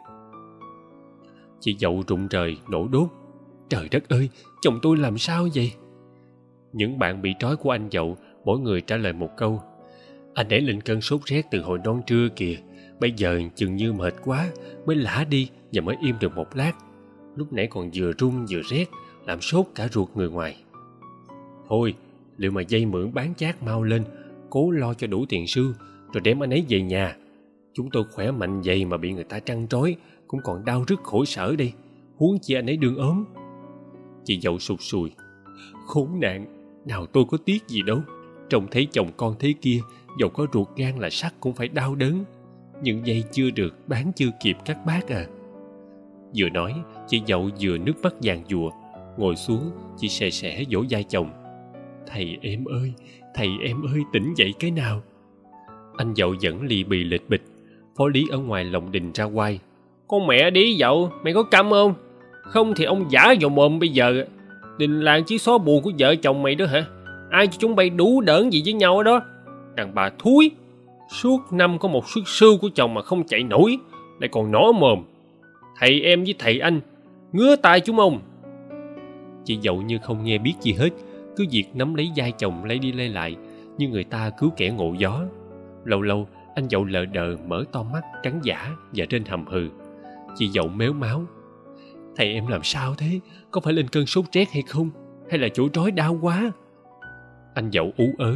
Chị dậu rụng rời, nổ đốt: "Trời đất ơi, chồng tôi làm sao vậy?" Những bạn bị trói của anh dậu mỗi người trả lời một câu: "Anh để lên cơn sốt rét từ hồi non trưa kìa. Bây giờ chừng như mệt quá mới lả đi và mới im được một lát. Lúc nãy còn vừa run vừa rét, làm sốt cả ruột người ngoài. Thôi, liệu mà dây mượn bán chác mau lên, cố lo cho đủ tiền sưu, rồi đem anh ấy về nhà. Chúng tôi khỏe mạnh vậy mà bị người ta trăn trói, cũng còn đau rứt khổ sở đây, huống chi anh ấy đương ốm." Chị dậu sụt sùi: "Khốn nạn, nào tôi có tiếc gì đâu. Trông thấy chồng con thế kia, dầu có ruột gan là sắt cũng phải đau đớn. Những dây chưa được, bán chưa kịp các bác à." Vừa nói, chị dậu vừa nước mắt giàn giụa. Ngồi xuống, chị sè sẻ vỗ vai chồng: Thầy em ơi, tỉnh dậy cái nào." Anh dậu vẫn lì bì lịch bịch. Phó lý ở ngoài lồng đình ra quay: "Con mẹ đĩ dậu, mày có câm không? Không thì ông giả vào mồm bây giờ. Đình làng chỉ xóa bùa của vợ chồng mày đó hả? Ai cho chúng bay đủ đỡn gì với nhau ở đó? Đàn bà thúi, suốt năm có một suất sưu của chồng mà không chạy nổi, lại còn nỏ mồm. Thầy em với thầy anh, ngứa tai chúng ông." Chị dậu như không nghe biết gì hết, cứ việc nắm lấy vai chồng lay đi lay lại như người ta cứu kẻ ngộ gió. Lâu lâu anh Dậu lờ đờ mở to mắt trắng dã và trên hầm hừ. Chị Dậu mếu máo: "Thầy em làm sao thế? Có phải lên cơn sốt rét hay không? Hay là chỗ trói đau quá?" Anh Dậu ú ớ: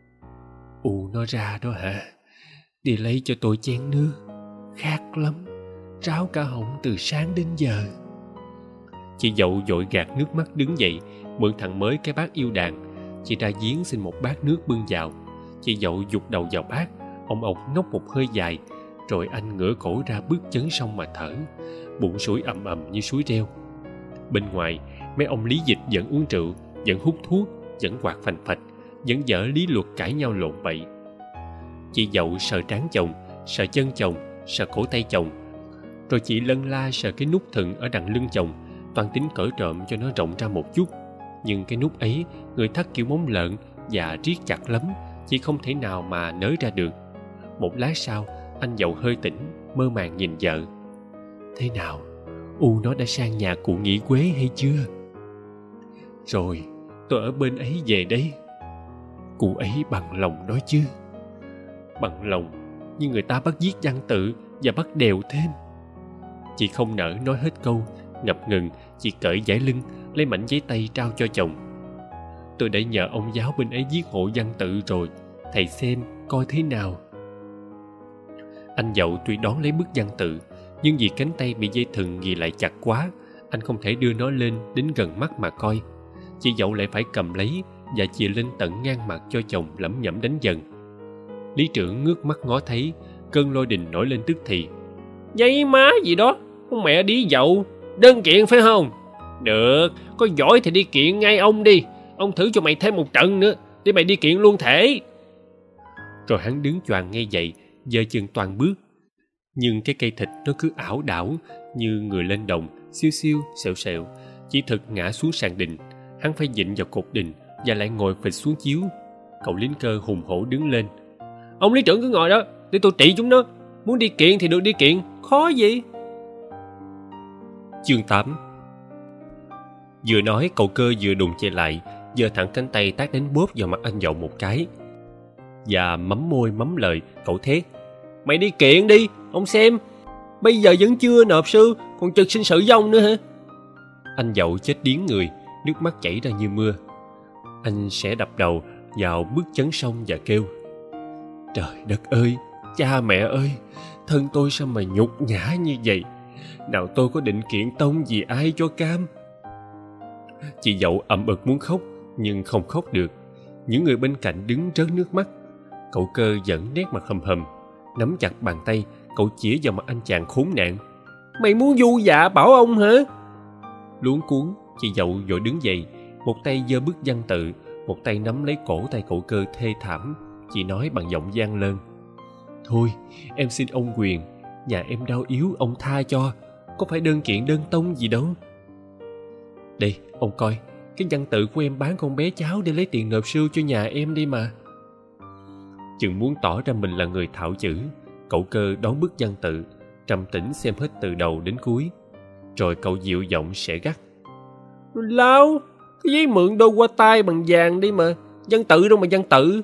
Nó ra đó hả? Đi lấy cho tôi chén nước. Khát lắm, ráo cả họng từ sáng đến giờ." Chị Dậu vội gạt nước mắt đứng dậy, mượn thằng mới cái bát yêu đàn. Chị ra giếng xin một bát nước bưng vào. Chị Dậu vụt đầu vào bát, ông ộc nốc một hơi dài, rồi anh ngửa cổ ra bước chấn sông mà thở, bụng sủi ầm ầm như suối reo. Bên ngoài, mấy ông lý dịch vẫn uống rượu, vẫn hút thuốc, vẫn quạt phành phạch, vẫn dở lý luật cãi nhau lộn bậy. Chị Dậu sờ trán chồng, sờ chân chồng, sờ cổ tay chồng, rồi chị lân la sờ cái nút thừng ở đằng lưng chồng, toan tính cởi trộm cho nó rộng ra một chút. Nhưng cái nút ấy người thắt kiểu móng lợn và riết chặt lắm, chị không thể nào mà nới ra được. Một lát sau, anh Dậu hơi tỉnh, mơ màng nhìn vợ: "Thế nào, nó đã sang nhà cụ nghỉ quế hay chưa?" "Rồi, tôi ở bên ấy về đây." "Cụ ấy bằng lòng đó chứ?" "Bằng lòng, nhưng người ta bắt giết văn tự và bắt đèo thêm." Chị không nỡ nói hết câu, ngập ngừng chị cởi dải lưng, lấy mảnh giấy tay trao cho chồng: "Tôi đã nhờ ông giáo bên ấy viết hộ văn tự rồi, thầy xem coi thế nào." Anh Dậu tuy đón lấy bức văn tự, nhưng vì cánh tay bị dây thừng ghi lại chặt quá, anh không thể đưa nó lên đến gần mắt mà coi. Chị Dậu lại phải cầm lấy và chìa lên tận ngang mặt cho chồng lẩm nhẩm đánh dần. Lý trưởng ngước mắt ngó thấy, cơn lôi đình nổi lên tức thì: "Giấy má gì đó, con mẹ đi Dậu, đơn kiện phải không? Được, có giỏi thì đi kiện ngay ông đi. Ông thử cho mày thêm một trận nữa, để mày đi kiện luôn thể." Rồi hắn đứng choàng ngay dậy, giơ chân toàn bước. Nhưng cái cây thịt nó cứ ảo đảo như người lên đồng, siêu siêu xẹo xẹo. Chỉ thực ngã xuống sàn đình, hắn phải dịnh vào cột đình và lại ngồi phịch xuống chiếu. Cậu lính cơ hùng hổ đứng lên: "Ông lý trưởng cứ ngồi đó, để tôi trị chúng nó. Muốn đi kiện thì được đi kiện, khó gì." Chương 8. Vừa nói, cậu Cơ vừa đùng chạy lại, giơ thẳng cánh tay tát đánh bóp vào mặt anh Dậu một cái, và mắm môi mắm lời, cậu thét: "Mày đi kiện đi, ông xem. Bây giờ vẫn chưa nộp sư, còn trực sinh sự với ông nữa hả?" Anh Dậu chết điếng người, nước mắt chảy ra như mưa. Anh sẽ đập đầu vào bước chấn sông và kêu: "Trời đất ơi, cha mẹ ơi, thân tôi sao mà nhục nhã như vậy? Nào tôi có định kiện tông gì ai cho cam?" Chị Dậu ậm ực muốn khóc, nhưng không khóc được. Những người bên cạnh đứng rớt nước mắt. Cậu Cơ vẫn nét mặt hầm hầm, nắm chặt bàn tay, cậu chĩa vào mặt anh chàng khốn nạn: "Mày muốn du dạ bảo ông hả?" Luống cuống, chị Dậu vội đứng dậy, một tay giơ bức văn tự, một tay nắm lấy cổ tay cậu Cơ thê thảm. Chị nói bằng giọng gian lơn: "Thôi, em xin ông quyền, nhà em đau yếu, ông tha cho, có phải đơn kiện đơn tông gì đâu. Đây, ông coi, cái văn tự của em bán con bé cháu để lấy tiền nộp sưu cho nhà em đi mà." Chừng muốn tỏ ra mình là người thạo chữ, cậu Cơ đón bức văn tự, trầm tĩnh xem hết từ đầu đến cuối. Rồi cậu dịu giọng sẽ gắt: "Lao, cái giấy mượn đôi qua tay bằng vàng đi mà, văn tự đâu mà văn tự."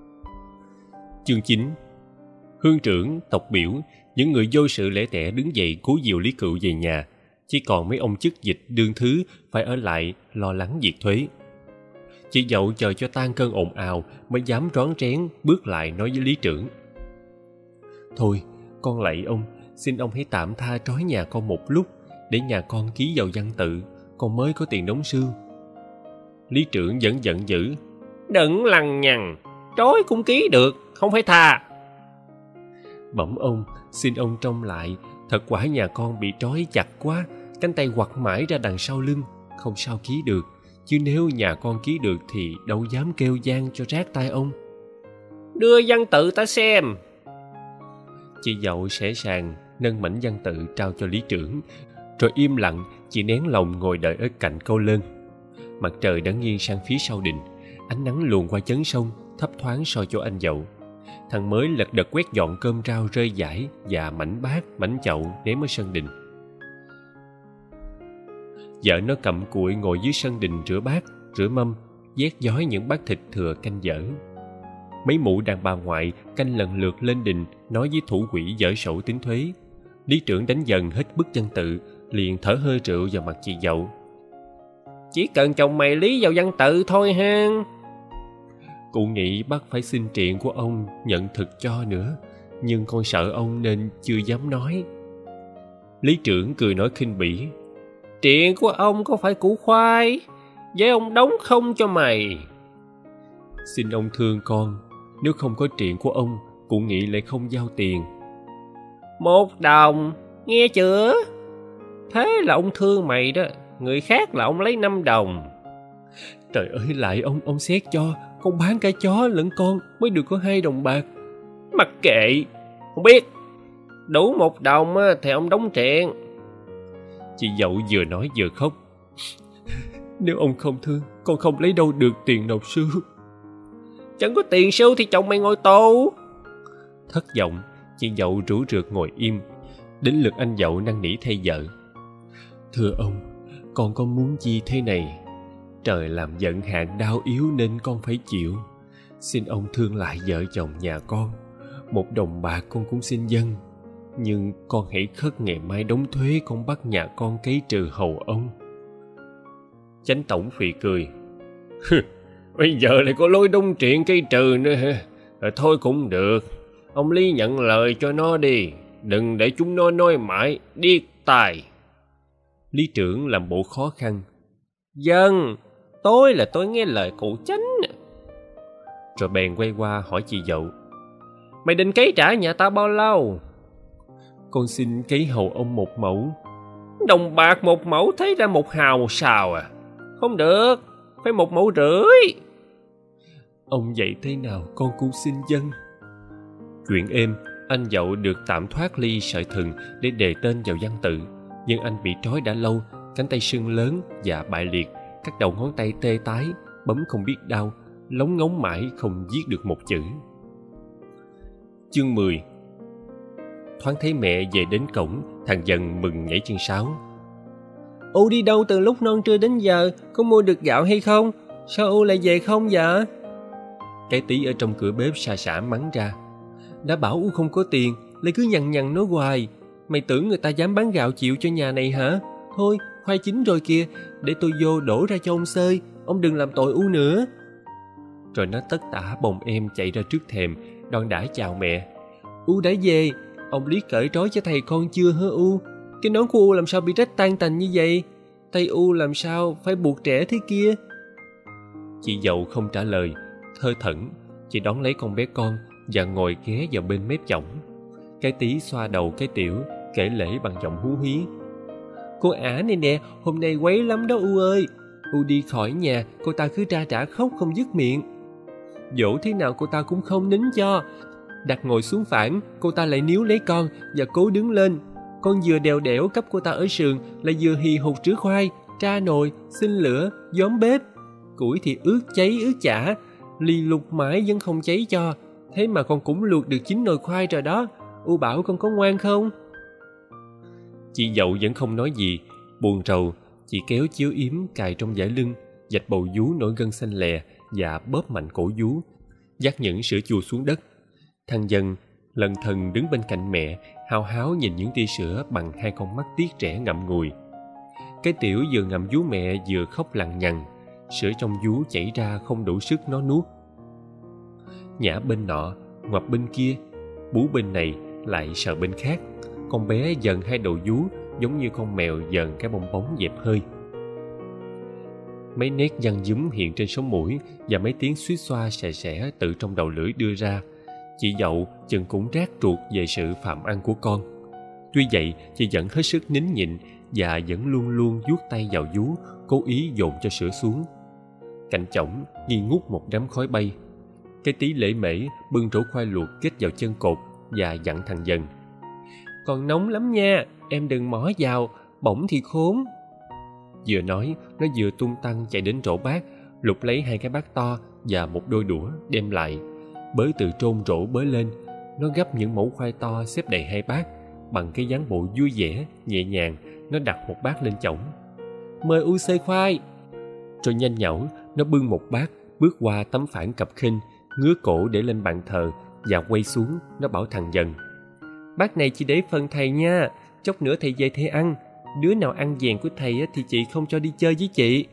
Chương 9. Hương trưởng, tộc biểu, những người vô sự lẻ tẻ đứng dậy cứu dìu Lý Cựu về nhà. Chỉ còn mấy ông chức dịch đương thứ phải ở lại lo lắng việc thuế. Chị Dậu chờ cho tan cơn ồn ào mới dám rón rén bước lại nói với lý trưởng: "Thôi, con lạy ông, xin ông hãy tạm tha trói nhà con một lúc, để nhà con ký vào văn tự, con mới có tiền đóng sưu." Lý trưởng vẫn giận dữ: "Đừng lằng nhằng, trói cũng ký được, không phải tha." "Bẩm ông, xin ông trông lại, thật quả nhà con bị trói chặt quá, cánh tay quặt mãi ra đằng sau lưng, không sao ký được. Chứ nếu nhà con ký được thì đâu dám kêu gian cho rát tai ông." "Đưa văn tự ta xem." Chị Dậu sẻ sàng nâng mảnh văn tự trao cho lý trưởng, rồi im lặng chị nén lòng ngồi đợi ở cạnh câu lơn. Mặt trời đã nghiêng sang phía sau đình, ánh nắng luồn qua chấn sông thấp thoáng soi cho anh Dậu. Thằng mới lật đật quét dọn cơm rau rơi vãi và mảnh bát mảnh chậu ném ở sân đình. Vợ nó cặm cụi ngồi dưới sân đình rửa bát rửa mâm, vét dói những bát thịt thừa canh dở. Mấy mụ đàn bà ngoại canh lần lượt lên đình nói với thủ quỹ dở sổ tính thuế. Lý trưởng đánh dần hết bức văn tự, liền thở hơi rượu vào mặt chị dậu. Chỉ cần chồng mày lý vào văn tự thôi ha. Cụ nghĩ bắt phải xin triện của ông nhận thực cho nữa, nhưng con sợ ông nên chưa dám nói. Lý trưởng cười nói khinh bỉ. Triện của ông có phải củ khoai, với ông đóng không cho mày. Xin ông thương con, nếu không có triện của ông, cụ Nghị lại không giao tiền. 1 đồng, nghe chưa? Thế là ông thương mày đó, người khác là ông lấy 5 đồng. Trời ơi, lại ông xét cho, con bán cả chó lẫn con mới được có 2 đồng bạc. Mặc kệ, không biết. Đủ 1 đồng thì ông đóng triện. Chị dậu vừa nói vừa khóc. Nếu ông không thương, con không lấy đâu được tiền nộp sưu. Chẳng có tiền sưu thì chồng mày ngồi tù. Thất vọng, chị dậu rũ rượt ngồi im. Đến lượt anh dậu năn nỉ thay vợ. Thưa ông, con có muốn chi thế này? Trời làm giận hạn đau yếu nên con phải chịu. Xin ông thương lại vợ chồng nhà con. 1 đồng bạc con cũng xin dâng. Nhưng con hãy khất ngày mai đóng thuế, con bắt nhà con cấy trừ hầu ông. Chánh tổng phì cười. Bây giờ lại có lối đóng triện cây trừ nữa hả? Thôi cũng được. Ông Lý nhận lời cho nó đi. Đừng để chúng nó nói mãi, điếc tai. Lý trưởng làm bộ khó khăn. Dân, tôi nghe lời cụ Chánh. Rồi bèn quay qua hỏi chị dậu. Mày định cấy trả nhà ta bao lâu? Con xin cấy hầu ông 1 mẫu. Đồng bạc 1 mẫu thấy ra 1 hào 1 sào à? Không được, phải 1,5 mẫu. Ông dạy thế nào con cũng xin dâng. Chuyện êm, anh dậu được tạm thoát ly sợi thừng để đề tên vào văn tự. Nhưng anh bị trói đã lâu, cánh tay sưng lớn và bại liệt, các đầu ngón tay tê tái, bấm không biết đau, lóng ngóng mãi không viết được 1 chữ. Chương 10. Thoáng thấy mẹ về đến cổng, thằng Dần mừng nhảy chân sáo. U đi đâu từ lúc non trưa đến giờ, có mua được gạo hay không? Sao U lại về không vậy? Cái Tí ở trong cửa bếp xa xả mắng ra. Đã bảo U không có tiền, lại cứ nhằn nhằn nói hoài. Mày tưởng người ta dám bán gạo chịu cho nhà này hả? Thôi, khoai chín rồi kìa, để tôi vô đổ ra cho ông xơi, ông đừng làm tội U nữa. Rồi nó tất tả bồng em chạy ra trước thềm, đon đãi chào mẹ. U đã về, ông Lý cởi trói cho thầy con chưa hả U? Cái nón của U làm sao bị rách tan tành như vậy? Tay U làm sao phải buộc trẻ thế kia? Chị dậu không trả lời, thơ thẩn. Chị đón lấy con bé con và ngồi ghé vào bên mép chổng. Cái Tí xoa đầu cái Tiểu, kể lể bằng giọng hú hí. Cô Ả này nè, hôm nay quấy lắm đó U ơi. U đi khỏi nhà, cô ta cứ ra trả khóc không dứt miệng. Dỗ thế nào cô ta cũng không nín cho. Đặt ngồi xuống phản, cô ta lại níu lấy con và cố đứng lên. Con vừa đèo đẻo cấp cô ta ở sườn, lại vừa hì hục rửa khoai, tra nồi, xin lửa, gióm bếp. Củi thì ướt cháy ướt chả, lì lục mãi vẫn không cháy cho. Thế mà con cũng luộc được 9 nồi khoai rồi đó. U bảo con có ngoan không? Chị dậu vẫn không nói gì. Buồn rầu, chị kéo chiếu yếm cài trong vải lưng, vạch bầu vú nổi gân xanh lè và bóp mạnh cổ vú, dắt những sữa chua xuống đất. Thằng Dần lần thần đứng bên cạnh mẹ, hao háo nhìn những tia sữa bằng 2 con mắt tiếc rẻ ngậm ngùi. Cái Tiểu vừa ngậm vú mẹ vừa khóc lằng nhằng, sữa trong vú chảy ra không đủ sức nó nuốt. Nhả bên nọ, ngoặt bên kia, bú bên này lại sờ bên khác. Con bé dần 2 đầu vú giống như con mèo dần cái bong bóng dẹp hơi. Mấy nét nhăn nhúm hiện trên sống mũi và mấy tiếng suýt xoa xè xẻ từ trong đầu lưỡi đưa ra. Chị dậu chừng cũng rát ruột về sự phạm ăn của con. Tuy vậy, chị vẫn hết sức nín nhịn và vẫn luôn luôn vuốt tay vào vú, cố ý dồn cho sữa xuống. Cạnh chổng nghi ngút một đám khói bay. Cái Tí lễ mễ bưng rổ khoai luộc kết vào chân cột và dặn thằng Dần. Còn nóng lắm nha, em đừng mỏ vào, bỏng thì khốn. Vừa nói, nó vừa tung tăng chạy đến rổ bát, lục lấy 2 cái bát to và 1 đôi đũa đem lại. Bới từ trôn rổ bới lên, nó gấp những mẩu khoai to xếp đầy 2 bát. Bằng cái dáng bộ vui vẻ, nhẹ nhàng, nó đặt 1 bát lên chổng. Mời U xơi khoai. Rồi nhanh nhảu Nó bưng một bát, bước qua tấm phản cặp khênh, ngứa cổ để lên bàn thờ và quay xuống. Nó bảo thằng Dần: "Bát này chỉ để phần thầy nha, chốc nữa thầy về thầy ăn. Đứa nào ăn vàng của thầy thì chị không cho đi chơi với chị."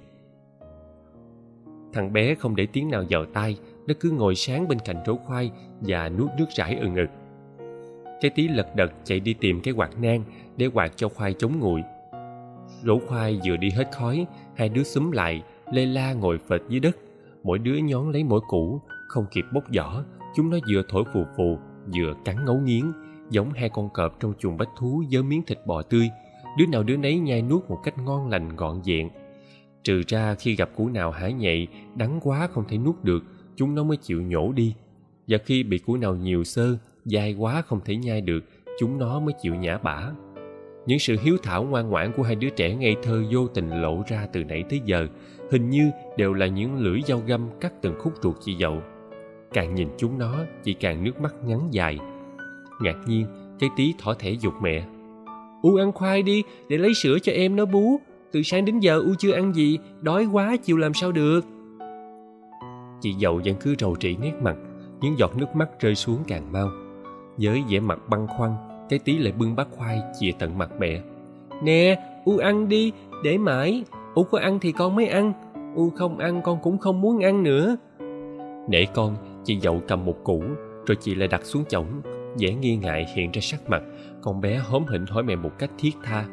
Thằng bé không để tiếng nào vào tai, nó cứ ngồi sáng bên cạnh rổ khoai và nuốt nước rải ừng ực. Cái Tí lật đật chạy đi tìm cái quạt nang để quạt cho khoai chống nguội. Rổ khoai vừa đi hết khói, hai đứa xúm lại lê la ngồi phệt dưới đất, mỗi đứa nhón lấy mỗi củ. Không kịp bóc vỏ, chúng nó vừa thổi phù phù vừa cắn ngấu nghiến, giống hai con cọp trong chuồng bách thú vớ miếng thịt bò tươi. Đứa nào đứa nấy nhai nuốt một cách ngon lành gọn vẹn. Trừ ra khi gặp củ nào hả nhạy, đắng quá không thể nuốt được, chúng nó mới chịu nhổ đi. Và khi bị củ nào nhiều xơ, dai quá không thể nhai được, chúng nó mới chịu nhả bả. Những sự hiếu thảo ngoan ngoãn của hai đứa trẻ ngây thơ vô tình lộ ra từ nãy tới giờ, hình như đều là những lưỡi dao găm cắt từng khúc ruột chị dậu. Càng nhìn chúng nó, chị càng nước mắt ngắn dài. Ngạc nhiên, cái Tí thỏ thẻ giục mẹ: "U ăn khoai đi, để lấy sữa cho em nó bú. Từ sáng đến giờ U chưa ăn gì, đói quá chịu làm sao được." Chị dậu vẫn cứ rầu rĩ nét mặt, những giọt nước mắt rơi xuống càng mau. Với vẻ mặt băn khoăn, cái Tí lại bưng bát khoai chìa tận mặt mẹ: "Nè, U ăn đi, để mãi. U có ăn thì con mới ăn. U không ăn con cũng không muốn ăn nữa." Nể con, chị dậu cầm một củ, rồi chị lại đặt xuống chõng. Vẻ nghi ngại hiện ra sắc mặt, con bé hóm hỉnh hỏi mẹ một cách thiết tha: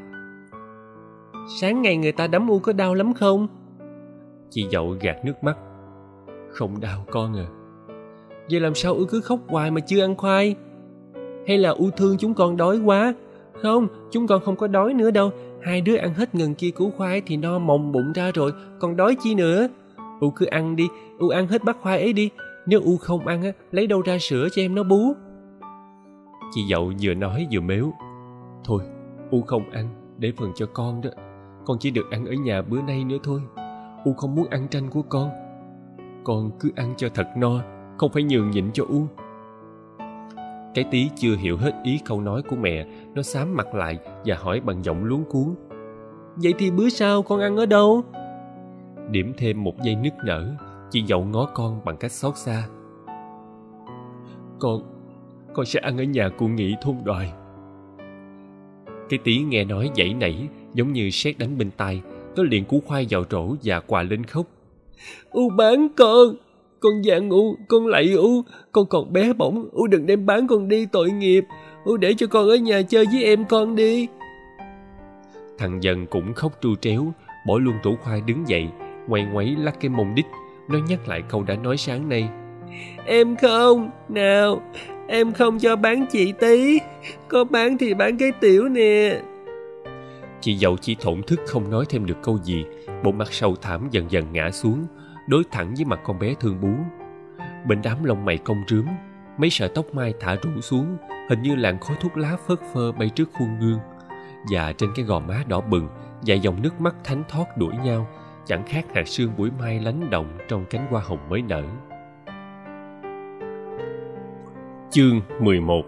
"Sáng ngày người ta đấm U có đau lắm không?" Chị dậu gạt nước mắt: "Không đau con à." "Vậy làm sao U cứ khóc hoài mà chưa ăn khoai? Hay là U thương chúng con đói quá?" "Không, chúng con không có đói nữa đâu. Hai đứa ăn hết ngần kia củ khoai thì no mồng bụng ra rồi, còn đói chi nữa. U cứ ăn đi, U ăn hết bát khoai ấy đi. Nếu U không ăn lấy đâu ra sữa cho em nó bú." Chị dậu vừa nói vừa mếu: "Thôi, U không ăn, để phần cho con đó. Con chỉ được ăn ở nhà bữa nay nữa thôi. U không muốn ăn tranh của con. Con cứ ăn cho thật no, không phải nhường nhịn cho U." Cái Tí chưa hiểu hết ý câu nói của mẹ, nó xám mặt lại và hỏi bằng giọng luống cuống: "Vậy thì bữa sau con ăn ở đâu?" Điểm thêm một giây nức nở, chị dậu ngó con bằng cách xót xa: Con sẽ ăn ở nhà cụ Nghị thôn Đoài." Cái Tí nghe nói giãy nảy giống như sét đánh bên tai. Nó liền cú khoai vào rổ và quà lên khóc: "U bán con dạng U, con lạy U, con còn bé bỏng, U đừng đem bán con đi tội nghiệp. U để cho con ở nhà chơi với em con đi." Thằng Dần cũng khóc tru tréo, bỏ luôn tủ khoai đứng dậy, ngoay ngoáy lắc cái mông đít. Nó nhắc lại câu đã nói sáng nay: "Em không, nào, em không cho bán chị Tí. Có bán thì bán cái Tiểu nè." Chị dậu chỉ thổn thức không nói thêm được câu gì. Bộ mặt sầu thảm dần dần ngã xuống, đối thẳng với mặt con bé thương bú. Bên đám lông mày cong rướm, mấy sợi tóc mai thả rủ xuống, hình như làn khói thuốc lá phất phơ bay trước khuôn gương. Và trên cái gò má đỏ bừng, vài dòng nước mắt thánh thót đuổi nhau, chẳng khác hạt sương buổi mai lánh động trong cánh hoa hồng mới nở. Chương 11.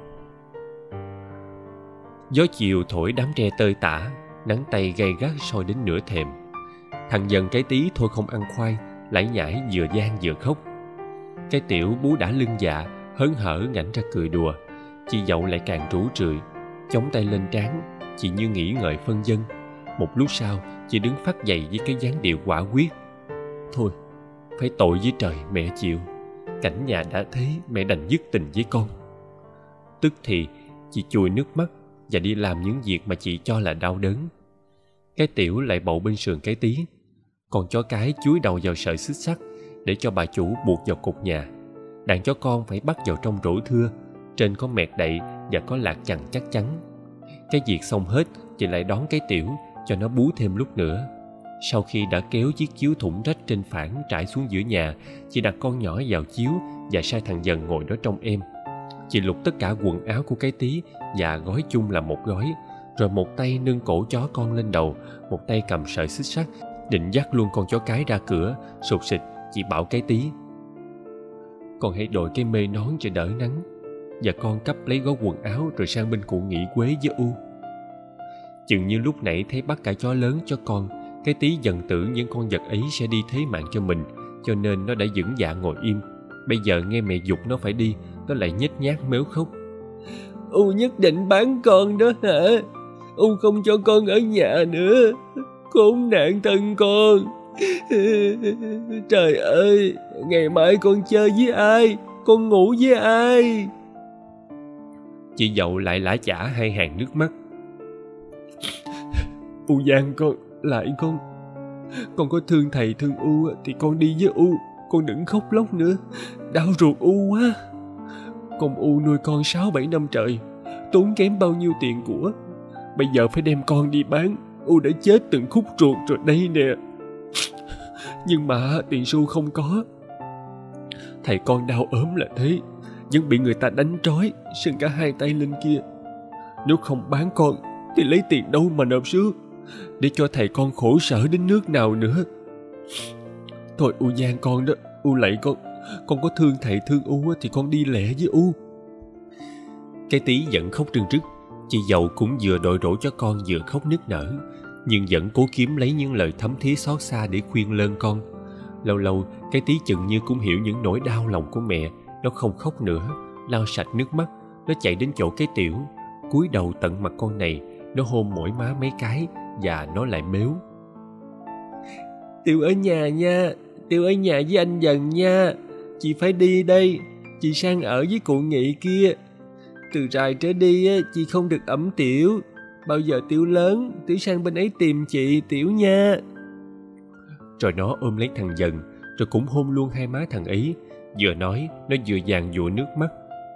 Gió chiều thổi đám tre tơi tả, nắng tây gay gắt soi đến nửa thềm. Thằng Dần cái Tí thôi không ăn khoai, lải nhải vừa van vừa khóc. Cái Tiểu bú đã lưng dạ, hớn hở ngảnh ra cười đùa. Chị dậu lại càng rủ rượi, chống tay lên trán, chị như nghĩ ngợi phân vân. Một lúc sau, chị đứng phắt dậy với cái dáng điệu quả quyết: "Thôi, phải tội với trời mẹ chịu. Cảnh nhà đã thế, mẹ đành dứt tình với con." Tức thì, chị chùi nước mắt và đi làm những việc mà chị cho là đau đớn. Cái Tiểu lại bậu bên sườn cái Tí. Con chó cái chúi đầu vào sợi xích sắt để cho bà chủ buộc vào cột nhà. Đàn chó con phải bắt vào trong rổ thưa, trên có mẹt đậy và có lạc chằn chắc chắn. Cái việc xong hết, chị lại đón cái Tiểu cho nó bú thêm lúc nữa. Sau khi đã kéo chiếc chiếu thủng rách trên phản trải xuống giữa nhà, chị đặt con nhỏ vào chiếu và sai thằng Dần ngồi đó trông em. Chị lục tất cả quần áo của cái Tí và gói chung là một gói, rồi một tay nâng cổ chó con lên đầu, một tay cầm sợi xích sắt định dắt luôn con chó cái ra cửa. Sụt sịt, chị bảo cái Tí: "Con hãy đội cái mê nón cho đỡ nắng, và con cắp lấy gói quần áo rồi sang bên cụ Nghị Quế với U." Chừng như lúc nãy thấy bắt cả chó lớn cho con, cái Tí dần tưởng những con vật ấy sẽ đi thế mạng cho mình, cho nên nó đã vững dạ ngồi im. Bây giờ nghe mẹ giục nó phải đi, nó lại nhếch nhác mếu khóc. U nhất định bán con đó hả? U không cho con ở nhà nữa. Khốn nạn thân con. Trời ơi, ngày mai con chơi với ai? Con ngủ với ai? Chị dậu lại lã chả hai hàng nước mắt. U Giang con, lại con. Con có thương thầy thương U thì con đi với U. Con đừng khóc lóc nữa, đau ruột U quá. Con U nuôi con 6-7 năm trời, tốn kém bao nhiêu tiền của. Bây giờ phải đem con đi bán. U đã chết từng khúc ruột rồi đây nè. Nhưng mà tiền xu không có. Thầy con đau ốm là thế, vẫn bị người ta đánh trói, sưng cả hai tay lên kia. Nếu không bán con thì lấy tiền đâu mà nộp xứ, để cho thầy con khổ sở đến nước nào nữa. Thôi U Giang con đó, U lạy con có thương thầy thương U thì con đi lẹ với U. Cái Tí vẫn khóc rưng rức. Chị dậu cũng vừa đội đổ cho con vừa khóc nức nở, nhưng vẫn cố kiếm lấy những lời thấm thía xót xa để khuyên lơn con. Lâu lâu cái Tí chừng như cũng hiểu những nỗi đau lòng của mẹ. Nó không khóc nữa, lau sạch nước mắt. Nó chạy đến chỗ cái Tiểu, cúi đầu tận mặt con này. Nó hôn mỗi má mấy cái và nó lại mếu. Tiểu ở nhà nha, Tiểu ở nhà với anh Dần nha. Chị phải đi đây, chị sang ở với cụ Nghị kia. Từ rày trở đi chị không được ẵm Tiểu. Bao giờ Tiểu lớn, Tiểu sang bên ấy tìm chị Tiểu nha. Rồi nó ôm lấy thằng Dần, rồi cũng hôn luôn hai má thằng ấy. Vừa nói, nó vừa dàn dụa nước mắt.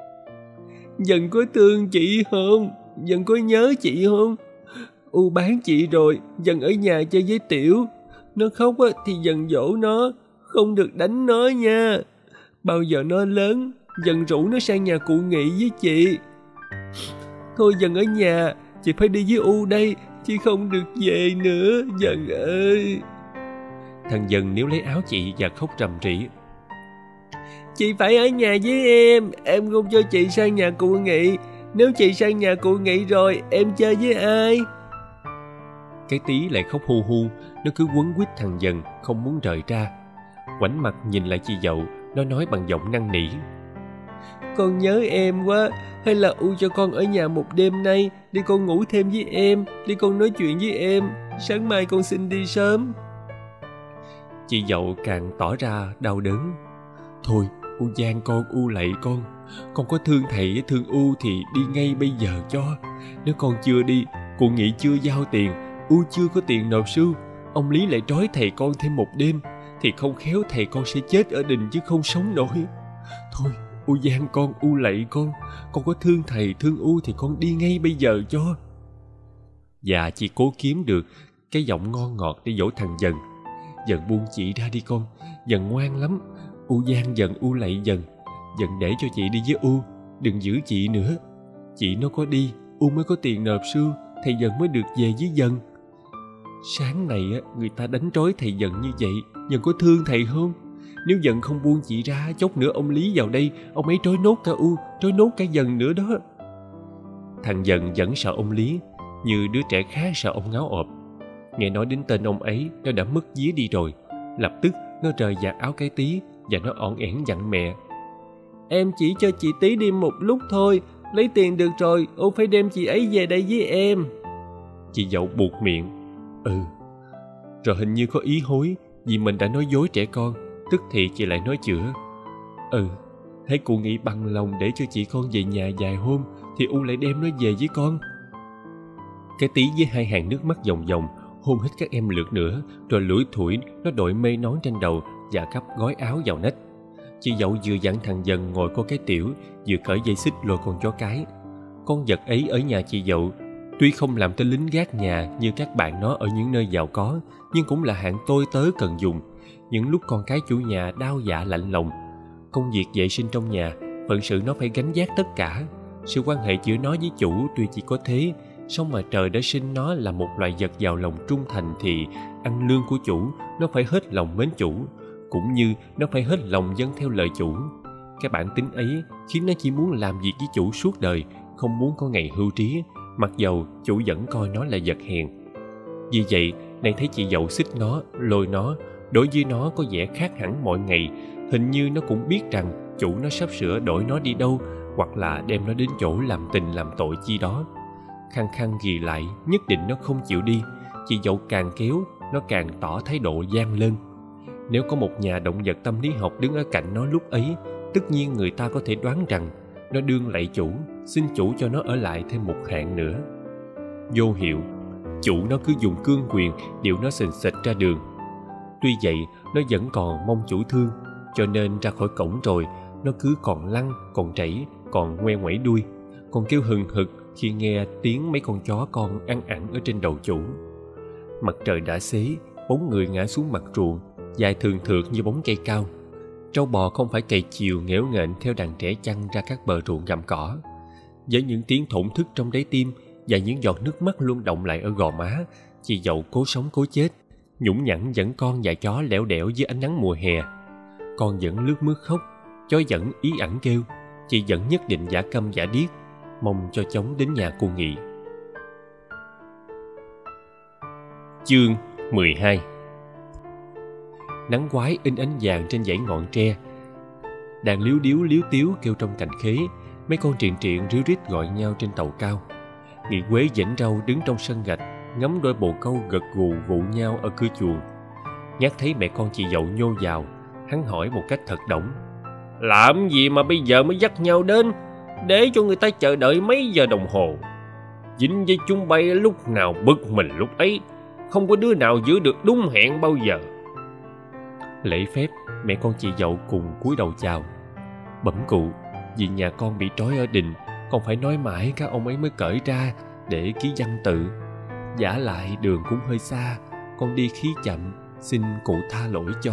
Dần có thương chị không? Dần có nhớ chị không? U bán chị rồi, Dần ở nhà chơi với Tiểu. Nó khóc thì Dần dỗ nó, không được đánh nó nha. Bao giờ nó lớn, Dần rủ nó sang nhà cụ Nghị với chị. Thôi Dần ở nhà, chị phải đi với U đây, chị không được về nữa, Dần ơi. Thằng Dần níu lấy áo chị và khóc rầm rĩ. Chị phải ở nhà với em không cho chị sang nhà cụ Nghị. Nếu chị sang nhà cụ Nghị rồi, em chơi với ai? Cái Tí lại khóc hu hu. Nó cứ quấn quýt thằng Dần, không muốn rời ra. Ngoảnh mặt nhìn lại chị dậu, nó nói bằng giọng năn nỉ. Con nhớ em quá. Hay là U cho con ở nhà một đêm nay, đi con ngủ thêm với em, đi con nói chuyện với em. Sáng mai con xin đi sớm. Chị dậu càng tỏ ra đau đớn. Thôi U Giang con, U lạy con có thương thầy thương U thì đi ngay bây giờ cho. Nếu con chưa đi, cụ Nghị chưa giao tiền, U chưa có tiền nộp xu, ông Lý lại trói thầy con thêm một đêm, thì không khéo thầy con sẽ chết ở đình chứ không sống nổi. Thôi U Giang con, U lạy con có thương thầy thương U thì con đi ngay bây giờ cho. Và chị cố kiếm được cái giọng ngon ngọt để dỗ thằng Dần. Dần buông chị ra đi con, Dần ngoan lắm. U Giang Dần, U lạy Dần, Dần để cho chị đi với U, đừng giữ chị nữa. Chị nó có đi, U mới có tiền nộp xu, thầy Dần mới được về với Dần. Sáng này người ta đánh trói thầy Dần như vậy, Dần có thương thầy không? Nếu Dần không buông chị ra, chốc nữa ông Lý vào đây, ông ấy trói nốt cả U, trói nốt cả Dần nữa đó. Thằng Dần vẫn sợ ông Lý, như đứa trẻ khác sợ ông ngáo ọp. Nghe nói đến tên ông ấy, nó đã mất vía đi rồi. Lập tức nó rời giặt áo cái Tí và nó ỏn ẻn dặn mẹ. Em chỉ cho chị Tí đi một lúc thôi, lấy tiền được rồi, U phải đem chị ấy về đây với em. Chị dậu buột miệng. Rồi hình như có ý hối vì mình đã nói dối trẻ con, tức thì chị lại nói chữa. Thấy cụ Nghị bằng lòng để cho chị con về nhà vài hôm thì U lại đem nó về với con. Cái Tí với hai hàng nước mắt ròng ròng hôn hết các em lượt nữa, rồi lủi thủi nó đội mây nón trên đầu và gấp gói áo vào nách. Chị dậu vừa dặn thằng Dần ngồi có cái Tiểu, vừa cởi dây xích lôi con chó cái. Con vật ấy ở nhà chị dậu tuy không làm tới lính gác nhà như các bạn nó ở những nơi giàu có, nhưng cũng là hạng tôi tớ cần dùng. Những lúc con cái chủ nhà đau dạ lạnh lòng, công việc vệ sinh trong nhà, phận sự nó phải gánh vác tất cả. Sự quan hệ giữa nó với chủ tuy chỉ có thế, song mà trời đã sinh nó là một loài vật giàu lòng trung thành thì ăn lương của chủ, nó phải hết lòng mến chủ, cũng như nó phải hết lòng dâng theo lời chủ. Cái bản tính ấy khiến nó chỉ muốn làm việc với chủ suốt đời, không muốn có ngày hưu trí, mặc dầu chủ vẫn coi nó là vật hèn. Vì vậy, này thấy chị dậu xích nó, lôi nó, Đối với nó có vẻ khác hẳn mọi ngày, hình như nó cũng biết rằng chủ nó sắp sửa đổi nó đi đâu, hoặc là đem nó đến chỗ làm tình làm tội chi đó. Khăng khăng ghi lại, nhất định nó không chịu đi. Chị dậu càng kéo, nó càng tỏ thái độ gian lơn. Nếu có một nhà động vật tâm lý học đứng ở cạnh nó lúc ấy, tất nhiên người ta có thể đoán rằng nó đương lạy chủ, xin chủ cho nó ở lại thêm một hạn nữa. Vô hiệu, chủ nó cứ dùng cương quyền điệu nó sình sịch ra đường. Tuy vậy, nó vẫn còn mong chủ thương, cho nên ra khỏi cổng rồi, nó cứ còn lăn, còn chảy, còn ngoe ngoẩy đuôi, còn kêu hừng hực khi nghe tiếng mấy con chó con ăn ẵn ở trên đầu chủ. Mặt trời đã xế, bóng người ngã xuống mặt ruộng, dài thường thượt như bóng cây cao. Trâu bò không phải cày chiều nghễu nghệch theo đàn trẻ chăn ra các bờ ruộng gặm cỏ. Với những tiếng thổn thức trong đáy tim và những giọt nước mắt luôn đọng lại ở gò má, chị dậu cố sống cố chết, nhũng nhẵn dẫn con và chó lẻo đẻo dưới ánh nắng mùa hè. Con vẫn lướt mướt khóc, chó vẫn ý ẳng kêu, chị vẫn nhất định giả câm giả điếc, mong cho chóng đến nhà cô Nghị. Chương 12. Nắng quái in ánh vàng trên dãy ngọn tre. Đàn líu điếu líu tiếu kêu trong cành khế. Mấy con triền triện ríu rít gọi nhau trên tàu cao. Nghị Quế dãnh rau đứng trong sân gạch, ngắm đôi bồ câu gật gù vụ nhau ở cửa chuồng. Nhát thấy mẹ con chị dậu nhô vào, hắn hỏi một cách thật đổng: Làm gì mà bây giờ mới dắt nhau đến, để cho người ta chờ đợi mấy giờ đồng hồ? Dính với chúng bay lúc nào bực mình lúc ấy, không có đứa nào giữ được đúng hẹn bao giờ. Lễ phép, mẹ con chị dậu cùng cúi đầu chào. Bẩm cụ, vì nhà con bị trói ở đình, con phải nói mãi các ông ấy mới cởi ra để ký văn tự. Vả lại đường cũng hơi xa, con đi khí chậm, xin cụ tha lỗi cho.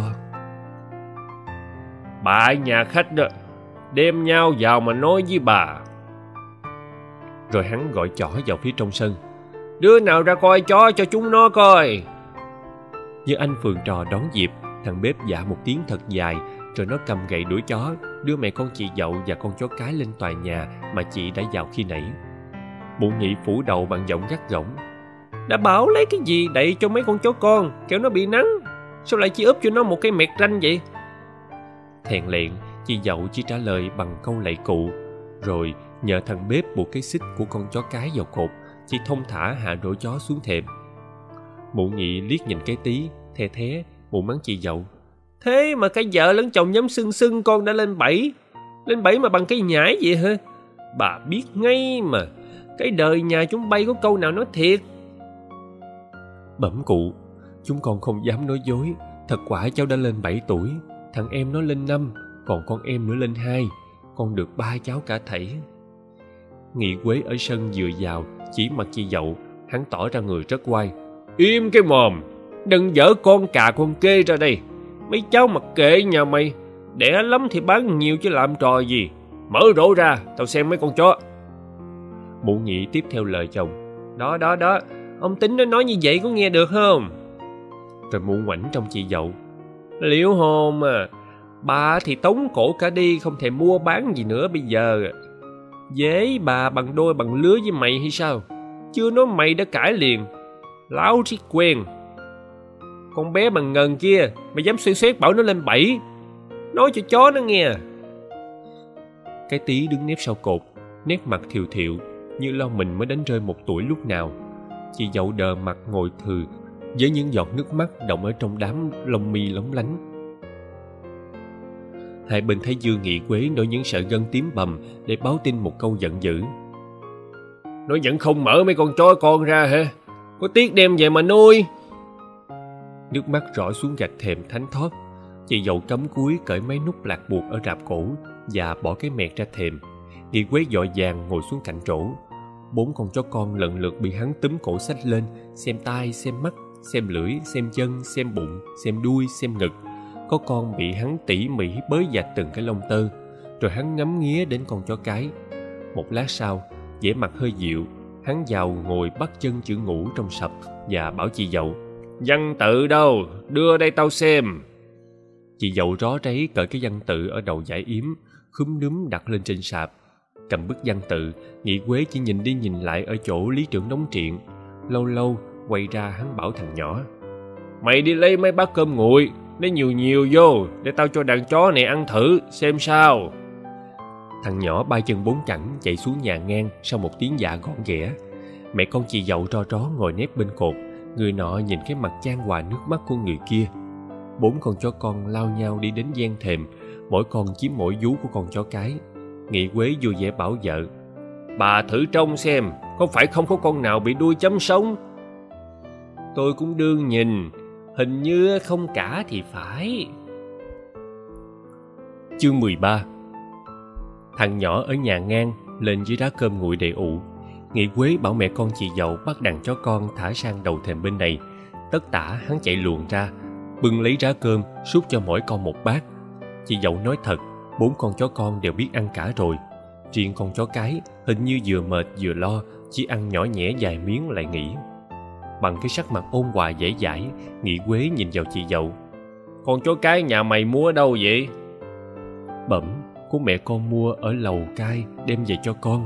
Bà nhà khách đó, đem nhau vào mà nói với bà. Rồi hắn gọi chỏ vào phía trong sân: Đứa nào ra coi chó cho chúng nó coi. Như anh phường trò đón dịp, thằng bếp dạ một tiếng thật dài, rồi nó cầm gậy đuổi chó, đưa mẹ con chị dậu và con chó cái lên tòa nhà mà chị đã vào khi nãy. Mụ Nhị phủ đầu bằng giọng gắt gỏng: Đã bảo lấy cái gì đậy cho mấy con chó con, kẻo nó bị nắng, sao lại chỉ úp cho nó một cái mẹt ranh vậy? Thẹn lẹn, chị dậu chỉ trả lời bằng câu lạy cụ, rồi nhờ thằng bếp buộc cái xích của con chó cái vào cột, chị thông thả hạ đổ chó xuống thềm. Mụ Nhị liếc nhìn cái tí, the thé, mụ mắng chị dậu: Thế mà cái vợ lẫn chồng nhắm sưng sưng con đã lên bẫy mà bằng cái nhãi vậy hả? Bà biết ngay mà, cái đời nhà chúng bay có câu nào nói thiệt. Bẩm cụ, chúng con không dám nói dối, thật quả cháu đã lên 7 tuổi, thằng em nó lên 5, còn con em nữa lên 2, con được 3 cháu cả thảy. Nghị Quế ở sân vừa vào, chỉ mặt chị dậu, hắn tỏ ra người rất oai: Im cái mồm, đừng dở con cà con kê ra đây. Mấy cháu mặc kệ nhà mày, đẻ lắm thì bán nhiều chứ làm trò gì. Mở rổ ra, tao xem mấy con chó. Mụ Nhị tiếp theo lời chồng: Đó, ông Tính nó nói như vậy có nghe được không? Rồi mụ ngoảnh trong chị dậu: Liễu hồn à, bà thì tống cổ cả đi, không thể mua bán gì nữa bây giờ. Dễ bà bằng đôi bằng lứa với mày hay sao? Chưa nói mày đã cãi liền. Láo riết quen. Con bé bằng ngần kia, mày dám xoay xoét bảo nó lên 7, nói cho chó nó nghe. Cái Tí đứng nép sau cột, nét mặt thiều thiệu, như lo mình mới đánh rơi 1 tuổi lúc nào. Chị dậu đờ mặt ngồi thừ, với những giọt nước mắt đọng ở trong đám lông mi lóng lánh. Hai bên thấy Dương Nghị Quế nổi những sợi gân tím bầm để báo tin một câu giận dữ: Nó vẫn không mở mấy con chó con ra hả? Có tiếc đem về mà nuôi? Nước mắt rỏ xuống gạch thềm thánh thót. Chị dậu cắm cúi cởi mấy nút lạc buộc ở rạp cổ và bỏ cái mẹt ra thềm. Nghị Quế vội vàng ngồi xuống cạnh rổ. 4 con chó con lần lượt bị hắn túm cổ xách lên, xem tai, xem mắt, xem lưỡi, xem chân, xem bụng, xem đuôi, xem ngực. Có con bị hắn tỉ mỉ bới dạch từng cái lông tơ, rồi hắn ngắm nghía đến con chó cái. Một lát sau, vẻ mặt hơi dịu, hắn vào ngồi bắt chân chữ ngủ trong sập và bảo chị dậu: Văn tự đâu? Đưa đây tao xem. Chị dậu ró ráy cởi cái văn tự ở đầu dải yếm, khúm núm đặt lên trên sạp. Cầm bức văn tự, Nghị Quế chỉ nhìn đi nhìn lại ở chỗ lý trưởng đóng triện. Lâu lâu quay ra hắn bảo thằng nhỏ: Mày đi lấy mấy bát cơm nguội, lấy nhiều nhiều vô, để tao cho đàn chó này ăn thử, xem sao. Thằng nhỏ ba chân bốn cẳng chạy xuống nhà ngang sau một tiếng dạ gọn ghẽ. Mẹ con chị dậu ro ró ngồi nép bên cột, người nọ nhìn cái mặt chan hòa nước mắt của người kia. 4 con chó con lao nhau đi đến gian thềm, mỗi con chiếm mỗi vú của con chó cái. Nghị Quế vui vẻ bảo vợ: Bà thử trông xem, không phải không có con nào bị đuôi chấm sống. Tôi cũng đương nhìn, hình như không cả thì phải. Chương 13. Thằng nhỏ ở nhà ngang lên dưới đá cơm nguội đầy ụ. Nghị Quế bảo mẹ con chị dậu bắt đàn chó con thả sang đầu thềm bên này. Tất tả hắn chạy luồn ra, bưng lấy rá cơm xúc cho mỗi con một bát. Chị dậu nói thật, 4 con chó con đều biết ăn cả rồi. Riêng con chó cái hình như vừa mệt vừa lo, chỉ ăn nhỏ nhẽ vài miếng lại nghỉ. Bằng cái sắc mặt ôn hòa dễ dãi, Nghị Quế nhìn vào chị dậu: Con chó cái nhà mày mua ở đâu vậy? Bẩm, của mẹ con mua ở lầu cai đem về cho con.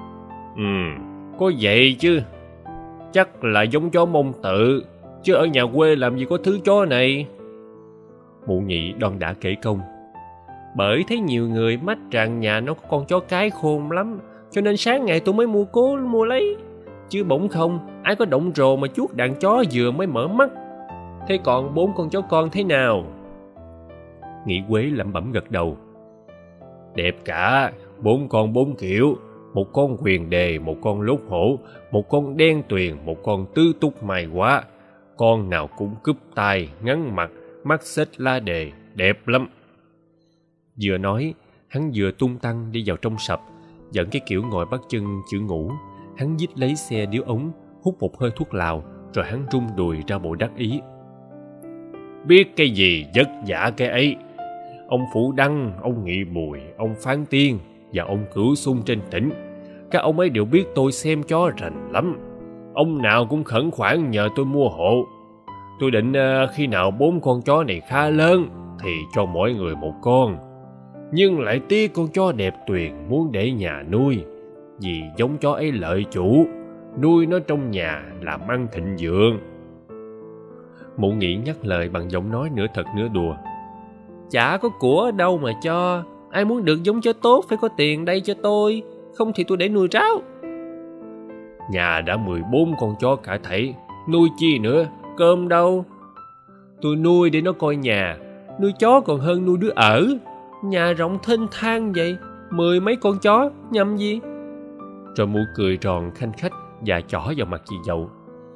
Có vậy chứ. Chắc là giống chó Mông Tự, chứ ở nhà quê làm gì có thứ chó này. Mụ Nhị đon đả kể công: Bởi thấy nhiều người mách rằng nhà nó có con chó cái khôn lắm, cho nên sáng ngày tôi mới cố mua lấy. Chứ bỗng không, ai có động rồ mà chuốt đàn chó vừa mới mở mắt. Thế còn 4 con chó con thế nào? Nghị Quế lẩm bẩm gật đầu: Đẹp cả, 4 con 4 kiểu. Một con huyền đề, một con lốt hổ, một con đen tuyền, một con tứ túc mai quá. Con nào cũng cúp tai, ngắn mặt, mắt xếch lá đề, đẹp lắm. Vừa nói, hắn vừa tung tăng đi vào trong sập, dẫn cái kiểu ngồi bắt chân chữ ngủ. Hắn dít lấy xe điếu ống, hút một hơi thuốc lào, rồi hắn rung đùi ra bộ đắc ý: Biết cái gì vất vả cái ấy. Ông Phụ Đăng, ông Nghị Bùi, ông Phán Tiên và ông Cửu Xung trên tỉnh, các ông ấy đều biết tôi xem chó rành lắm. Ông nào cũng khẩn khoản nhờ tôi mua hộ. Tôi định khi nào 4 con chó này khá lớn thì cho mỗi người một con. Nhưng lại tiếc con chó đẹp tuyền muốn để nhà nuôi, vì giống chó ấy lợi chủ, nuôi nó trong nhà làm ăn thịnh vượng. Mụ Nghị nhắc lời bằng giọng nói nửa thật nửa đùa: Chả có của ở đâu mà cho. Ai muốn được giống chó tốt phải có tiền đây cho tôi, không thì tôi để nuôi ráo. Nhà đã 14 con chó cả thảy, nuôi chi nữa, cơm đâu. Tôi nuôi để nó coi nhà, nuôi chó còn hơn nuôi đứa ở. Nhà rộng thênh thang vậy, 10 mấy con chó, nhầm gì? Rồi mụ cười tròn khanh khách và chỏ vào mặt chị dậu: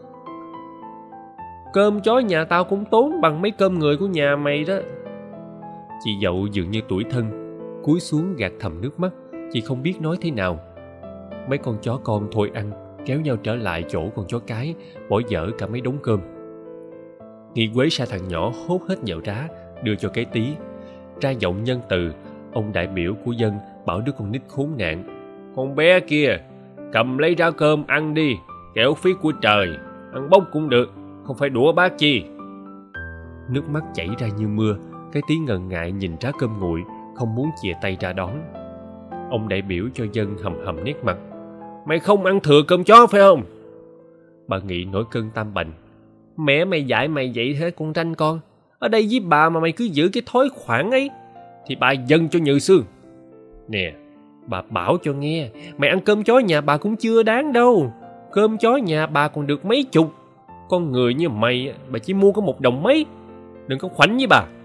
Cơm chó nhà tao cũng tốn bằng mấy cơm người của nhà mày đó. Chị dậu dường như tủi thân, cúi xuống gạt thầm nước mắt, chị không biết nói thế nào. Mấy con chó con thôi ăn, kéo nhau trở lại chỗ con chó cái, bỏ dở cả mấy đống cơm. Nghị Quế sa thằng nhỏ hốt hết vào rá, đưa cho cái tí. Ra giọng nhân từ, ông đại biểu của dân bảo đứa con nít khốn nạn: Con bé kia, cầm lấy rau cơm ăn đi, kẻo phí của trời, ăn bốc cũng được, không phải đũa bát chi. Nước mắt chảy ra như mưa, cái tí ngần ngại nhìn rá cơm nguội, không muốn chìa tay ra đón. Ông đại biểu cho dân hầm hầm nét mặt: Mày không ăn thừa cơm chó phải không? Bà Nghị nổi cơn tam bành: Mẹ mày dạy mày vậy thế con tranh con? Ở đây với bà mà mày cứ giữ cái thói khoản ấy, thì bà dâng cho Nhự Xương. Nè, bà bảo cho nghe, mày ăn cơm chó nhà bà cũng chưa đáng đâu. Cơm chó nhà bà còn được mấy chục. Con người như mày, bà chỉ mua có 1 đồng mấy. Đừng có khoảnh với bà.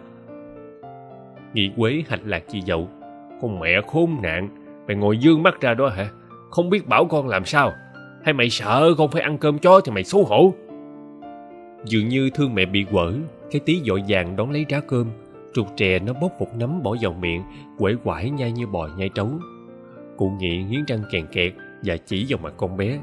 Nghị Quế hạch lạc chị dậu: Con mẹ khốn nạn, mày ngồi dương mắt ra đó hả? Không biết bảo con làm sao? Hay mày sợ con phải ăn cơm chó thì mày xấu hổ? Dường như thương mẹ bị quở, cái tí vội vàng đón lấy rá cơm, rụt rè nó bốc một nắm bỏ vào miệng, quể quải nhai như bò nhai trấu. Cụ Nghị nghiến răng kèn kẹt và chỉ vào mặt con bé: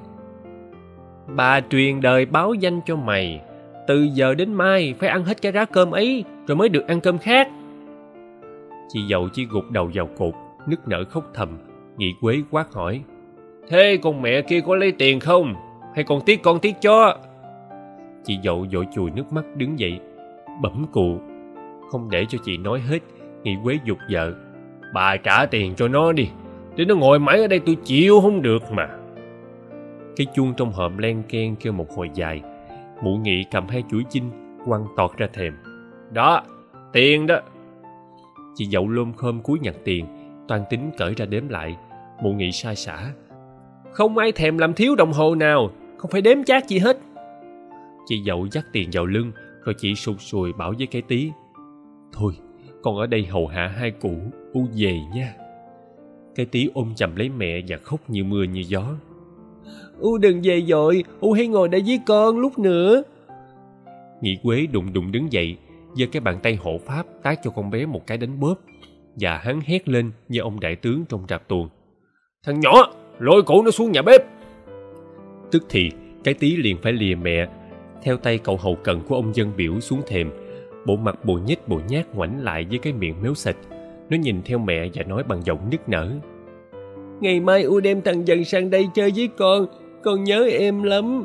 Bà truyền đời báo danh cho mày, từ giờ đến mai phải ăn hết cái rá cơm ấy rồi mới được ăn cơm khác. Chị dậu chỉ gục đầu vào cột, nức nở khóc thầm. Nghị Quế quát hỏi: Thế con mẹ kia có lấy tiền không? Hay còn tiếc con tiếc chó? Chị dậu vội chùi nước mắt đứng dậy: Bẩm cụ. Không để cho chị nói hết, Nghị Quế giục vợ: Bà trả tiền cho nó đi, để nó ngồi mãi ở đây tôi chịu không được mà. Cái chuông trong hòm len keng kêu một hồi dài. Mụ Nghị cầm 2 chuỗi chinh quăng tọt ra thềm: Đó, tiền đó. Chị dậu lôm khom cúi nhặt tiền, toan tính cởi ra đếm lại. Mụ Nghị sai xả: Không ai thèm làm thiếu đồng hồ nào, không phải đếm chác gì hết. Chị dậu dắt tiền vào lưng, rồi chị sụt sùi bảo với cái Tí: Thôi, con ở đây hầu hạ hai cụ, U về nha. Cái Tí ôm chầm lấy mẹ và khóc như mưa như gió. U đừng về vội, U hãy ngồi đây với con lúc nữa. Nhị Quế đùng đùng đứng dậy, giơ cái bàn tay hộ pháp tát cho con bé một cái đánh bóp, và hắn hét lên như ông đại tướng trong rạp tuồng: Thằng nhỏ, lôi cụ nó xuống nhà bếp. Tức thì cái Tí liền phải lìa mẹ, theo tay cậu hầu cận của ông dân biểu xuống thềm, bộ mặt bồ nhếch bồ nhác ngoảnh lại với cái miệng méo xệch. Nó nhìn theo mẹ và nói bằng giọng nức nở: Ngày mai U đem thằng Dần sang đây chơi với con nhớ em lắm.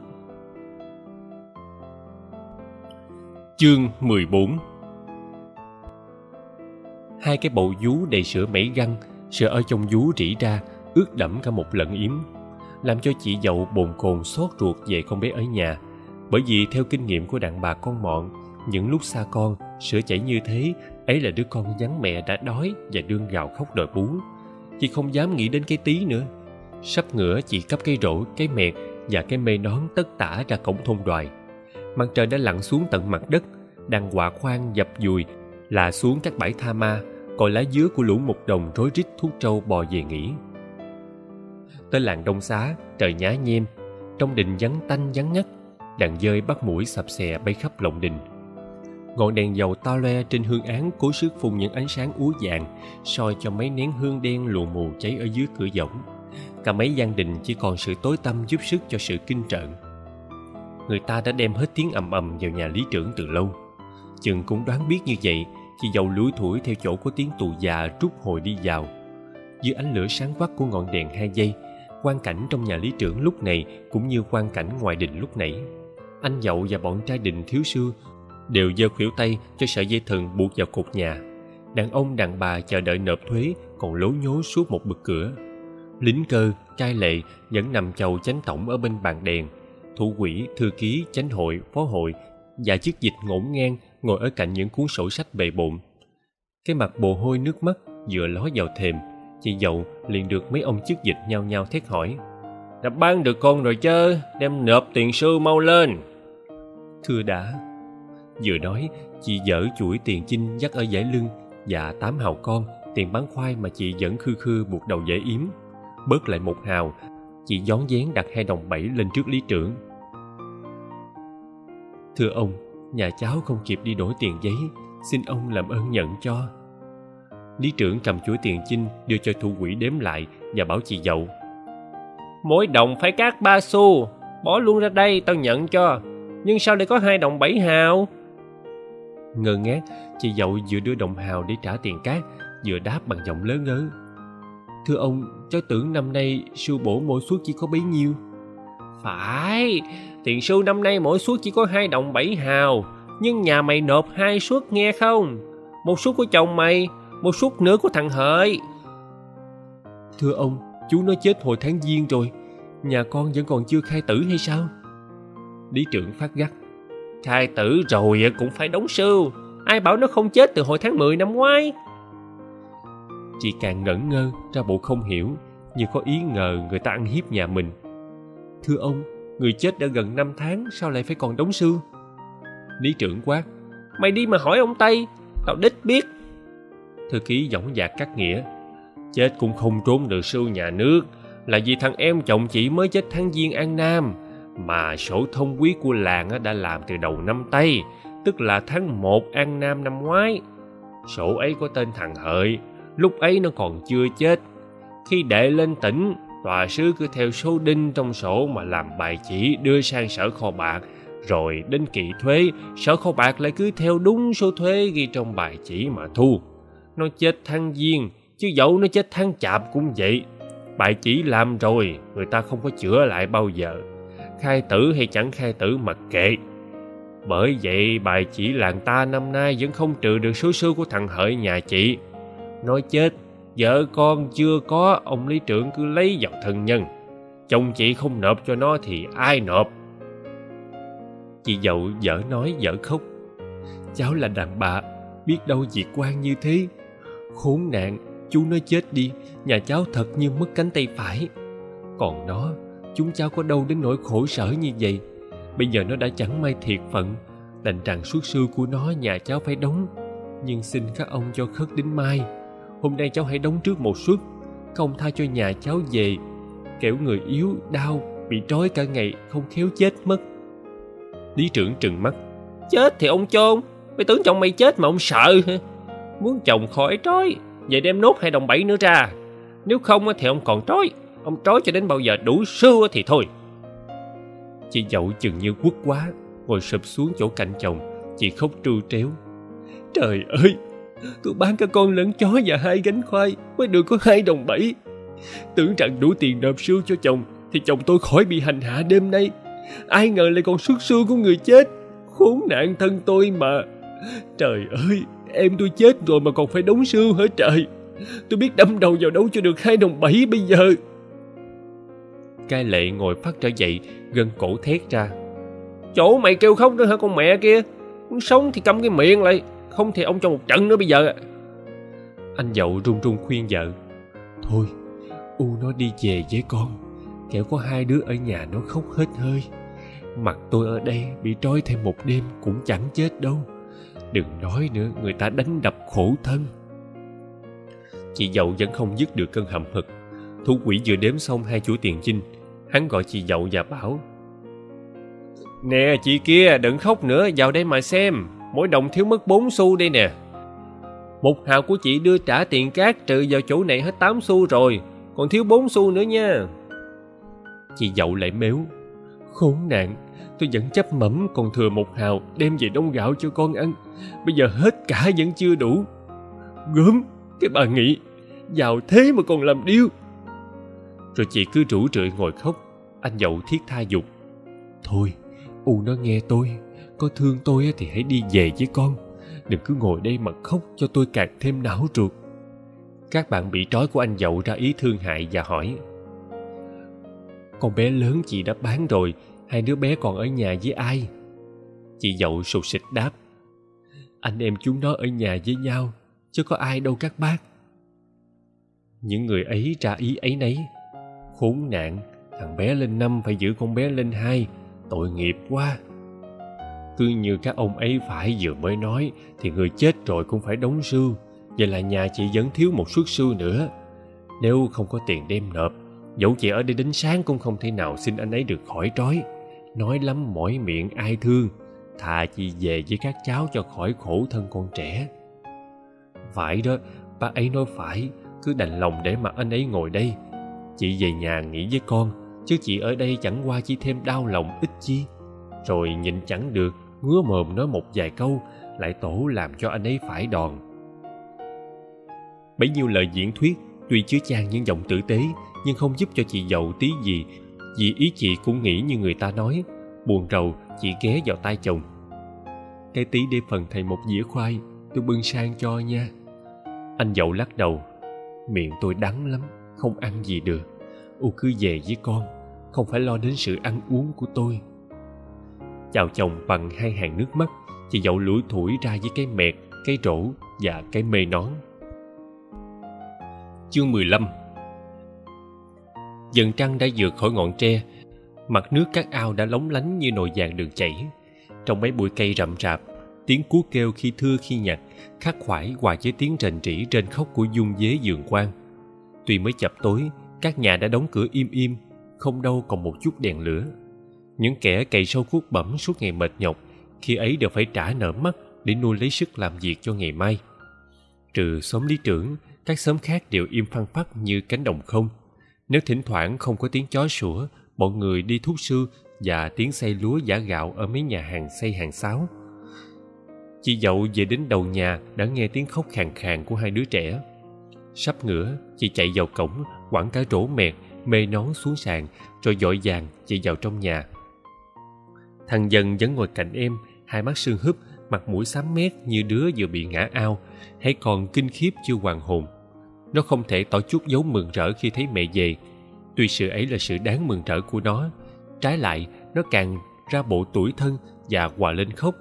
Chương 14. Hai cái bầu vú đầy sữa mẩy găng, sữa ở trong vú rỉ ra, ướt đẫm cả một lận yếm, làm cho chị dậu bồn chồn xót ruột về con bé ở nhà. Bởi vì theo kinh nghiệm của đàn bà con mọn, những lúc xa con, sữa chảy như thế, ấy là đứa con vắng mẹ đã đói và đương gào khóc đòi bú. Chị không dám nghĩ đến cái Tí nữa. Sắp ngửa, chị cắp cái rổ, cái mẹt và cái mê nón tất tả ra cổng thôn Đoài. Mặt trời đã lặn xuống tận mặt đất, đàn quạ khoan dập dùi là xuống các bãi tha ma, cội lá dứa của lũ mục đồng rối rít thúc trâu bò về nghỉ. Tới làng Đông Xá, trời nhá nhem, trong đình vắng tanh vắng ngắt, đàn dơi bắt mũi sập xè bay khắp lộng đình. Ngọn đèn dầu to loe trên hương án cố sức phun những ánh sáng úa vàng, soi cho mấy nén hương đen lù mù cháy ở dưới cửa võng. Cả mấy gian đình chỉ còn sự tối tăm giúp sức cho sự kinh trợn. Người ta đã đem hết tiếng ầm ầm vào nhà lý trưởng từ lâu. Chừng cũng đoán biết như vậy, chị dậu lủi thủi theo chỗ có tiếng tù già rút hồi đi vào. Dưới ánh lửa sáng quắc của ngọn đèn 2 giây, quang cảnh trong nhà lý trưởng lúc này cũng như quang cảnh ngoài đình lúc nãy. Anh dậu và bọn trai đình thiếu xưa đều giơ khuỷu tay cho sợi dây thừng buộc vào cột nhà. Đàn ông đàn bà chờ đợi nộp thuế còn lố nhố suốt một bực cửa. Lính cơ, cai lệ vẫn nằm chầu chánh tổng ở bên bàn đèn. Thủ quỹ, thư ký, chánh hội, phó hội và chức dịch ngổn ngang ngồi ở cạnh những cuốn sổ sách bề bộn. Cái mặt bồ hôi nước mắt vừa ló vào thềm, chị dậu liền được mấy ông chức dịch nhao nhao thét hỏi: Đã ban được con rồi chứ, đem nộp tiền sư mau lên. Thưa đã. Vừa nói, chị dở chuỗi tiền chinh dắt ở dãy lưng và 8 hào con, tiền bán khoai mà chị vẫn khư khư buộc đầu dễ yếm. Bớt lại 1 hào, chị gión vén đặt 2 đồng 7 lên trước lý trưởng. Thưa ông, nhà cháu không kịp đi đổi tiền giấy, xin ông làm ơn nhận cho. Lý trưởng cầm chuỗi tiền chinh đưa cho thủ quỹ đếm lại và bảo chị dậu: Mỗi đồng phải cát 3 xu, bỏ luôn ra đây tao nhận cho. Nhưng sao lại có 2 đồng 7 hào? Ngơ ngác, chị dậu vừa đưa đồng hào để trả tiền cát, vừa đáp bằng giọng lớn ngớ: Thưa ông, cháu tưởng năm nay sưu bổ mỗi suất chỉ có bấy nhiêu. Phải, tiền sưu năm nay mỗi suất chỉ có 2 đồng 7 hào. Nhưng nhà mày nộp 2 suất nghe không? 1 suất của chồng mày, 1 suất nữa của thằng Hợi. Thưa ông, chú nó chết hồi tháng Giêng rồi, nhà con vẫn còn chưa khai tử hay sao? Lý trưởng phát gắt: Khai tử rồi cũng phải đóng sưu. Ai bảo nó không chết từ hồi tháng 10 năm ngoái? Chị càng ngẩn ngơ, ra bộ không hiểu, như có ý ngờ người ta ăn hiếp nhà mình. Thưa ông, người chết đã gần 5 tháng, sao lại phải còn đóng sưu? Lý trưởng quát: Mày đi mà hỏi ông Tây, tao đích biết. Thư ký dõng dạc cắt nghĩa: Chết cũng không trốn được sưu nhà nước, là vì thằng em chồng chị mới chết tháng Giêng An Nam, mà sổ thông quý của làng đã làm từ đầu năm Tây, tức là tháng 1 An Nam năm ngoái. Sổ ấy có tên thằng Hợi, lúc ấy nó còn chưa chết. Khi đệ lên tỉnh, tòa sứ cứ theo số đinh trong sổ mà làm bài chỉ đưa sang sở kho bạc, rồi đến kỳ thuế, sở kho bạc lại cứ theo đúng số thuế ghi trong bài chỉ mà thu. Nó chết tháng Giêng, chứ dẫu nó chết tháng Chạp cũng vậy. Bài chỉ làm rồi, người ta không có chữa lại bao giờ. Khai tử hay chẳng khai tử mặc kệ. Bởi vậy bài chỉ làng ta năm nay vẫn không trừ được số sưu của thằng Hợi nhà chị. Nói chết, vợ con chưa có, ông lý trưởng cứ lấy vào thân nhân. Chồng chị không nộp cho nó thì ai nộp? Chị dậu dở nói dở khóc: Cháu là đàn bà, biết đâu việc quan như thế. Khốn nạn, chú nó chết đi, nhà cháu thật như mất cánh tay phải. Còn nó, chúng cháu có đâu đến nỗi khổ sở như vậy. Bây giờ nó đã chẳng may thiệt phận, đành rằng xuất sư của nó nhà cháu phải đóng. Nhưng xin các ông cho khất đến mai. Hôm nay cháu hãy đóng trước một suất, không tha cho nhà cháu về, kẻo người yếu đau bị trói cả ngày không khéo chết mất. Lý trưởng trừng mắt. Chết thì ông chôn, mày tưởng chồng mày chết mà ông sợ hả? Muốn chồng khỏi trói, vậy đem nốt 2 đồng 7 nữa ra. Nếu không thì ông còn trói, ông trói cho đến bao giờ đủ sưu thì thôi. Chị dậu chừng như quất quá, ngồi sụp xuống chỗ cạnh chồng. Chị khóc tru tréo. Trời ơi, tôi bán cả con lẫn chó và 2 gánh khoai mới được có 2 đồng 7. Tưởng rằng đủ tiền nộp sưu cho chồng thì chồng tôi khỏi bị hành hạ đêm nay. Ai ngờ lại còn xuất sưu của người chết. Khốn nạn thân tôi mà. Trời ơi, em tôi chết rồi mà còn phải đóng sưu hả trời? Tôi biết đâm đầu vào đâu cho được 2 đồng 7 bây giờ. Cai Lệ ngồi phắt trở dậy, gân cổ thét ra. Chỗ mày kêu khóc nữa hả con mẹ kia? Muốn sống thì câm cái miệng lại, không thì ông cho một trận nữa bây giờ. Anh Dậu run run khuyên vợ. Thôi, U nó đi về với con, kẻo có 2 đứa ở nhà nó khóc hết hơi. Mặt tôi ở đây bị trói thêm một đêm cũng chẳng chết đâu. Đừng nói nữa, người ta đánh đập khổ thân. Chị Dậu vẫn không dứt được cơn hậm hực. Thủ quỹ vừa đếm xong 2 chuỗi tiền chinh, hắn gọi chị Dậu và bảo. Nè chị kia, đừng khóc nữa, vào đây mà xem. Mỗi đồng thiếu mất 4 xu đây nè. 1 hào của chị đưa trả tiền cát trừ vào chỗ này hết 8 xu rồi, còn thiếu 4 xu nữa nha. Chị Dậu lại mếu. Khốn nạn, tôi vẫn chấp mẩm còn thừa 1 hào đem về đong gạo cho con ăn. Bây giờ hết cả vẫn chưa đủ. Gớm, cái bà Nghị, giàu thế mà còn làm điêu. Rồi chị cứ rủ rượi ngồi khóc. Anh Dậu thiết tha dục. Thôi, U nó nghe tôi, có thương tôi thì hãy đi về với con. Đừng cứ ngồi đây mà khóc cho tôi càng thêm não ruột. Các bạn bị trói của anh Dậu ra ý thương hại và hỏi. Con bé lớn chị đã bán rồi, 2 đứa bé còn ở nhà với ai? Chị Dậu sụt sịt đáp. Anh em chúng nó ở nhà với nhau, chứ có ai đâu các bác. Những người ấy ra ý ấy nấy. Khốn nạn, thằng bé lên 5 phải giữ con bé lên 2, tội nghiệp quá. Cứ như các ông ấy phải vừa mới nói thì người chết rồi cũng phải đóng sưu. Vậy là nhà chị vẫn thiếu một suất sưu nữa. Nếu không có tiền đem nộp, dẫu chị ở đây đến sáng cũng không thể nào xin anh ấy được khỏi trói. Nói lắm mỏi miệng ai thương, thà chị về với các cháu cho khỏi khổ thân con trẻ. Phải đó, bác ấy nói phải, cứ đành lòng để mà anh ấy ngồi đây. Chị về nhà nghỉ với con, chứ chị ở đây chẳng qua chỉ thêm đau lòng ít chi. Rồi nhịn chẳng được, ngứa mồm nói một vài câu, lại tổ làm cho anh ấy phải đòn. Bấy nhiêu lời diễn thuyết tuy chứa chan những giọng tử tế, nhưng không giúp cho chị Dậu tí gì, vì ý chị cũng nghĩ như người ta nói. Buồn rầu, chị ghé vào tai chồng. Cái tí để phần thầy một dĩa khoai, tôi bưng sang cho nha. Anh Dậu lắc đầu. Miệng tôi đắng lắm, không ăn gì được. U cứ về với con, không phải lo đến sự ăn uống của tôi. Chào chồng bằng 2 hàng nước mắt, chị Dậu lủi thủi ra với cái mẹt, cái rổ và cái mê nón. Chương 15. Dần trăng đã vượt khỏi ngọn tre, mặt nước các ao đã lóng lánh như nồi vàng đường chảy. Trong mấy bụi cây rậm rạp, tiếng cú kêu khi thưa khi nhặt khắc khoải hòa với tiếng rền rĩ rên khóc của dung dế vườn quan. Tuy mới chập tối, các nhà đã đóng cửa im im, không đâu còn một chút đèn lửa. Những kẻ cày sâu cuốc bẩm suốt ngày mệt nhọc, khi ấy đều phải trả nợ mắt để nuôi lấy sức làm việc cho ngày mai. Trừ xóm Lý trưởng, các xóm khác đều im phăng phắc như cánh đồng không. Nếu thỉnh thoảng không có tiếng chó sủa, bọn người đi thuốc sư và tiếng xay lúa giã gạo ở mấy nhà hàng xay hàng xáo. Chị Dậu về đến đầu nhà đã nghe tiếng khóc khàn khàn của 2 đứa trẻ. Sắp ngửa, chị chạy vào cổng, quẳng cả rổ mẹt, mê nón xuống sàn, rồi vội vàng chạy vào trong nhà. Thằng Dần vẫn ngồi cạnh em, 2 mắt sưng húp, mặt mũi xám mét như đứa vừa bị ngã ao, hay còn kinh khiếp chưa hoàn hồn. Nó không thể tỏ chút dấu mừng rỡ khi thấy mẹ về. Tuy sự ấy là sự đáng mừng rỡ của nó, trái lại nó càng ra bộ tủi thân và hòa lên khóc,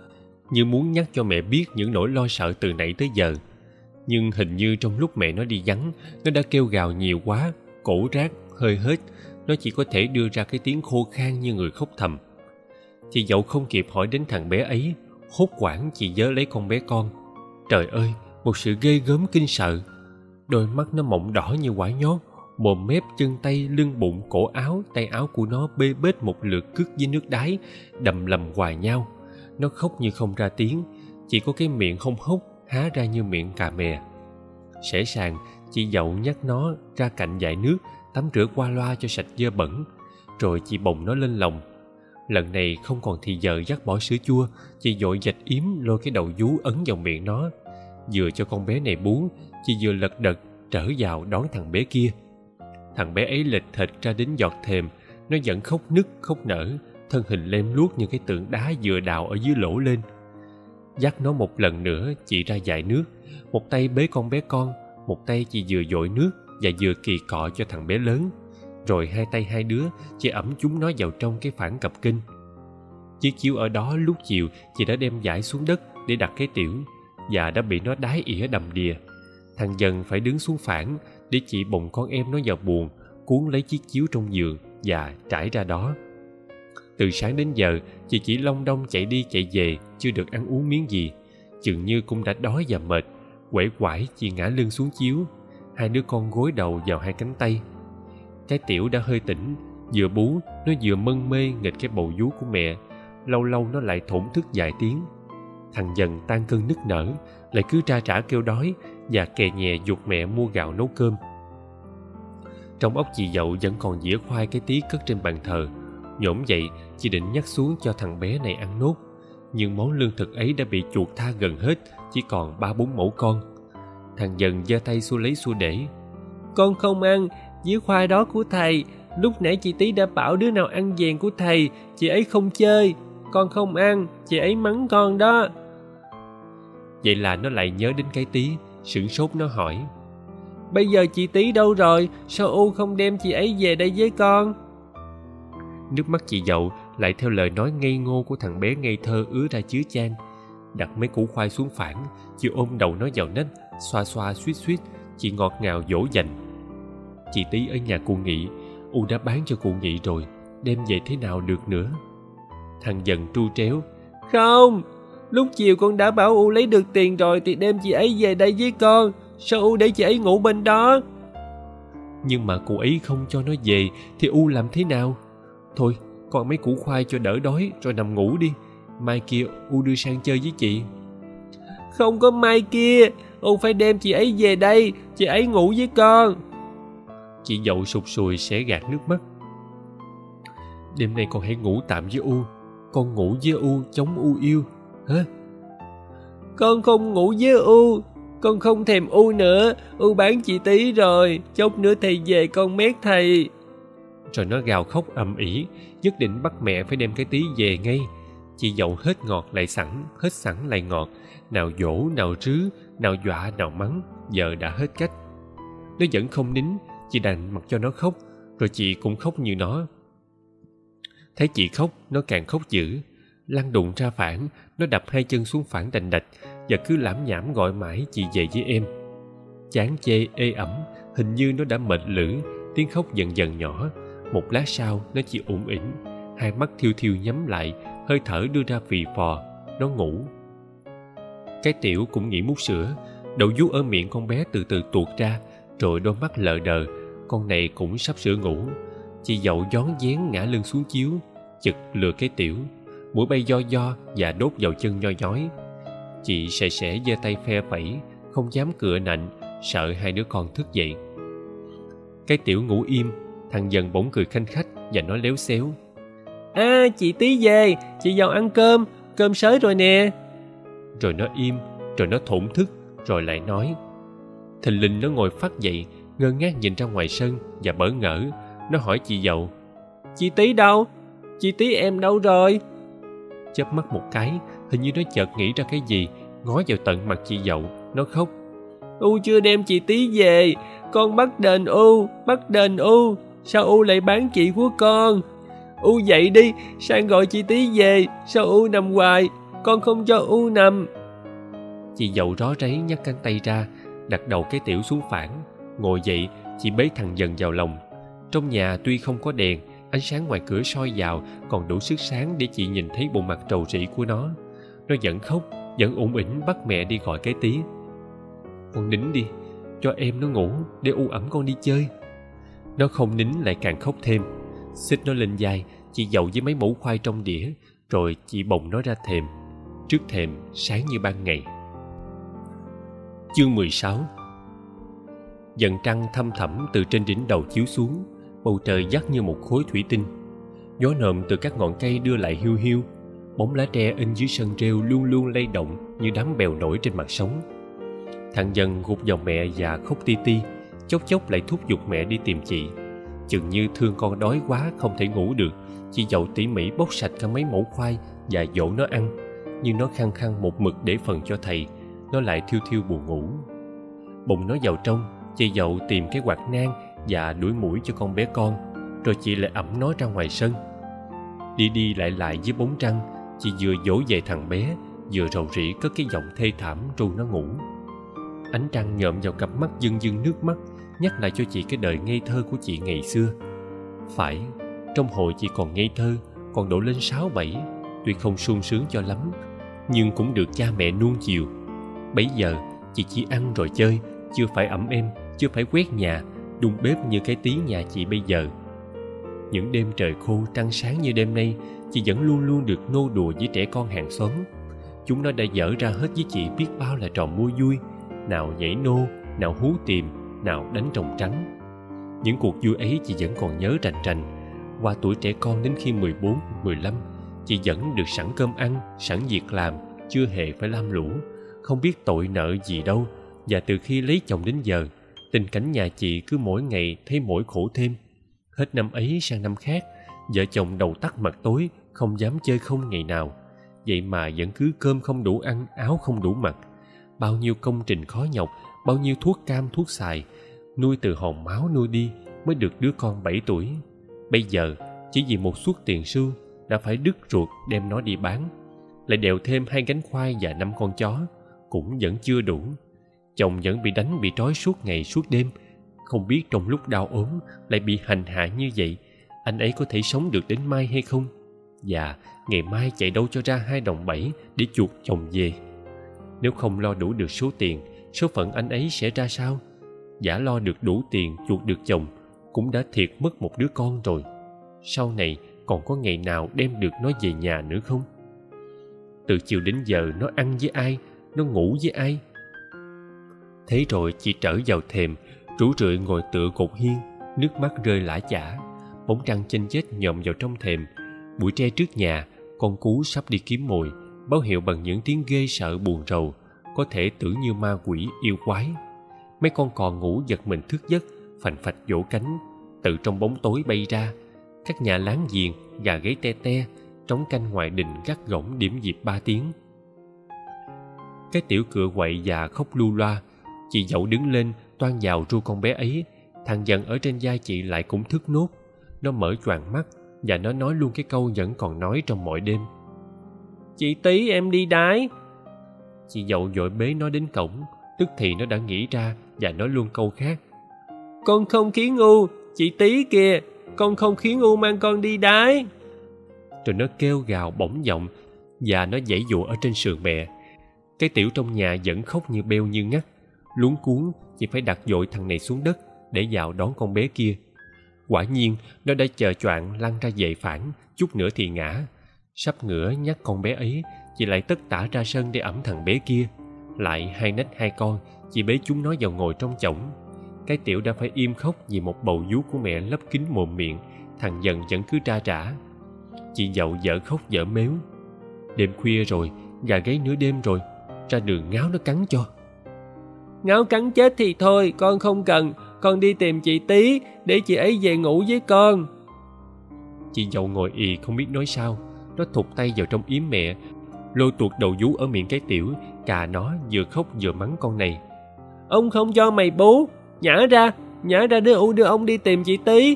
như muốn nhắc cho mẹ biết những nỗi lo sợ từ nãy tới giờ. Nhưng hình như trong lúc mẹ nó đi vắng, nó đã kêu gào nhiều quá, cổ rát, hơi hết. Nó chỉ có thể đưa ra cái tiếng khô khan như người khóc thầm. Chị dậu không kịp hỏi đến thằng bé ấy, hốt hoảng chị giơ lấy con bé con. Trời ơi, một sự ghê gớm kinh sợ. Đôi mắt nó mọng đỏ như quả nhót, mồm mép, chân tay, lưng bụng, cổ áo, tay áo của nó bê bết một lượt cứt với nước đái, đầm lầm hòa nhau. Nó khóc như không ra tiếng, chỉ có cái miệng hông hốc há ra như miệng cà mè. Sẽ sàng, chị dậu nhắc nó ra cạnh dải nước, tắm rửa qua loa cho sạch dơ bẩn, rồi chị bồng nó lên lòng. Lần này không còn thì giờ dắt bỏ sữa chua, chị vội vạch yếm lôi cái đầu vú ấn vào miệng nó. Vừa cho con bé này bú, chị vừa lật đật trở vào đón thằng bé kia. Thằng bé ấy lệch thệch ra đến giọt thềm, nó vẫn khóc nức khóc nở, thân hình lem luốc như cái tượng đá vừa đào ở dưới lỗ lên. Dắt nó một lần nữa, chị ra dải nước, một tay bế con bé con, một tay chị vừa dội nước và vừa kỳ cọ cho thằng bé lớn. Rồi hai tay hai đứa, chị ẵm chúng nó vào trong cái phản cặp kênh. Chiếc chiếu ở đó lúc chiều chị đã đem dải xuống đất để đặt cái tiểu, và đã bị nó đái ỉa đầm đìa. Thằng Dần phải đứng xuống phản để chị bồng con em nó vào buồng, cuốn lấy chiếc chiếu trong giường và trải ra đó. Từ sáng đến giờ, chị chỉ long đong chạy đi chạy về, chưa được ăn uống miếng gì. Chừng như cũng đã đói và mệt, uể oải chị ngã lưng xuống chiếu, hai đứa con gối đầu vào hai cánh tay. Cái tiểu đã hơi tỉnh, vừa bú nó vừa mân mê nghịch cái bầu vú của mẹ, lâu lâu nó lại thổn thức vài tiếng. Thằng Dần tan cơn nức nở, lại cứ tra trả kêu đói và kè nhè giục mẹ mua gạo nấu cơm. Trong óc chị dậu vẫn còn dĩa khoai cái tí cất trên bàn thờ. Nhổm dậy, chị định nhắc xuống cho thằng bé này ăn nốt, nhưng món lương thực ấy đã bị chuột tha gần hết, chỉ còn 3-4 mẩu con. Thằng Dần giơ tay xua lấy xua để. Con không ăn, dĩa khoai đó của thầy. Lúc nãy chị Tí đã bảo đứa nào ăn vàng của thầy, chị ấy không chơi. Con không ăn, chị ấy mắng con đó. Vậy là nó lại nhớ đến cái Tí, sửng sốt nó hỏi. Bây giờ chị Tí đâu rồi? Sao U không đem chị ấy về đây với con? Nước mắt chị dậu lại theo lời nói ngây ngô của thằng bé ngây thơ ứa ra chứa chan. Đặt mấy củ khoai xuống phản, chị ôm đầu nó vào nách, xoa xoa suýt suýt, chị ngọt ngào dỗ dành. Chị Tí ở nhà cụ Nghị, U đã bán cho cụ Nghị rồi, đem về thế nào được nữa. Thằng Dần tru tréo. Không, lúc chiều con đã bảo U lấy được tiền rồi thì đem chị ấy về đây với con. Sao U để chị ấy ngủ bên đó? Nhưng mà cụ ấy không cho nó về thì U làm thế nào? Thôi, còn mấy củ khoai cho đỡ đói rồi nằm ngủ đi. Mai kia U đưa sang chơi với chị. Không có mai kia, U phải đem chị ấy về đây, chị ấy ngủ với con. Chị dậu sụt sùi xẻ gạt nước mắt. Đêm nay con hãy ngủ tạm với U. Con ngủ với U chống U yêu. Hả? Con không ngủ với U. Con không thèm U nữa. U bán chị Tí rồi. Chốc nữa thầy về con mét thầy. Rồi nó gào khóc ầm ĩ, nhất định bắt mẹ phải đem cái Tí về ngay. Chị dậu hết ngọt lại sẵn, hết sẵn lại ngọt, nào dỗ, nào rứ, nào dọa, nào mắng, giờ đã hết cách. Nó vẫn không nín, chị đành mặc cho nó khóc, rồi chị cũng khóc như nó. Thấy chị khóc, nó càng khóc dữ. Lăn đụng ra phản, nó đập hai chân xuống phản đành đạch và cứ lảm nhảm gọi mãi chị về với em. Chán chê ê ẩm, hình như nó đã mệt lử, tiếng khóc dần dần nhỏ. Một lát sau nó chỉ ủng ỉnh, hai mắt thiêu thiêu nhắm lại, hơi thở đưa ra phì phò. Nó ngủ. Cái tiểu cũng nghỉ mút sữa, đầu vú ở miệng con bé từ từ tuột ra, rồi đôi mắt lờ đờ. Con này cũng sắp sửa ngủ. Chị dậu gión dén ngã lưng xuống chiếu, chực lừa cái tiểu, mũi bay do và đốt vào chân nhoi nhói. Chị sẻ giơ tay phe phẩy, không dám cựa nạnh, sợ hai đứa con thức dậy. Cái tiểu ngủ im. Thằng Dần bỗng cười khanh khách và nói léo xéo. À, chị Tí về, chị vào ăn cơm, cơm sới rồi nè. Rồi nó im, rồi nó thổn thức, rồi lại nói. Thình lình nó ngồi phắt dậy, ngơ ngác nhìn ra ngoài sân và bỡ ngỡ. Nó hỏi chị dậu. Chị Tí đâu? Chị Tí em đâu rồi? Chớp mắt một cái, hình như nó chợt nghĩ ra cái gì, ngó vào tận mặt chị dậu. Nó khóc. U chưa đem chị Tí về, con bắt đền U, bắt đền U. Sao U lại bán chị của con? U dậy đi, sang gọi chị Tí về, sao U nằm hoài? con không cho U nằm. Chị dậu ró ráy nhấc cánh tay ra, đặt đầu cái Tiểu xuống phản. Ngồi dậy, chị bế thằng Dần vào lòng. Trong nhà tuy không có đèn, ánh sáng ngoài cửa soi vào còn đủ sức sáng để chị nhìn thấy bộ mặt rầu rĩ của nó. Nó vẫn khóc, vẫn ủng ỉnh bắt mẹ đi gọi cái Tí. Con nín đi, cho em nó ngủ để U ẵm con đi chơi. Nó không nín lại càng khóc thêm. Xích nó lên vai, chị dậu với mấy mẩu khoai trong đĩa, rồi chị bồng nó ra thềm. Trước thềm sáng như ban ngày. Chương 16. Dần trăng thăm thẳm từ trên đỉnh đầu chiếu xuống, bầu trời dắt như một khối thủy tinh. Gió nồm từ các ngọn cây đưa lại hiu hiu. Bóng lá tre in dưới sân rêu luôn luôn lay động như đám bèo nổi trên mặt sóng. Thằng Dần gục vào mẹ và khóc ti ti, chốc chốc lại thúc giục mẹ đi tìm chị. Chừng như thương con đói quá không thể ngủ được, chị dậu tỉ mỉ bóc sạch cả mấy mẩu khoai và dỗ nó ăn. Nhưng nó khăng khăng một mực để phần cho thầy, nó lại thiêu thiêu buồn ngủ. Bồng nó vào trong, chị dậu tìm cái quạt nang và đuổi muỗi cho con bé con, rồi chị lại ẵm nó ra ngoài sân. Đi đi lại lại dưới bóng trăng, chị vừa dỗ về thằng bé, vừa rầu rĩ cất cái giọng thê thảm ru nó ngủ. Ánh trăng nhộm vào cặp mắt dưng dưng nước mắt, nhắc lại cho chị cái đời ngây thơ của chị ngày xưa. Phải, trong hồi chị còn ngây thơ, còn độ lên 6-7, tuy không sung sướng cho lắm, nhưng cũng được cha mẹ nuông chiều. Bấy giờ chị chỉ ăn rồi chơi, chưa phải ẵm em, chưa phải quét nhà, đun bếp như cái Tí nhà chị bây giờ. Những đêm trời khô trăng sáng như đêm nay, chị vẫn luôn luôn được nô đùa với trẻ con hàng xóm. Chúng nó đã dở ra hết với chị biết bao là trò mua vui, nào nhảy nô, nào hú tìm, nào đánh rồng trắng. Những cuộc vui ấy chị vẫn còn nhớ rành rành. Qua tuổi trẻ con đến khi 14, 15, chị vẫn được sẵn cơm ăn, sẵn việc làm, chưa hề phải lam lũ, không biết tội nợ gì đâu. Và từ khi lấy chồng đến giờ, tình cảnh nhà chị cứ mỗi ngày thấy mỗi khổ thêm. Hết năm ấy sang năm khác, vợ chồng đầu tắt mặt tối, không dám chơi không ngày nào. Vậy mà vẫn cứ cơm không đủ ăn, áo không đủ mặc. Bao nhiêu công trình khó nhọc, bao nhiêu thuốc cam thuốc xài, nuôi từ hòn máu nuôi đi mới được đứa con 7 tuổi. Bây giờ chỉ vì một suất tiền xu đã phải đứt ruột đem nó đi bán, lại đèo thêm 2 gánh khoai và 5 con chó, cũng vẫn chưa đủ. Chồng vẫn bị đánh bị trói suốt ngày suốt đêm, không biết trong lúc đau ốm lại bị hành hạ như vậy, anh ấy có thể sống được đến mai hay không, và ngày mai chạy đâu cho ra 2 đồng 7 để chuộc chồng về. Nếu không lo đủ được số tiền, số phận anh ấy sẽ ra sao? Giả lo được đủ tiền chuộc được chồng cũng đã thiệt mất một đứa con rồi. Sau này còn có ngày nào đem được nó về nhà nữa không? Từ chiều đến giờ nó ăn với ai, nó ngủ với ai? Thế rồi chị trở vào thềm, rủ rượi ngồi tựa cột hiên, nước mắt rơi lã chã. Bóng trăng chênh chếch nhòm vào trong thềm. Bụi tre trước nhà, con cú sắp đi kiếm mồi, báo hiệu bằng những tiếng ghê sợ buồn rầu, có thể tưởng như ma quỷ yêu quái. Mấy con cò ngủ giật mình thức giấc, phành phạch vỗ cánh, từ trong bóng tối bay ra. Các nhà láng giềng, gà gáy te te, trống canh ngoài đình gắt gỏng điểm nhịp 3 tiếng. Cái Tiểu cựa quậy và khóc lu loa. Chị dậu đứng lên toan vào ru con bé ấy. Thằng Dần ở trên vai chị lại cũng thức nốt. Nó mở choàng mắt và nó nói luôn cái câu vẫn còn nói trong mọi đêm: "Chị Tí em đi đái." Chị dậu vội bế nó đến cổng. Tức thì nó đã nghĩ ra và nói luôn câu khác: "Con không khiến U, chị Tí kìa, con không khiến U mang con đi đái." Rồi nó kêu gào bỗng giọng và nó giãy giụa ở trên sườn mẹ. Cái Tiểu trong nhà vẫn khóc như beo như ngắt. Luống cuống chị phải đặt vội thằng này xuống đất để vào đón con bé kia. Quả nhiên nó đã chờ choạng lăn ra về phản, chút nữa thì ngã. Sắp ngửa nhắc con bé ấy, chị lại tất tả ra sân để ẵm thằng bé kia. Lại 2 nách 2 con, chị bế chúng nó vào ngồi trong chõng. Cái Tiểu đã phải im khóc vì một bầu vú của mẹ lấp kín mồm miệng. Thằng Dần vẫn cứ tra trả. Chị dậu dở khóc dở mếu: "Đêm khuya rồi, gà gáy nửa đêm rồi, ra đường ngáo nó cắn cho." "Ngáo cắn chết thì thôi, con không cần, con đi tìm chị Tí để chị ấy về ngủ với con." Chị dậu ngồi ì không biết nói sao. Nó thụt tay vào trong yếm mẹ, lôi tuột đầu vú ở miệng cái Tiểu, cà nó vừa khóc vừa mắng con này: "Ông không cho mày bú, nhả ra đưa ông đi tìm chị Tí."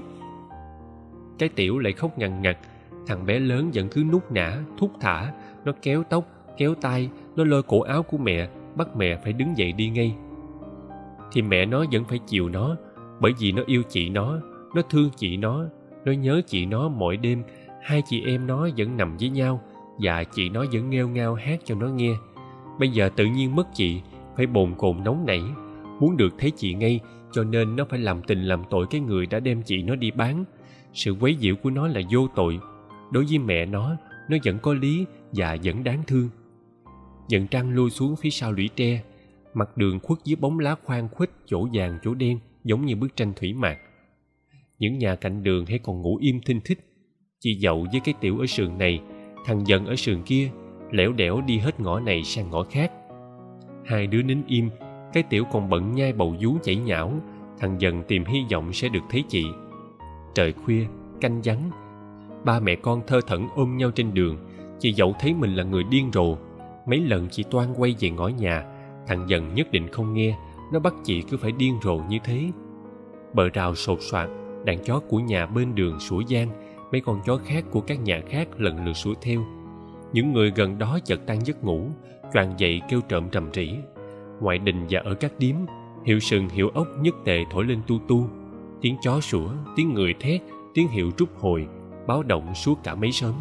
Cái Tiểu lại khóc ngằn ngặt. Thằng bé lớn vẫn cứ nút nã thúc thả. Nó kéo tóc, kéo tay, nó lôi cổ áo của mẹ, bắt mẹ phải đứng dậy đi ngay. Thì mẹ nó vẫn phải chiều nó, bởi vì nó yêu chị nó thương chị nó nhớ chị nó. Mỗi đêm hai chị em nó vẫn nằm với nhau, và chị nó vẫn nghêu ngao hát cho nó nghe. Bây giờ tự nhiên mất chị, phải bồn chồn nóng nảy, muốn được thấy chị ngay, cho nên nó phải làm tình làm tội cái người đã đem chị nó đi bán. Sự quấy nhiễu của nó là vô tội. Đối với mẹ nó vẫn có lý và vẫn đáng thương. Dần trăng lui xuống phía sau lũy tre, mặt đường khuất dưới bóng lá khoan khuếch, chỗ vàng chỗ đen, giống như bức tranh thủy mạc. Những nhà cạnh đường hay còn ngủ im thinh thích. Chị Dậu với cái Tiểu ở sườn này, thằng Dần ở sườn kia, lẻo đẻo đi hết ngõ này sang ngõ khác. Hai đứa nín im, cái Tiểu còn bận nhai bầu vú chảy nhão, thằng Dần tìm hy vọng sẽ được thấy chị. Trời khuya, canh vắng, ba mẹ con thơ thẩn ôm nhau trên đường. Chị Dậu thấy mình là người điên rồ. Mấy lần chị Toan quay về ngõ nhà, thằng Dần nhất định không nghe, nó bắt chị cứ phải điên rồ như thế. Bờ rào sột soạt, đàn chó của nhà bên đường sủa vang, mấy con chó khác của các nhà khác lần lượt sủa theo. Những người gần đó chợt tan giấc ngủ, choàng dậy kêu trộm rầm rĩ. Ngoại đình và ở các điếm, hiệu sừng hiệu ốc nhất tề thổi lên tu tu. Tiếng chó sủa, tiếng người thét, tiếng hiệu rút hồi, báo động suốt cả mấy xóm.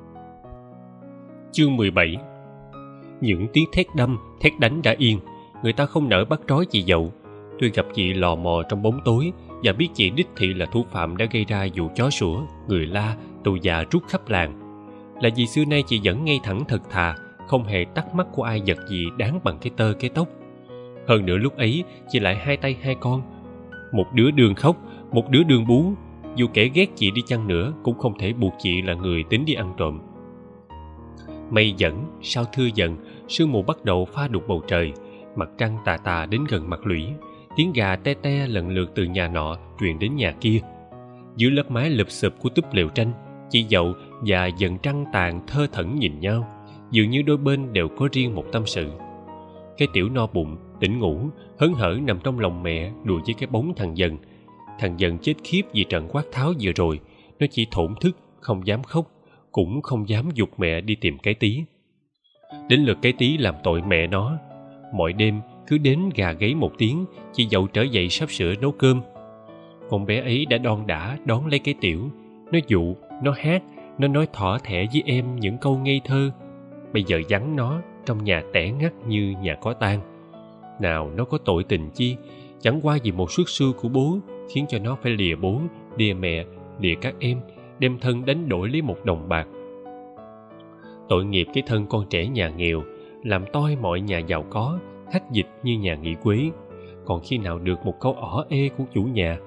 Chương 17. Những tiếng thét đâm, thét đánh đã yên, người ta không nỡ bắt trói chị Dậu. Tôi gặp chị lò mò trong bóng tối và biết chị đích thị là thủ phạm đã gây ra vụ chó sủa, người la, tù già rút khắp làng. Là vì xưa nay chị vẫn ngay thẳng thật thà, không hề tắt mắt của ai vật gì đáng bằng cái tơ cái tóc. Hơn nữa lúc ấy chị lại hai tay hai con, một đứa đường khóc, một đứa đường bú. Dù kẻ ghét chị đi chăng nữa cũng không thể buộc chị là người tính đi ăn trộm. Mây dẫn, sao thưa dần, sương mù bắt đầu pha đục bầu trời, mặt trăng tà tà đến gần mặt lũy. Tiếng gà te te lần lượt từ nhà nọ truyền đến nhà kia. Dưới lớp mái lụp xụp của túp lều tranh, chị Dậu và Dần Trăng tàn thơ thẩn nhìn nhau, dường như đôi bên đều có riêng một tâm sự. Cái Tiểu no bụng, tỉnh ngủ, hớn hở nằm trong lòng mẹ đùa với cái bóng thằng Dần. Thằng Dần chết khiếp vì trận quát tháo vừa rồi, nó chỉ thổn thức, không dám khóc, cũng không dám giục mẹ đi tìm cái Tí. Đến lượt cái Tí làm tội mẹ nó. Mọi đêm cứ đến gà gáy một tiếng, chị Dậu trở dậy sắp sửa nấu cơm. Con bé ấy đã đon đả đón lấy cái Tiểu, nó dụ, nó hát, nó nói thỏ thẻ với em những câu ngây thơ. Bây giờ vắng nó, trong nhà tẻ ngắt như nhà có tang. Nào nó có tội tình chi, chẳng qua vì một suất xưa của bố khiến cho nó phải lìa bố, lìa mẹ, lìa các em, đem thân đánh đổi lấy một đồng bạc. Tội nghiệp cái thân con trẻ nhà nghèo, làm toi mọi nhà giàu có, khách dịch như nhà nghỉ quế, còn khi nào được một câu ỏ ê của chủ nhà.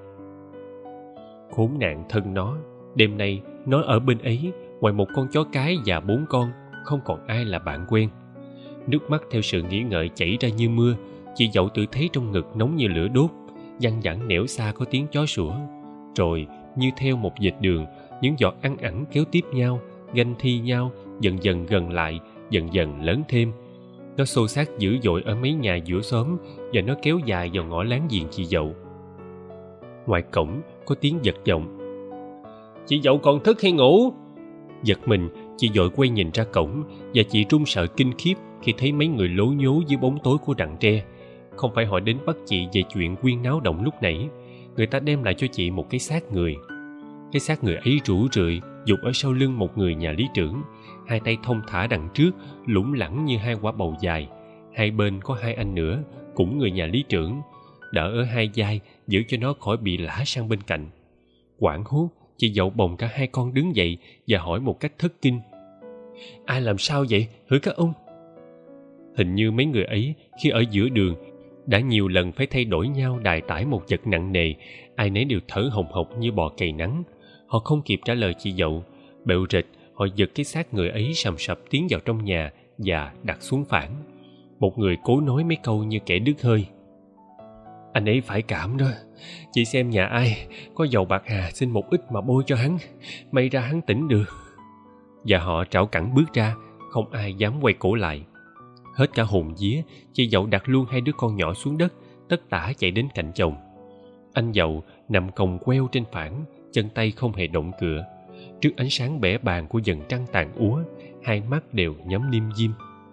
Khốn nạn thân nó, đêm nay nó ở bên ấy, ngoài một con chó cái và 4 con, không còn ai là bạn quen. Nước mắt theo sự nghĩ ngợi chảy ra như mưa. Chị Dậu tự thấy trong ngực nóng như lửa đốt, văng vẳng nẻo xa có tiếng chó sủa. Rồi như theo một vệt đường, những giọt ăn ẳng kéo tiếp nhau, ganh thi nhau, dần dần gần lại, dần dần lớn thêm. Nó xô xát dữ dội ở mấy nhà giữa xóm, và nó kéo dài vào ngõ láng giềng chị Dậu. Ngoài cổng có tiếng giật giọng. Chị Dậu còn thức hay ngủ? Giật mình, chị vội quay nhìn ra cổng, và chị run sợ kinh khiếp khi thấy mấy người lố nhố dưới bóng tối của rặng tre. Không phải họ đến bắt chị về chuyện quyên náo động lúc nãy. Người ta đem lại cho chị một cái xác người. Cái xác người ấy rũ rượi dục ở sau lưng một người nhà lý trưởng, hai tay thon thả đằng trước, lủng lẳng như hai quả bầu dài. Hai bên có 2 anh nữa, cũng người nhà lý trưởng, đỡ ở hai vai, giữ cho nó khỏi bị lả sang bên cạnh. Hoảng hốt, chị Dậu bồng cả 2 con đứng dậy và hỏi một cách thất kinh. Ai làm sao vậy, hử các ông? Hình như mấy người ấy khi ở giữa đường đã nhiều lần phải thay đổi nhau đài tải một vật nặng nề, ai nấy đều thở hồng hộc như bò cày nắng. Họ không kịp trả lời chị Dậu, bệu rịch họ giật cái xác người ấy sầm sập tiến vào trong nhà và đặt xuống phản. Một người cố nói mấy câu như kẻ đứt hơi. Anh ấy phải cảm đó, chị xem nhà ai có dầu bạc hà xin một ít mà bôi cho hắn, may ra hắn tỉnh được. Và họ trảo cẳng bước ra, không ai dám quay cổ lại. Hết cả hồn vía, chị Dậu đặt luôn 2 đứa con nhỏ xuống đất, tất tả chạy đến cạnh chồng. Anh Dậu nằm còng queo trên phản, chân tay không hề động cựa. Trước ánh sáng bẻ bàng của dần trăng tàn úa, 2 mắt đều nhắm lim dim.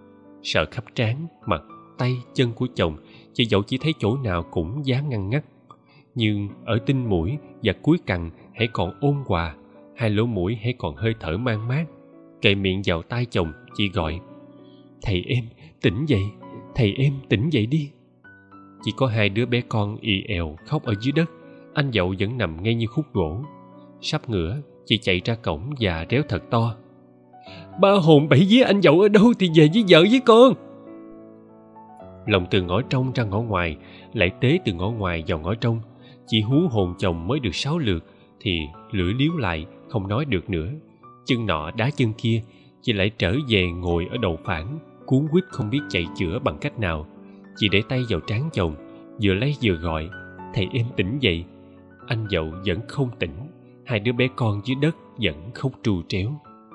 Sờ khắp trán, mặt, tay, chân của chồng, chị dậu chỉ thấy chỗ nào cũng dán ngăn ngắt. Nhưng ở tinh mũi và cuối cằm hãy còn ôn hòa, hai lỗ mũi hãy còn hơi thở man mát. Kề miệng vào tai chồng, chị gọi: "Thầy em, tỉnh dậy, thầy em tỉnh dậy đi." Chỉ có hai đứa bé con ì èo khóc ở dưới đất, anh dậu vẫn nằm ngay như khúc gỗ. Sắp ngửa, chị chạy ra cổng và réo thật to: "Ba hồn bảy vía anh dậu ở đâu thì về với vợ với con." Lòng từ ngõ trong ra ngõ ngoài, lại tế từ ngõ ngoài vào ngõ trong. Chị hú hồn chồng mới được 6 lượt thì lưỡi liếu lại, không nói được nữa. Chân nọ đá chân kia, chị lại trở về ngồi ở đầu phản, cuống quýt không biết chạy chữa bằng cách nào. Chị để tay vào trán chồng, vừa lấy vừa gọi: "Thầy em tỉnh dậy." Anh dậu vẫn không tỉnh, hai đứa bé con dưới đất vẫn khóc tru tréo.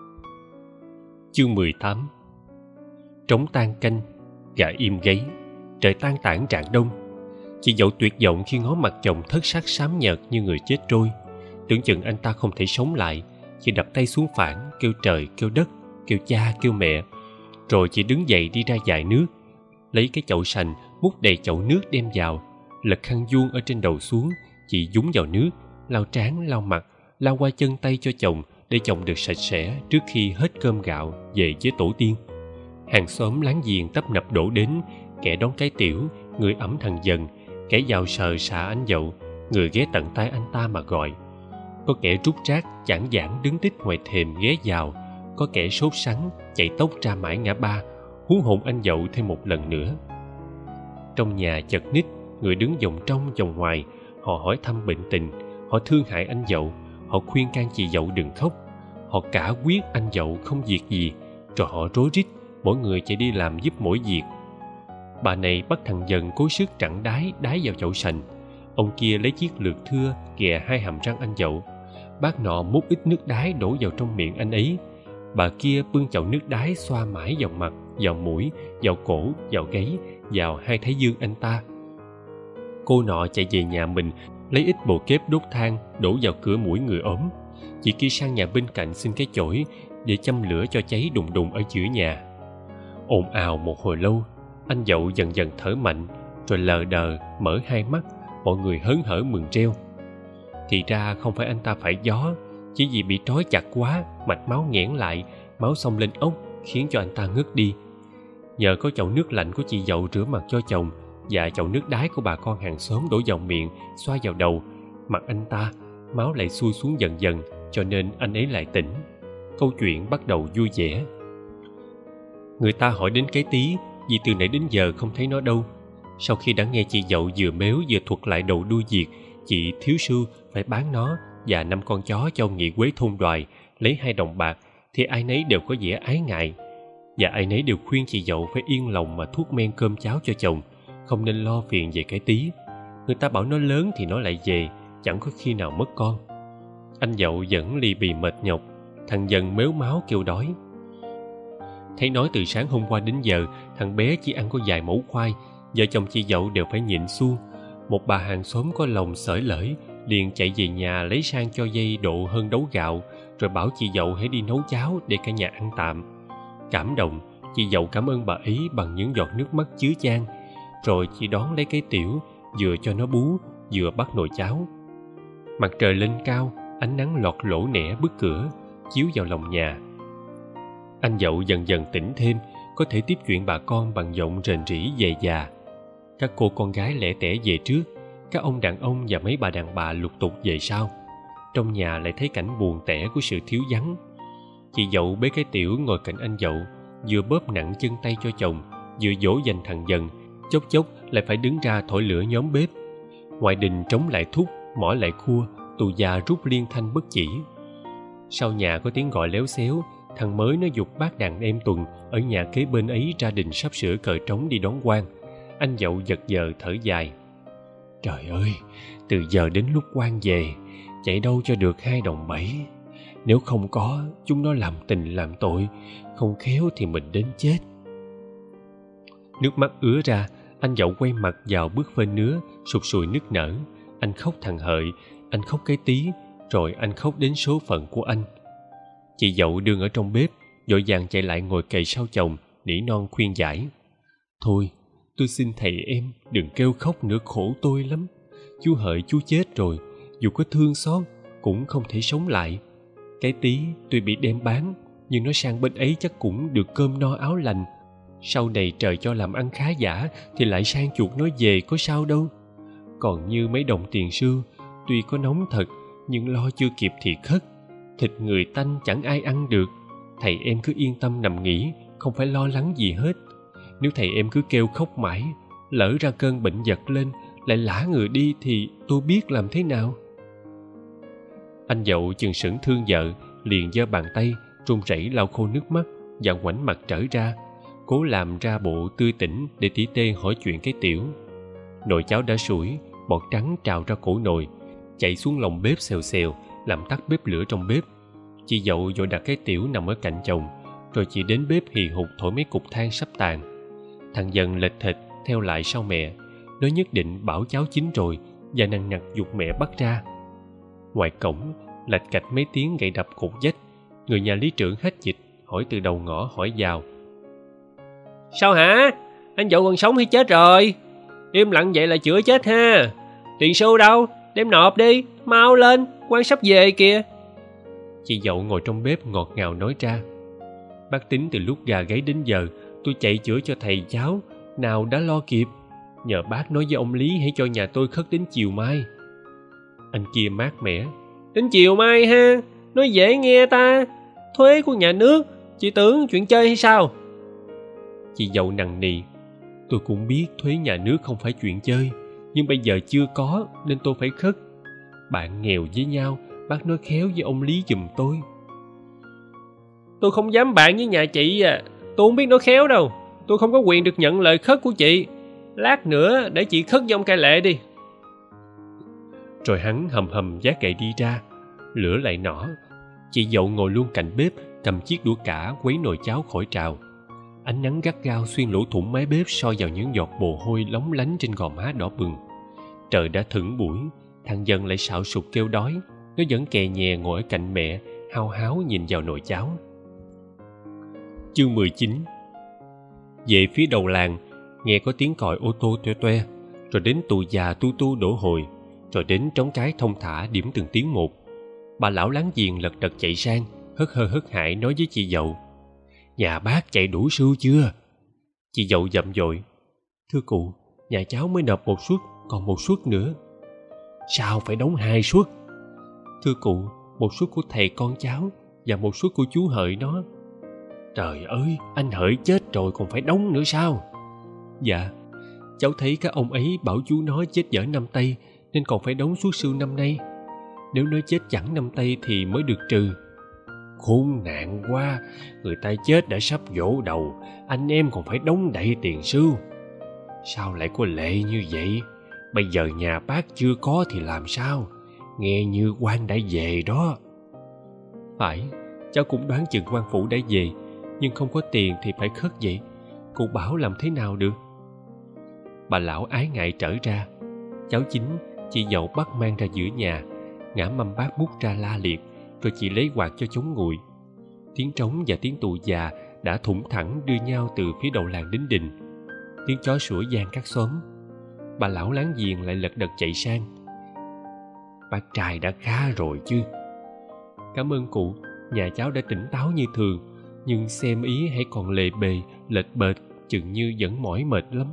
Chương 18. Trống tan canh, gà im gáy, trời tan tảng rạng đông. Chị dậu tuyệt vọng khi ngó mặt chồng thất sắc xám nhợt như người chết trôi. Tưởng chừng anh ta không thể sống lại, chị đập tay xuống phản, kêu trời kêu đất, kêu cha kêu mẹ. Rồi chị đứng dậy đi ra dại nước, lấy cái chậu sành múc đầy chậu nước đem vào, lật khăn vuông ở trên đầu xuống. Chị dúng vào nước, lau trán lau mặt, lau qua chân tay cho chồng để chồng được sạch sẽ trước khi hết cơm gạo về với tổ tiên. Hàng xóm láng giềng tấp nập đổ đến, kẻ đón cái tiểu, người ẵm thằng dần, kẻ vào sờ xả anh dậu, người ghé tận tai anh ta mà gọi. Có kẻ rút rác chảng giảng đứng tít ngoài thềm ghé vào, có kẻ sốt sắng chạy tốc ra mãi ngã ba, hú hồn anh dậu thêm một lần nữa. Trong nhà chật ních, người đứng vòng trong vòng ngoài, họ hỏi thăm bệnh tình, họ thương hại anh dậu, họ khuyên can chị dậu đừng khóc, họ cả quyết anh dậu không việc gì, rồi họ rối rít, mỗi người chạy đi làm giúp mỗi việc. Bà này bắt thằng dần cố sức trặn đái vào chậu sành, ông kia lấy chiếc lược thưa ghè hai hàm răng anh dậu, bác nọ múc ít nước đái đổ vào trong miệng anh ấy, bà kia bưng chậu nước đái xoa mãi vào mặt, vào mũi, vào cổ, vào gáy, vào hai thái dương anh ta. Cô nọ chạy về nhà mình lấy ít bồ kép đốt than đổ vào cửa mũi người ốm. Chị kia sang nhà bên cạnh xin cái chổi để châm lửa cho cháy đùng đùng ở giữa nhà. Ồn ào một hồi lâu, anh dậu dần dần thở mạnh, rồi lờ đờ mở hai mắt, mọi người hớn hở mừng reo. Thì ra không phải anh ta phải gió, chỉ vì bị trói chặt quá, mạch máu nghẽn lại, máu xông lên ốc khiến cho anh ta ngất đi. Nhờ có chậu nước lạnh của chị dậu rửa mặt cho chồng và chậu nước đái của bà con hàng xóm đổ vào miệng, xoa vào đầu, mặt anh ta, máu lại xuôi xuống dần dần, cho nên anh ấy lại tỉnh. Câu chuyện bắt đầu vui vẻ. Người ta hỏi đến cái tí, vì từ nãy đến giờ không thấy nó đâu. Sau khi đã nghe chị dậu vừa méo vừa thuật lại đầu đuôi việc chị thiếu sư phải bán nó và 5 con chó cho ông nghị quế thôn Đoài lấy 2 đồng bạc, thì ai nấy đều có vẻ ái ngại, và ai nấy đều khuyên chị dậu phải yên lòng mà thuốc men cơm cháo cho chồng, không nên lo phiền về cái tí. Người ta bảo nó lớn thì nó lại về, chẳng có khi nào mất con. Anh dậu vẫn lì bì mệt nhọc, thằng dần mếu máo kêu đói. Thấy nói từ sáng hôm qua đến giờ thằng bé chỉ ăn có vài mẩu khoai, vợ chồng chị dậu đều phải nhịn xuông. Một bà hàng xóm có lòng xởi lởi liền chạy về nhà lấy sang cho dây độ hơn đấu gạo, rồi bảo chị dậu hãy đi nấu cháo để cả nhà ăn tạm. Cảm động, chị dậu cảm ơn bà ấy bằng những giọt nước mắt chứa chan, rồi chị đón lấy cái tiểu, vừa cho nó bú vừa bắt nồi cháo. Mặt trời lên cao, ánh nắng lọt lỗ nẻ bức cửa chiếu vào lòng nhà. Anh dậu dần dần tỉnh thêm, có thể tiếp chuyện bà con bằng giọng rền rĩ về già. Các cô con gái lẻ tẻ về trước, các ông đàn ông và mấy bà đàn bà lục tục về sau. Trong nhà lại thấy cảnh buồn tẻ của sự thiếu vắng. Chị dậu bế cái tiểu ngồi cạnh anh dậu, vừa bóp nặng chân tay cho chồng, vừa dỗ dành thằng dần, chốc chốc lại phải đứng ra thổi lửa nhóm bếp. Ngoài đình trống lại thúc, mỏ lại khua, tù già rút liên thanh bất chỉ. Sau nhà có tiếng gọi léo xéo, thằng mới nó giục bác đàn em Tuần ở nhà kế bên ấy ra đình sắp sửa cờ trống đi đón quan. Anh dậu giật giờ thở dài. Trời ơi, từ giờ đến lúc quan về, chạy đâu cho được 2 đồng 7. Nếu không có, chúng nó làm tình làm tội, không khéo thì mình đến chết. Nước mắt ứa ra, anh dậu quay mặt vào bước phên nứa, sụt sùi nức nở. Anh khóc thằng Hợi, anh khóc cái tí, rồi anh khóc đến số phận của anh. Chị dậu đương ở trong bếp, vội vàng chạy lại ngồi kề sau chồng, nỉ non khuyên giải. Thôi, tôi xin thầy em đừng kêu khóc nữa, khổ tôi lắm. Chú Hợi chú chết rồi, dù có thương xót cũng không thể sống lại. Cái tí tôi bị đem bán, nhưng nó sang bên ấy chắc cũng được cơm no áo lành. Sau này trời cho làm ăn khá giả thì lại sang chuộc nó về, có sao đâu. Còn như mấy đồng tiền xưa, tuy có nóng thật nhưng lo chưa kịp thì khất. Thịt người tanh chẳng ai ăn được. Thầy em cứ yên tâm nằm nghỉ, không phải lo lắng gì hết. Nếu thầy em cứ kêu khóc mãi, lỡ ra cơn bệnh giật lên lại lả người đi thì tôi biết làm thế nào. Anh Dậu chừng sững thương vợ, liền giơ bàn tay run rẩy lau khô nước mắt và ngoảnh mặt trở ra, cố làm ra bộ tươi tỉnh để tỉ tê hỏi chuyện cái Tiểu. Nồi cháo đã sủi, bọt trắng trào ra cổ nồi, chạy xuống lòng bếp xèo xèo, làm tắt bếp lửa trong bếp. Chị Dậu vội đặt cái Tiểu nằm ở cạnh chồng, rồi chị đến bếp hì hục thổi mấy cục than sắp tàn. Thằng Dần lệch thịt theo lại sau mẹ, nó nhất định bảo cháo chín rồi và nằng nặc giục mẹ bắt ra. Ngoài cổng lạch cạch mấy tiếng gậy đập cột vách. Người nhà lý trưởng hết dịch hỏi từ đầu ngõ hỏi vào. Sao hả? Anh Dậu còn sống hay chết rồi? Im lặng vậy là chữa chết ha. Tiền xu đâu? Đem nộp đi, mau lên, quan sắp về kìa. Chị Dậu ngồi trong bếp ngọt ngào nói ra. Bác tính từ lúc gà gáy đến giờ tôi chạy chữa cho thầy cháu, nào đã lo kịp. Nhờ bác nói với ông Lý hãy cho nhà tôi khất đến chiều mai. Anh kia mát mẻ. Đến chiều mai ha? Nói dễ nghe ta. Thuế của nhà nước, chị tưởng chuyện chơi hay sao? Chị Dậu nằng nì. Tôi cũng biết thuế nhà nước không phải chuyện chơi, nhưng bây giờ chưa có nên tôi phải khất. Bạn nghèo với nhau, bác nói khéo với ông Lý giùm tôi. Tôi không dám bạn với nhà chị à. Tôi không biết nói khéo đâu. Tôi không có quyền được nhận lời khất của chị. Lát nữa để chị khất với ông Cai Lệ đi. Rồi hắn hầm hầm vác gậy đi ra. Lửa lại nỏ. Chị Dậu ngồi luôn cạnh bếp, cầm chiếc đũa cả quấy nồi cháo khỏi trào. Ánh nắng gắt gao xuyên lỗ thủng mái bếp soi vào những giọt mồ hôi lóng lánh trên gò má đỏ bừng. Trời đã thửng buổi, thằng Dần lại xạo sụt kêu đói. Nó vẫn kè nhè ngồi ở cạnh mẹ, hao háo nhìn vào nồi cháo. Chương 19. Về phía đầu làng, nghe có tiếng còi ô tô toe toe, rồi đến tù già tu tu đổ hồi, rồi đến trống cái thông thả điểm từng tiếng một. Bà lão láng giềng lật đật chạy sang, hớt hơ hớt hải nói với chị Dậu. Nhà bác chạy đủ sưu chưa? Chị Dậu dậm dội. Thưa cụ, nhà cháu mới nộp một suất, còn một suất nữa. Sao phải đóng 2 suất? Thưa cụ, một suất của thầy con cháu và một suất của chú Hợi nó. Trời ơi, anh Hợi chết rồi còn phải đóng nữa sao? Dạ, cháu thấy các ông ấy bảo chú nó chết dở năm Tây nên còn phải đóng suất sưu năm nay. Nếu nó chết chẳng năm Tây thì mới được trừ. Khốn nạn quá, người ta chết đã sắp vỗ đầu, anh em còn phải đóng đầy tiền sưu. Sao lại có lệ như vậy? Bây giờ nhà bác chưa có thì làm sao? Nghe như quan đã về đó. Phải, cháu cũng đoán chừng quan phủ đã về, nhưng không có tiền thì phải khất vậy. Cụ bảo làm thế nào được? Bà lão ái ngại trở ra. Cháu Chính, chị Dậu bắt mang ra giữa nhà, ngã mâm bát múc ra la liệt, rồi chị lấy quạt cho chống nguội. Tiếng trống và tiếng tù già đã thủng thẳng đưa nhau từ phía đầu làng đến đình. Tiếng chó sủa vang các xóm. Bà lão láng giềng lại lật đật chạy sang. Bác trai đã khá rồi chứ? Cảm ơn cụ, nhà cháu đã tỉnh táo như thường, nhưng xem ý hãy còn lề bề, lệch bệch, chừng như vẫn mỏi mệt lắm.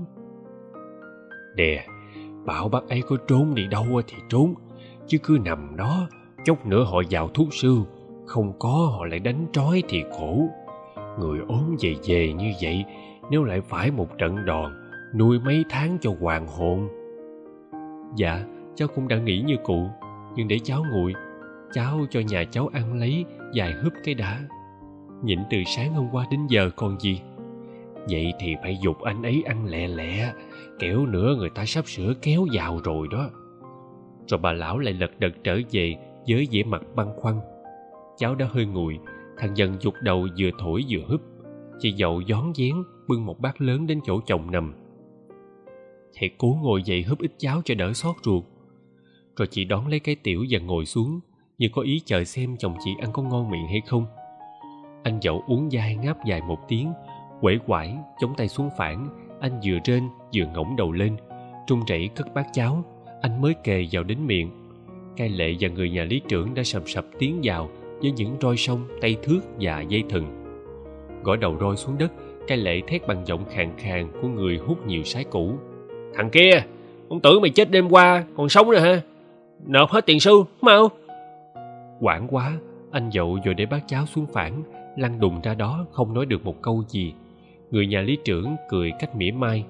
Nè, bảo bác ấy có trốn đi đâu thì trốn, chứ cứ nằm đó, chốc nữa họ vào thuốc sưu, không có họ lại đánh trói thì khổ. Người ốm về về như vậy, nếu lại phải một trận đòn, nuôi mấy tháng cho hoàn hồn. Dạ, cháu cũng đã nghĩ như cụ, nhưng để cháu nguội, cháu cho nhà cháu ăn lấy vài húp cái đã. Nhịn từ sáng hôm qua đến giờ còn gì. Vậy thì phải giục anh ấy ăn lẹ lẹ, kẻo nữa người ta sắp sửa kéo vào rồi đó. Rồi bà lão lại lật đật trở về với vẻ mặt băn khoăn. Cháu đã hơi nguội, thằng Dần giục đầu vừa thổi vừa húp. Chị Dậu gión dén bưng một bát lớn đến chỗ chồng nằm. Thầy cố ngồi dậy húp ít cháo cho đỡ xót ruột. Rồi chị đón lấy cái tiểu và ngồi xuống, như có ý chờ xem chồng chị ăn có ngon miệng hay không. Anh Dậu uống dai ngáp dài một tiếng, Uể oải chống tay xuống phản, anh vừa rên vừa ngẩng đầu lên, run rẩy cất bát cháo. Anh mới kề vào đến miệng. Cai Lệ và người nhà lý trưởng đã sầm sập tiến vào với những roi sông, tay thước và dây thừng. Gõ đầu roi xuống đất, Cai Lệ thét bằng giọng khàn khàn của người hút nhiều sái cũ: Thằng kia, ông tưởng mày chết đêm qua còn sống rồi hả? Nộp hết tiền xu mau. Hoảng quá, anh dậu rồi để bát cháo xuống phản, lăn đùng ra đó không nói được một câu gì. Người nhà lý trưởng cười cách mỉa mai: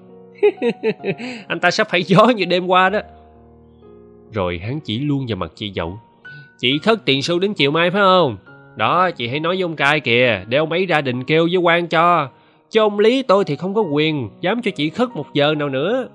Anh ta sắp phải gió như đêm qua đó. Rồi hắn chỉ luôn vào mặt chị dậu: Chị khất tiền xu đến chiều mai phải không? Đó, chị hãy nói với ông Cai kìa, để ông ấy ra đình kêu với quan cho. Chứ ông Lý tôi thì không có quyền dám cho chị khất 1 giờ nào nữa.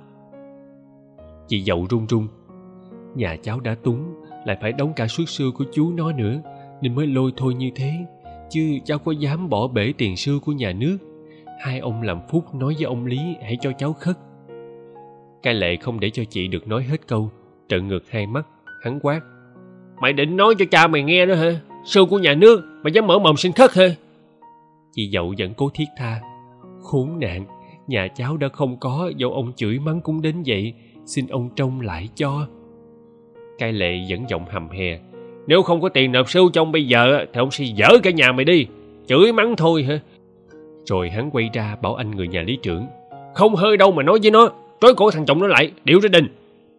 Chị dậu run run: Nhà cháu đã túng, lại phải đóng cả suất xưa của chú nó nữa, nên mới lôi thôi như thế. Chứ cháu có dám bỏ bể tiền xưa của nhà nước. Hai ông làm phúc nói với ông Lý hãy cho cháu khất. Cai Lệ không để cho chị được nói hết câu, trợn ngược hai mắt, hắn quát: Mày định nói cho cha mày nghe nữa hả? Xu của nhà nước mày dám mở mồm xin khất hả? Chị dậu vẫn cố thiết tha: Khốn nạn, nhà cháu đã không có, dẫu ông chửi mắng cũng đến vậy, xin ông trông lại cho. Cai Lệ vẫn giọng hầm hè: Nếu không có tiền nộp xu cho ông bây giờ thì ông sẽ dỡ cả nhà mày đi. Chửi mắng thôi hả? Rồi hắn quay ra bảo anh người nhà lý trưởng: Không hơi đâu mà nói với nó, trói cổ thằng chồng nó lại, điệu ra đình.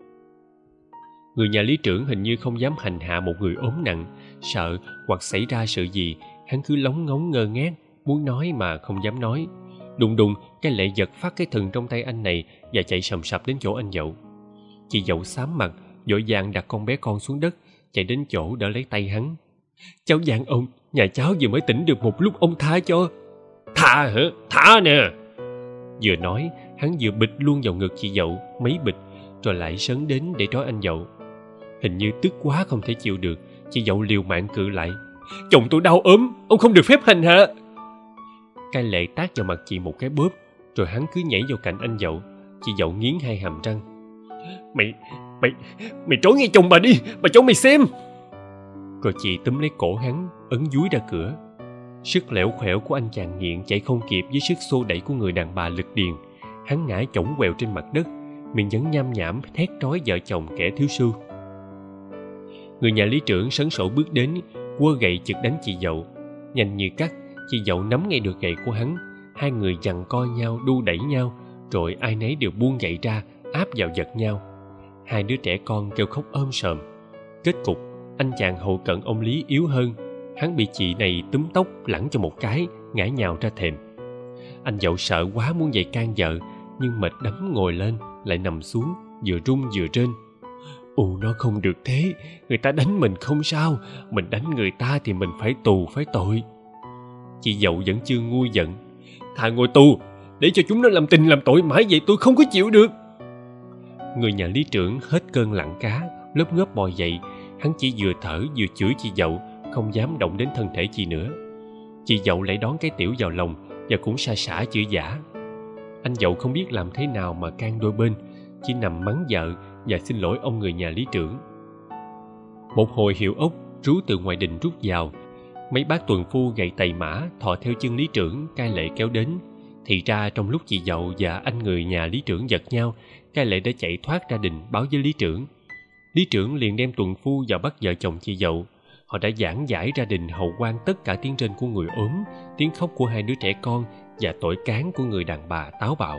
Người nhà lý trưởng hình như không dám hành hạ một người ốm nặng, sợ hoặc xảy ra sự gì, hắn cứ lóng ngóng ngơ ngác, muốn nói mà không dám nói. Đùng đùng, Cai Lệ giật phát cái thừng trong tay anh này và chạy sầm sập đến chỗ anh dậu. Chị dậu xám mặt, vội vàng đặt con bé con xuống đất, chạy đến chỗ đỡ lấy tay hắn: Cháu van ông, nhà cháu vừa mới tỉnh được một lúc, ông tha cho. Tha hả? Tha nè. Vừa nói, hắn vừa bịch luôn vào ngực chị dậu mấy bịch, rồi lại sấn đến để trói anh dậu. Hình như tức quá không thể chịu được, chị dậu liều mạng cự lại: Chồng tôi đau ốm, ông không được phép hành hạ. Cai Lệ tát vào mặt chị một cái bóp, rồi hắn cứ nhảy vào cạnh anh dậu. Chị dậu nghiến hai hàm răng: Mày trốn ngay chồng bà đi, bà cho mày xem. Rồi chị túm lấy cổ hắn, ấn dúi ra cửa. Sức lẻo khẻo của anh chàng nghiện chạy không kịp với sức xô đẩy của người đàn bà lực điền. Hắn ngã chổng quẹo trên mặt đất, miệng vẫn nham nhảm thét trói vợ chồng kẻ thiếu xu. Người nhà lý trưởng sấn sổ bước đến, quơ gậy chực đánh chị dậu. Nhanh như cắt, chị dậu nắm ngay được gậy của hắn. Hai người giằng co nhau, đu đẩy nhau, rồi ai nấy đều buông gậy ra, áp vào giật nhau. Hai đứa trẻ con kêu khóc ôm sòm. Kết cục, anh chàng hậu cận ông Lý yếu hơn. Hắn bị chị này túm tóc lẳng cho một cái, ngã nhào ra thềm. Anh dậu sợ quá muốn dậy can vợ, nhưng mệt đắm ngồi lên, lại nằm xuống, vừa run vừa rên: Nó không được thế, người ta đánh mình không sao, mình đánh người ta thì mình phải tù phải tội. Chị dậu vẫn chưa nguôi giận: Thà ngồi tù, để cho chúng nó làm tình làm tội mãi vậy tôi không có chịu được. Người nhà lý trưởng hết cơn lặng cá, lớp ngớp bò dậy. Hắn chỉ vừa thở vừa chửi chị dậu, không dám động đến thân thể chị nữa. Chị dậu lại đón cái tiểu vào lòng và cũng sa sả chửi vả. Anh dậu không biết làm thế nào mà can đôi bên, chỉ nằm mắng vợ và xin lỗi ông người nhà lý trưởng. Một hồi hiệu ốc rú từ ngoài đình rút vào. Mấy bác tuần phu gậy tày mã thò theo chân lý trưởng, Cai Lệ kéo đến. Thì ra trong lúc chị dậu và anh người nhà lý trưởng giật nhau, Cai Lệ đã chạy thoát ra đình báo với lý trưởng. Lý trưởng liền đem tuần phu vào bắt vợ chồng chị dậu. Họ đã giảng giải ra đình hầu quan tất cả tiếng rên của người ốm, tiếng khóc của hai đứa trẻ con và tội cán của người đàn bà táo bạo.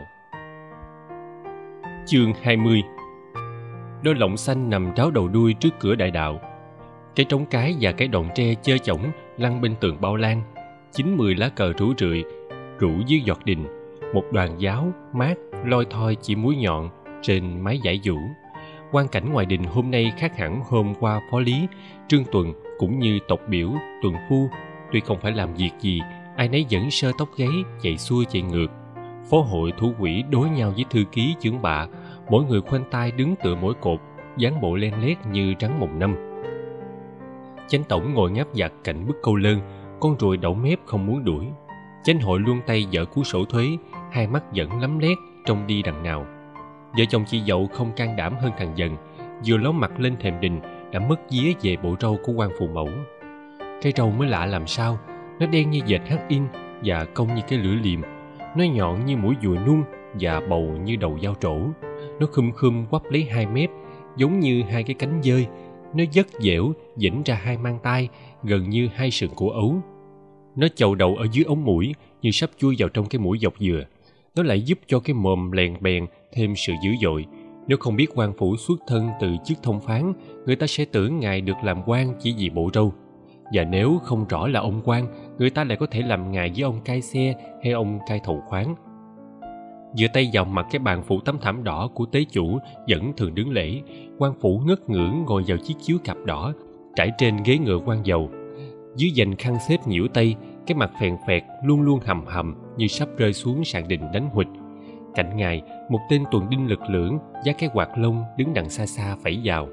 Chương 20. Đôi lọng xanh nằm tráo đầu đuôi trước cửa đại đạo. Cái trống cái và cái đòn tre chơ chổng lăn bên tường bao lan. 9-10 lá cờ rủ rượi rủ dưới giọt đình. Một đoàn giáo mát loi thoi chỉ mũi nhọn trên mái dải vũ. Quang cảnh ngoài đình hôm nay khác hẳn hôm qua. Phó Lý, Trương Tuần cũng như tộc biểu tuần phu tuy không phải làm việc gì, ai nấy vẫn sơ tóc gáy chạy xuôi chạy ngược. Phó hội thủ quỹ đối nhau với thư ký chưởng bạ, mỗi người khoanh tay đứng tựa mỗi cột, dáng bộ len lét như rắn mồng năm. Chánh tổng ngồi ngáp giặt cạnh bức câu lơn, con ruồi đậu mép không muốn đuổi. Chánh hội luông tay dở cuốn sổ thuế, hai mắt vẫn lắm lét trông đi đằng nào. Vợ chồng chị dậu không can đảm hơn thằng dần, vừa ló mặt lên thềm đình đã mất vía về bộ râu của quan phù mẫu. Cái râu mới lạ làm sao, nó đen như dệt hắc in và cong như cái lưỡi liềm. Nó nhọn như mũi dùi nung và bầu như đầu dao trổ. Nó khum quắp lấy hai mép, giống như hai cái cánh dơi. Nó vất dẻo, vĩnh ra hai mang tay, gần như hai sừng cổ ấu. Nó chầu đầu ở dưới ống mũi, như sắp chui vào trong cái mũi dọc dừa. Nó lại giúp cho cái mồm lèn bèn thêm sự dữ dội. Nếu không biết quan phủ xuất thân từ chức thông phán, người ta sẽ tưởng ngài được làm quan chỉ vì bộ râu. Và nếu không rõ là ông quan, người ta lại có thể làm ngài với ông cai xe hay ông cai thầu khoáng. Dựa tay vào mặt cái bàn phủ tấm thảm đỏ của tế chủ vẫn thường đứng lễ, quan phủ ngất ngưỡng ngồi vào chiếc chiếu cạp đỏ trải trên ghế ngựa quan dầu. Dưới dành khăn xếp nhiễu tay, cái mặt phèn phẹt luôn luôn hầm hầm như sắp rơi xuống sàn đình đánh huỵch. Cạnh ngài, một tên tuần đinh lực lưỡng vác cái quạt lông đứng đằng xa xa phẩy vào.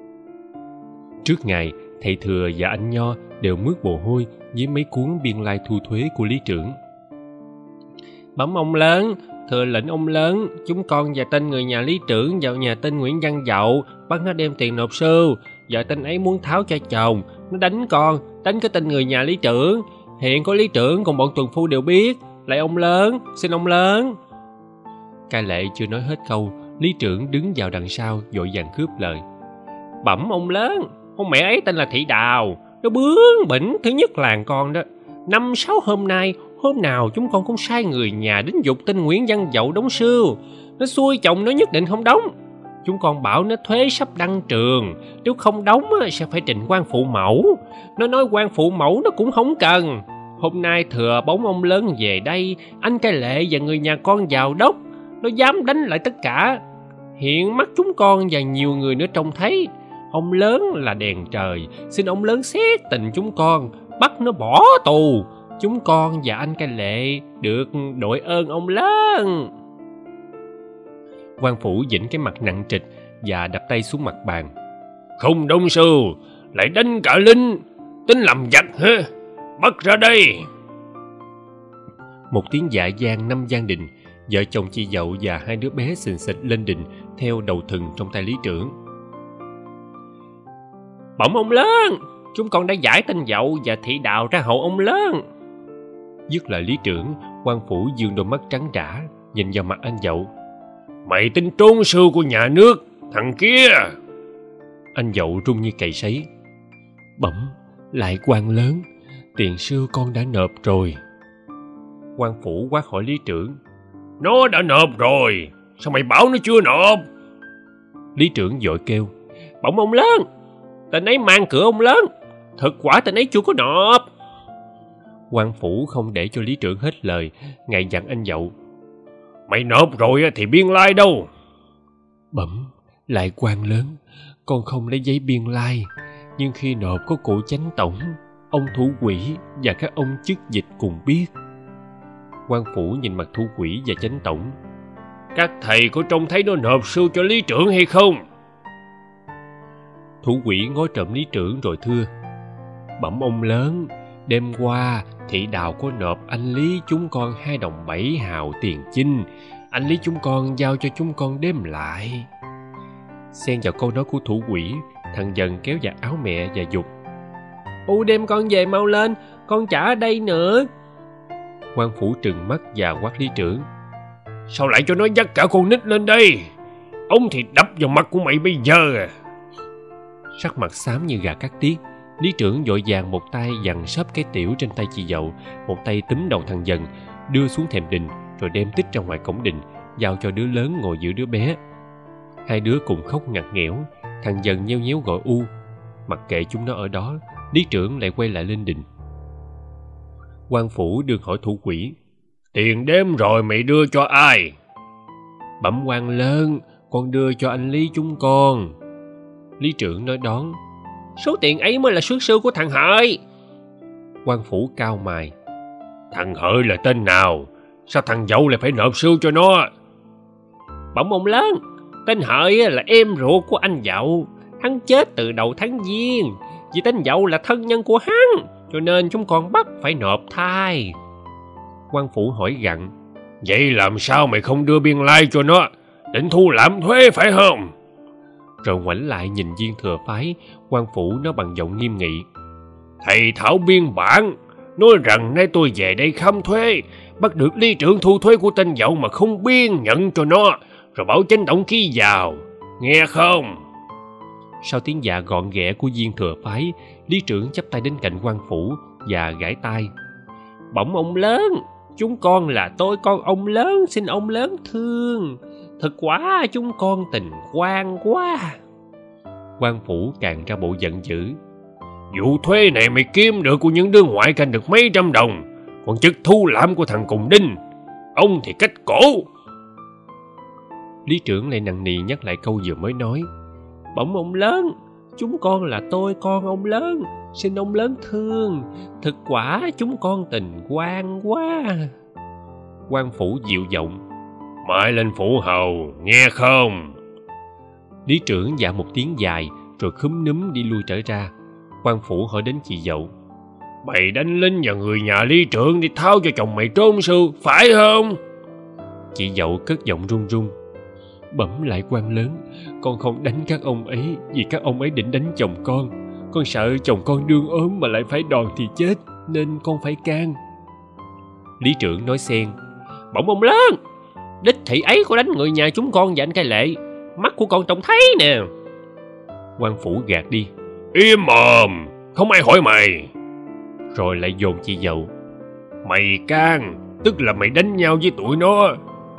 Trước ngài, thầy thừa và anh Nho đều mướt mồ hôi với mấy cuốn biên lai thu thuế của lý trưởng. Bẩm ông lớn, thừa lệnh ông lớn, chúng con và tên người nhà lý trưởng vào nhà tên Nguyễn Văn Dậu, bắt nó đem tiền nộp sưu. Vợ tên ấy muốn tháo cho chồng, nó đánh đánh cái tên người nhà lý trưởng. Hiện có lý trưởng cùng bọn tuần phu đều biết. Lại ông lớn, xin ông lớn. Cai lệ chưa nói hết câu, lý trưởng đứng vào đằng sau vội vàng cướp lời. Bẩm ông lớn, con mẹ ấy tên là Thị Đào, nó bướng bỉnh thứ nhất làng con đó. 5-6 hôm nay, hôm nào chúng con cũng sai người nhà đến giục tên Nguyễn Văn Dậu đóng sưu. Nó xui chồng nó nhất định không đóng. Chúng con bảo nó thuế sắp đăng trường, nếu không đóng sẽ phải trình quan phụ mẫu. Nó nói quan phụ mẫu nó cũng không cần. Hôm nay thừa bóng ông lớn về đây, anh Cai Lệ và người nhà con vào đốc. Nó dám đánh lại tất cả. Hiện mắt chúng con và nhiều người nữa trông thấy. Ông lớn là đèn trời, xin ông lớn xét tình chúng con, bắt nó bỏ tù. Chúng con và anh Cai Lệ được đội ơn ông lớn. Quan phủ vĩnh cái mặt nặng trịch và đập tay xuống mặt bàn. Không đông sưu, lại đánh cả lính, tính làm giặc hả? Bắt ra đây. Một tiếng dạ gian năm gian đình. Vợ chồng chị Dậu và hai đứa bé xình xịch lên đình theo đầu thừng trong tay lý trưởng. Bẩm ông lớn, chúng con đã giải tên Dậu và Thị Đào ra hậu ông lớn. Dứt lời lý trưởng, quan phủ dương đôi mắt trắng trã nhìn vào mặt anh Dậu. Mày tính trốn sưu của nhà nước, thằng kia. Anh Dậu run như cày sấy. Bẩm lại quan lớn, tiền sưu con đã nộp rồi. Quan phủ quát hỏi lý trưởng. Nó đã nộp rồi, sao mày bảo nó chưa nộp? Lý trưởng vội kêu. Bẩm ông lớn, tên ấy mang cửa ông lớn, thực quả tên ấy chưa có nộp. Quan phủ không để cho lý trưởng hết lời, ngài dặn anh Dậu. Mày nộp rồi thì biên lai đâu? Bẩm lại quan lớn, con không lấy giấy biên lai, nhưng khi nộp có cụ chánh tổng, ông thủ quỹ và các ông chức dịch cùng biết. Quan phủ nhìn mặt thủ quỹ và chánh tổng. Các thầy có trông thấy nó nộp sưu cho lý trưởng hay không? Thủ quỹ ngó trộm lý trưởng rồi thưa. Bẩm ông lớn, đêm qua Thị Đào có nộp anh Lý chúng con 2 đồng 7 hào tiền chinh. Anh Lý chúng con giao cho chúng con đếm lại. Xen vào câu nói của thủ quỹ, thằng Dần kéo giặt áo mẹ và giục. Đem con về mau lên, con chả ở đây nữa. Quan phủ trừng mắt và quát lý trưởng. Sao lại cho nó dắt cả con nít lên đây? Ông thì đập vào mặt của mày bây giờ à? Sắc mặt xám như gà cắt tiết, lý trưởng vội vàng một tay giằng sấp cái tiểu trên tay chị Dậu, một tay túm đầu thằng Dần đưa xuống thềm đình, rồi đem tích ra ngoài cổng đình, giao cho đứa lớn ngồi giữa đứa bé. Hai đứa cùng khóc ngặt nghẽo. Thằng Dần nheo nhéo gọi u. Mặc kệ chúng nó ở đó, lý trưởng lại quay lại lên đình. Quan phủ được hỏi thủ quỹ. Tiền đếm rồi mày đưa cho ai? Bẩm quan lớn, con đưa cho anh Lý chúng con. Lý trưởng nói đón. Số tiền ấy mới là xuất sưu của thằng Hợi. Quan phủ cao mày. Thằng Hợi là tên nào? Sao thằng Dậu lại phải nộp sưu cho nó? Bẩm ông lớn, tên Hợi là em ruột của anh Dậu. Hắn chết từ đầu tháng Giêng. Vì tên Dậu là thân nhân của hắn, cho nên chúng con bắt phải nộp thai. Quan phủ hỏi gặng. Vậy làm sao mày không đưa biên lai cho nó? Định thu làm thuế phải không? Rồi ngoảnh lại nhìn viên thừa phái, quan phủ nói bằng giọng nghiêm nghị. Thầy thảo biên bản, nói rằng nay tôi về đây khám thuế, bắt được lý trưởng thu thuế của tên dậu mà không biên nhận cho nó, rồi bảo chánh tổng ký vào, nghe không? Sau tiếng dạ gọn ghẽ của viên thừa phái, lý trưởng chắp tay đến cạnh quan phủ và gãi tai. Bẩm ông lớn, chúng con là tôi con ông lớn, xin ông lớn thương. Thật quá chúng con tình quan quá. Quan phủ càng ra bộ giận dữ. Vụ thuế này mày kiếm được của những đứa ngoại canh được mấy trăm đồng, còn chức thu lạm của thằng Cùng Đinh, ông thì cách cổ. Lý trưởng lại nằng nì nhắc lại câu vừa mới nói. Bẩm ông lớn, chúng con là tôi con ông lớn, xin ông lớn thương. Thực quả chúng con tình quan quá. Quan phủ dịu giọng. Mai lên phủ hầu, nghe không? Lý trưởng dạ một tiếng dài rồi khúm núm đi lui trở ra. Quan phủ hỏi đến chị dậu. Mày đánh lính và người nhà lý trưởng đi tháo cho chồng mày trốn sư, phải không? Chị dậu cất giọng run run. Bẩm lại quan lớn, con không đánh các ông ấy vì các ông ấy định đánh chồng con. Con sợ chồng con đương ốm mà lại phải đòn thì chết, nên con phải can. Lý trưởng nói xen. Bẩm ông lớn, đích thị ấy có đánh người nhà chúng con và anh Cai Lệ, mắt của con trông thấy nè. Quan phủ gạt đi. Im mồm, không ai hỏi mày. Rồi lại dồn chị dậu. Mày can, tức là mày đánh nhau với tụi nó.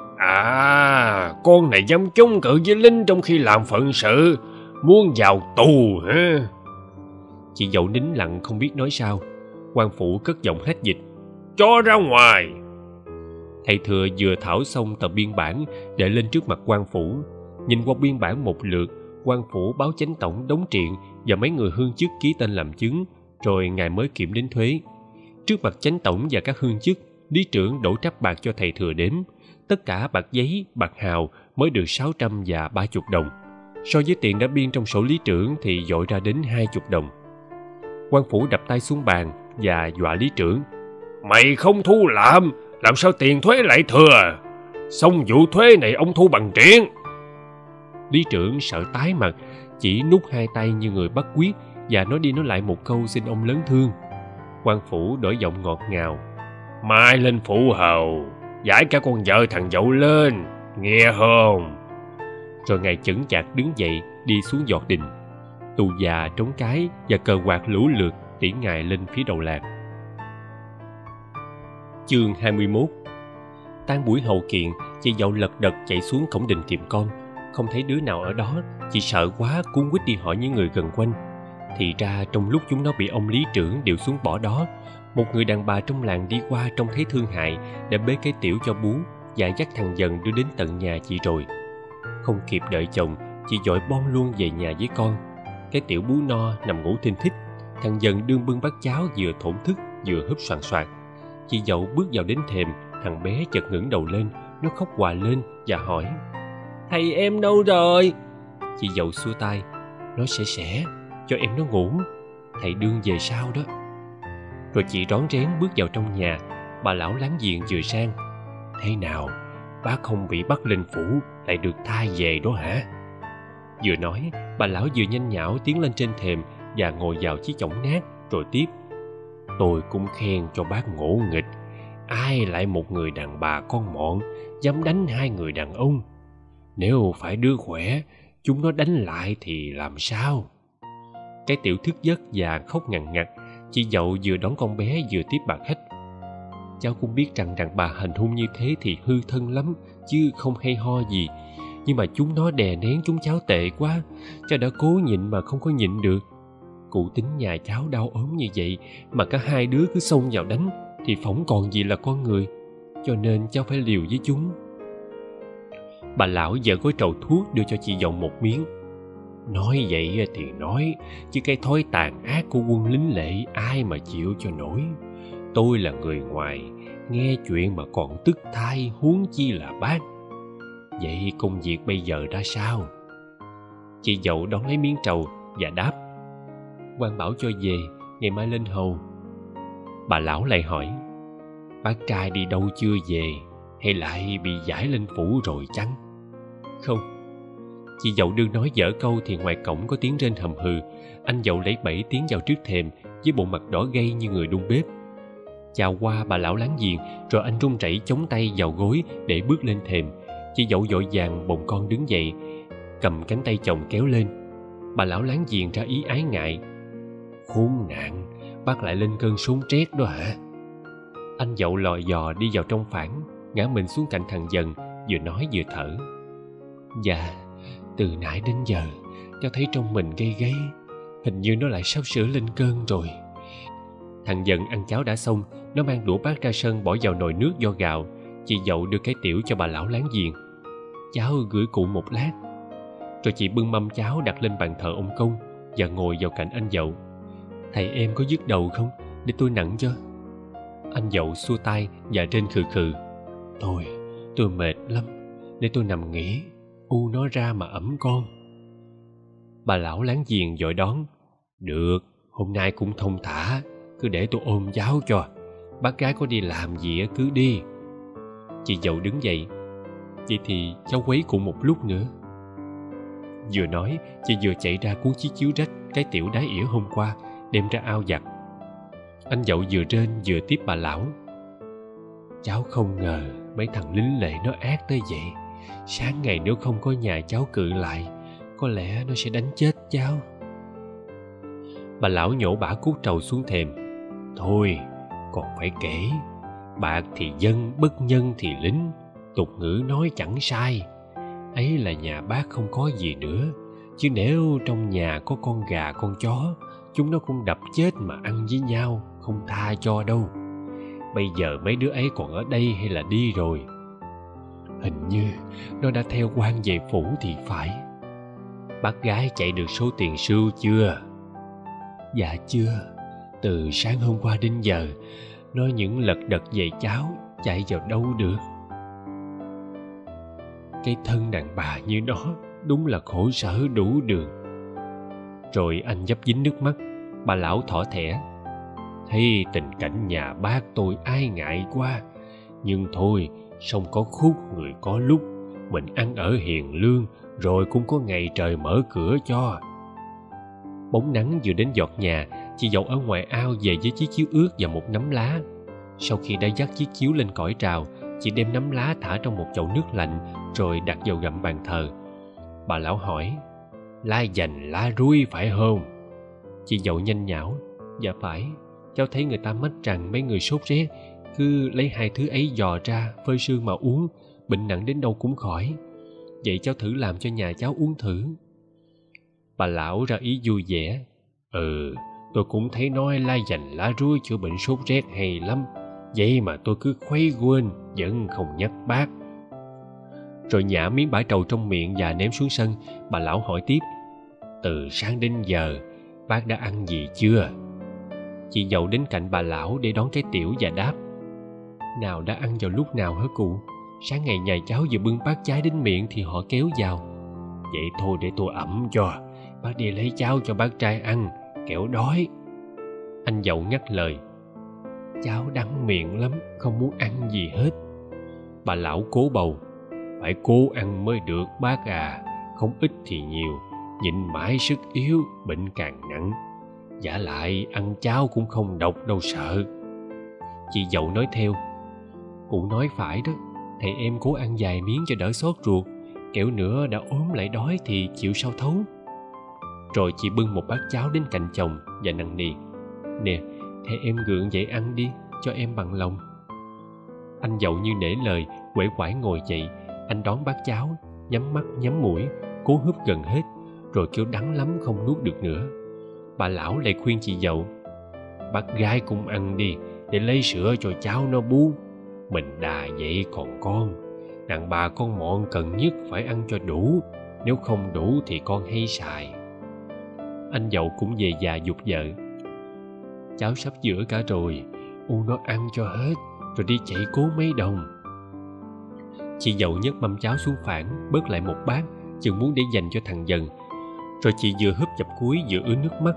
À, con này dám chống cự với lính trong khi làm phận sự, muốn vào tù hả? Chị dậu nín lặng không biết nói sao. Quan phủ cất giọng hét dịch. Cho ra ngoài. Thầy thừa vừa thảo xong tờ biên bản để lên trước mặt quan phủ. Nhìn qua biên bản một lượt, quan phủ báo chánh tổng đóng triện và mấy người hương chức ký tên làm chứng, rồi ngài mới kiểm đếm thuế. Trước mặt chánh tổng và các hương chức, lý trưởng đổ tráp bạc cho thầy thừa đếm. Tất cả bạc giấy, bạc hào mới được 600 và 30 đồng. So với tiền đã biên trong sổ lý trưởng thì dội ra đến 20 đồng. Quan phủ đập tay xuống bàn và dọa lý trưởng. Mày không thu làm sao tiền thuế lại thừa? Xong vụ thuế này ông thu bằng triện. Lý trưởng sợ tái mặt, chỉ nút hai tay như người bắt quyết và nói đi nói lại một câu xin ông lớn thương. Quan phủ đổi giọng ngọt ngào. Mai lên phủ hầu, giải cả con vợ thằng dậu lên, nghe không? Rồi ngài chững chạc đứng dậy đi xuống giọt đình. Tù già, trống cái và cờ quạt lũ lượt tiễn ngài lên phía đầu làng. Chương 21. Tan buổi hậu kiện, chị dậu lật đật chạy xuống cổng đình tìm con. Không thấy đứa nào ở đó, chị sợ quá cuống quýt đi hỏi những người gần quanh. Thì ra trong lúc chúng nó bị ông lý trưởng điều xuống bỏ đó, một người đàn bà trong làng đi qua trông thấy thương hại đã bế cái tiểu cho bú và dắt thằng dần đưa đến tận nhà chị rồi. Không kịp đợi chồng, chị vội bon luôn về nhà với con. Cái tiểu bú no nằm ngủ thinh thích, thằng dần đương bưng bát cháo vừa thổn thức vừa húp xoàn xoạt. Chị dậu bước vào đến thềm, thằng bé chợt ngẩng đầu lên, nó khóc òa lên và hỏi. Thầy em đâu rồi? Chị dậu xua tay. Nó sẽ cho em nó ngủ, thầy đương về sau đó. Rồi chị rón rén bước vào trong nhà. Bà lão láng giềng vừa sang. Thế nào, bác không bị bắt lên phủ lại được thai về đó hả? Vừa nói, bà lão vừa nhanh nhảu tiến lên trên thềm và ngồi vào chiếc chõng nát, rồi tiếp. Tôi cũng khen cho bác ngỗ nghịch. Ai lại một người đàn bà con mọn dám đánh hai người đàn ông? Nếu phải đứa khỏe, chúng nó đánh lại thì làm sao? Cái tiểu thức giấc và khóc ngằn ngặt. Chị dậu vừa đón con bé vừa tiếp bà khách. Cháu cũng biết rằng đàn bà hành hung như thế thì hư thân lắm, chứ không hay ho gì. Nhưng mà chúng nó đè nén chúng cháu tệ quá. Cháu đã cố nhịn mà không có nhịn được. Cụ tính nhà cháu đau ốm như vậy mà cả hai đứa cứ xông vào đánh thì phỏng còn gì là con người. Cho nên cháu phải liều với chúng. Bà lão giở gói trầu thuốc đưa cho chị dậu một miếng. Nói vậy thì nói, chứ cái thói tàn ác của quân lính lệ ai mà chịu cho nổi. Tôi là người ngoài, nghe chuyện mà còn tức thai, huống chi là bác. Vậy công việc bây giờ ra sao? Chị dậu đón lấy miếng trầu và đáp. Quan bảo cho về, ngày mai lên hầu. Bà lão lại hỏi. Bác trai đi đâu chưa về, hay lại bị giải lên phủ rồi chăng? Không. Chị dậu đương nói dở câu thì ngoài cổng có tiếng rên hầm hừ. Anh dậu lấy bẫy tiến vào trước thềm với bộ mặt đỏ gay như người đun bếp. Chào qua bà lão láng giềng, rồi anh run rẩy chống tay vào gối để bước lên thềm. Chị dậu vội vàng bồng con đứng dậy, cầm cánh tay chồng kéo lên. Bà lão láng giềng ra ý ái ngại. Khốn nạn, bác lại lên cơn sốt rét đó hả? Anh dậu lò dò đi vào trong phản, ngã mình xuống cạnh thằng Dần, vừa nói vừa thở. Dạ, từ nãy đến giờ cháu thấy trong mình gay gay, hình như nó lại sắp sửa lên cơn rồi. Thằng Dần ăn cháo đã xong, nó mang đũa bát ra sân bỏ vào nồi nước vo gạo. Chị dậu đưa cái tiểu cho bà lão láng giềng. Cháu gửi cụ một lát. Rồi chị bưng mâm cháo đặt lên bàn thờ ông Công và ngồi vào cạnh anh dậu. Thầy em có nhức đầu không, để tôi nặng cho? Anh dậu xua tay và trên khừ khừ. Thôi, tôi mệt lắm, để tôi nằm nghỉ, u nó ra mà ẵm con. Bà lão láng giềng vội đón. Được, hôm nay cũng thông thả, cứ để tôi ôm cháu cho. Bác gái có đi làm gì cứ đi. Chị dậu đứng dậy. Vậy thì cháu quấy cụ một lúc nữa. Vừa nói, chị vừa chạy ra cuốn chiếc chiếu rách cái tiểu đái ỉa hôm qua, đem ra ao giặt. Anh dậu vừa rên vừa tiếp bà lão. Cháu không ngờ mấy thằng lính lệ nó ác tới vậy. Sáng ngày nếu không có nhà cháu cự lại, có lẽ nó sẽ đánh chết cháu. Bà lão nhổ bả cuốc trầu xuống thềm. Thôi, còn phải kể. Bạc thì dân, bất nhân thì lính. Tục ngữ nói chẳng sai. Ấy là nhà bác không có gì nữa. Chứ nếu trong nhà có con gà con chó, chúng nó cũng đập chết mà ăn với nhau, không tha cho đâu. Bây giờ mấy đứa ấy còn ở đây hay là đi rồi? Hình như nó đã theo quan về phủ thì phải. Bác gái chạy được số tiền sưu chưa? Dạ chưa. Từ sáng hôm qua đến giờ, nó những lật đật về cháu, chạy vào đâu được. Cái thân đàn bà như nó đúng là khổ sở đủ đường. Rồi anh dấp dính nước mắt. Bà lão thỏ thẻ. Thấy tình cảnh nhà bác tôi ai ngại quá. Nhưng thôi, sông có khúc người có lúc. Mình ăn ở hiền lương, rồi cũng có ngày trời mở cửa cho. Bóng nắng vừa đến giọt nhà, chị dậu ở ngoài ao về với chiếc chiếu ướt và một nắm lá. Sau khi đã dắt chiếc chiếu lên cõi trào, chị đem nắm lá thả trong một chậu nước lạnh, rồi đặt vào gầm bàn thờ. Bà lão hỏi, lá dành lá ruôi phải không? Chị dậu nhanh nhảu, dạ phải. Cháu thấy người ta mách rằng mấy người sốt rét cứ lấy hai thứ ấy dò ra phơi sương mà uống, bệnh nặng đến đâu cũng khỏi. Vậy cháu thử làm cho nhà cháu uống thử. Bà lão ra ý vui vẻ. Tôi cũng thấy nói lá dành lá ruôi chữa bệnh sốt rét hay lắm. Vậy mà tôi cứ khuấy quên, vẫn không nhắc bác. Rồi nhả miếng bã trầu trong miệng và ném xuống sân. Bà lão hỏi tiếp, từ sáng đến giờ bác đã ăn gì chưa? Chị dậu đến cạnh bà lão để đón cái tiểu và đáp, nào đã ăn vào lúc nào hả cụ? Sáng ngày nhà cháu vừa bưng bát trái đến miệng thì họ kéo vào. Vậy thôi để tôi ẵm cho. Bác đi lấy cháo cho bác trai ăn, kẻo đói. Anh dậu ngắt lời, cháu đắng miệng lắm, không muốn ăn gì hết. Bà lão cố bầu, phải cố ăn mới được bác à. Không ít thì nhiều, nhịn mãi sức yếu, bệnh càng nặng. Vả lại ăn cháo cũng không độc đâu sợ. Chị dậu nói theo, cụ nói phải đó. Thầy em cố ăn vài miếng cho đỡ xót ruột, kẻo nữa đã ốm lại đói thì chịu sao thấu. Rồi chị bưng một bát cháo đến cạnh chồng và năn nỉ, nè, thầy em gượng dậy ăn đi, cho em bằng lòng. Anh dậu như nể lời, uể oải ngồi dậy. Anh đón bát cháo, nhắm mắt nhắm mũi, cố húp gần hết, rồi kêu đắng lắm không nuốt được nữa. Bà lão lại khuyên chị dậu, bác gái cũng ăn đi, để lấy sữa cho cháu nó bú. Mình đà vậy còn con, đàn bà con mọn cần nhất phải ăn cho đủ, nếu không đủ thì con hay xài. Anh dậu cũng về già giục vợ, cháu sắp giữa cả rồi, u nó ăn cho hết, rồi đi chạy cố mấy đồng. Chị dậu nhấc mâm cháo xuống phản, bớt lại một bát, chừng muốn để dành cho thằng Dần. Rồi chị vừa húp chập cuối vừa ứa nước mắt.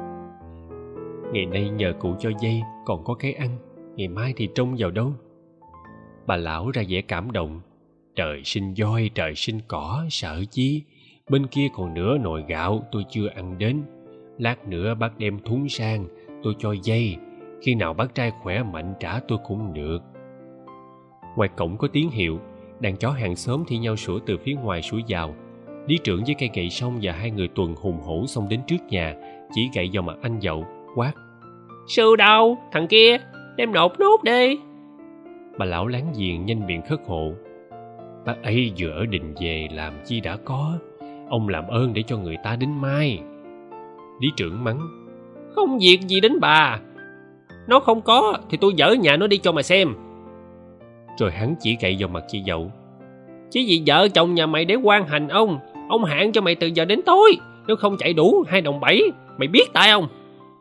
Ngày nay nhờ cụ cho dây còn có cái ăn, ngày mai thì trông vào đâu. Bà lão ra vẻ cảm động, trời sinh voi trời sinh cỏ, sợ chi. Bên kia còn nửa nồi gạo tôi chưa ăn đến, lát nữa bác đem thúng sang, tôi cho dây. Khi nào bác trai khỏe mạnh trả tôi cũng được. Ngoài cổng có tiếng hiệu, đàn chó hàng xóm thi nhau sủa từ phía ngoài sủa vào. Lý trưởng với cây gậy sông và hai người tuần hùng hổ xông đến trước nhà, chỉ gậy vào mặt anh Dậu, quát: Sư đâu? Thằng kia, đem nộp nốt đi. Bà lão láng giềng nhanh miệng khất hộ: Bác ấy vừa ở đình về làm chi đã có, ông làm ơn để cho người ta đến mai. Lý trưởng mắng: Không việc gì đến bà. Nó không có thì tôi dỡ nhà nó đi cho mà xem. Rồi hắn chỉ gậy vào mặt chị Dậu: Chỉ vì vợ chồng nhà mày để quan hành ông hạn cho mày từ giờ đến tối. Nếu không chạy đủ 2 đồng 7, mày biết tại không?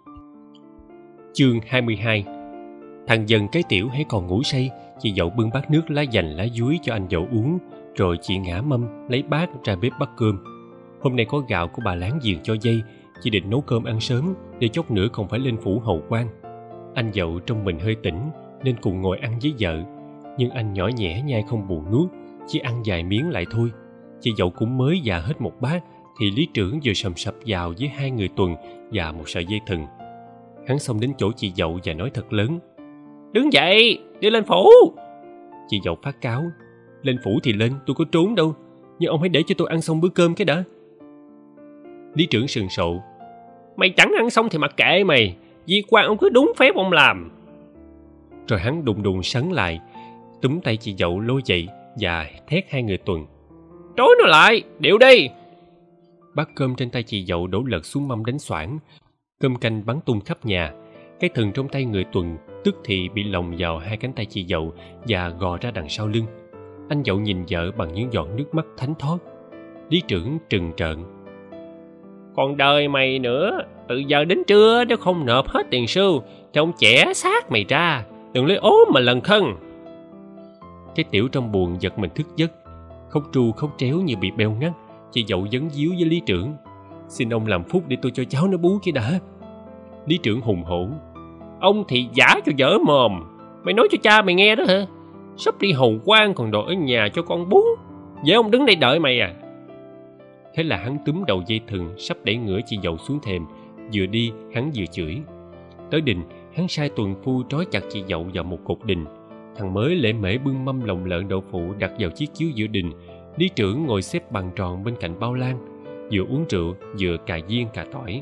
Chương 22. Thằng Dần cái tiểu hay còn ngủ say, chị Dậu bưng bát nước lá dành lá dúi cho anh Dậu uống, rồi chị ngã mâm lấy bát ra bếp bắt cơm. Hôm nay có gạo của bà láng giềng cho dây, chị định nấu cơm ăn sớm để chốc nữa không phải lên phủ hầu quan. Anh Dậu trong mình hơi tỉnh nên cùng ngồi ăn với vợ, nhưng anh nhỏ nhẽ nhai không buồn nuốt, chỉ ăn vài miếng lại thôi. Chị Dậu cũng mới già hết một bát thì lý trưởng vừa sầm sập vào với 2 người tuần và một sợi dây thừng. Hắn xông đến chỗ chị Dậu và nói thật lớn: Đứng dậy, đi lên phủ. Chị Dậu phát cáo: Lên phủ thì lên, tôi có trốn đâu, nhưng ông hãy để cho tôi ăn xong bữa cơm cái đã. Lý trưởng sừng sộ: Mày chẳng ăn xong thì mặc kệ mày, việc quan ông cứ đúng phép ông làm. Rồi hắn đùng đùng sấn lại, túm tay chị Dậu lôi dậy và thét 2 người tuần: Trói nó lại, điệu đi. Bát cơm trên tay chị Dậu đổ lật xuống mâm đánh xoảng, cơm canh bắn tung khắp nhà. Cái thừng trong tay người tuần tức thì bị lồng vào 2 cánh tay chị Dậu và gò ra đằng sau lưng. Anh Dậu nhìn vợ bằng những giọt nước mắt thánh thót. Lý trưởng trừng trợn: Còn đời mày nữa, từ giờ đến trưa nếu không nộp hết tiền sưu thì ông chẻ xác mày ra, đừng lấy ốm mà lần khân. Cái tiểu trong buồng giật mình thức giấc, khóc tru khóc tréo như bị beo ngắt. Chị Dậu vấn díu với lý trưởng: Xin ông làm phúc để tôi cho cháu nó bú cái đã. Lý trưởng hùng hổ: Ông thì giả cho dở mồm. Mày nói cho cha mày nghe đó hả? Sắp đi hầu quan còn đòi ở nhà cho con bú. Vậy ông đứng đây đợi mày à? Thế là hắn túm đầu dây thừng sắp đẩy ngửa chị Dậu xuống thềm. Vừa đi hắn vừa chửi. Tới đình, hắn sai tuần phu trói chặt chị Dậu vào một cột đình. Thằng mới lễ mễ bưng mâm lòng lợn đậu phụ đặt vào chiếc chiếu giữa đình. Lý trưởng ngồi xếp bằng tròn bên cạnh bao lan, vừa uống rượu vừa cà diên cà tỏi.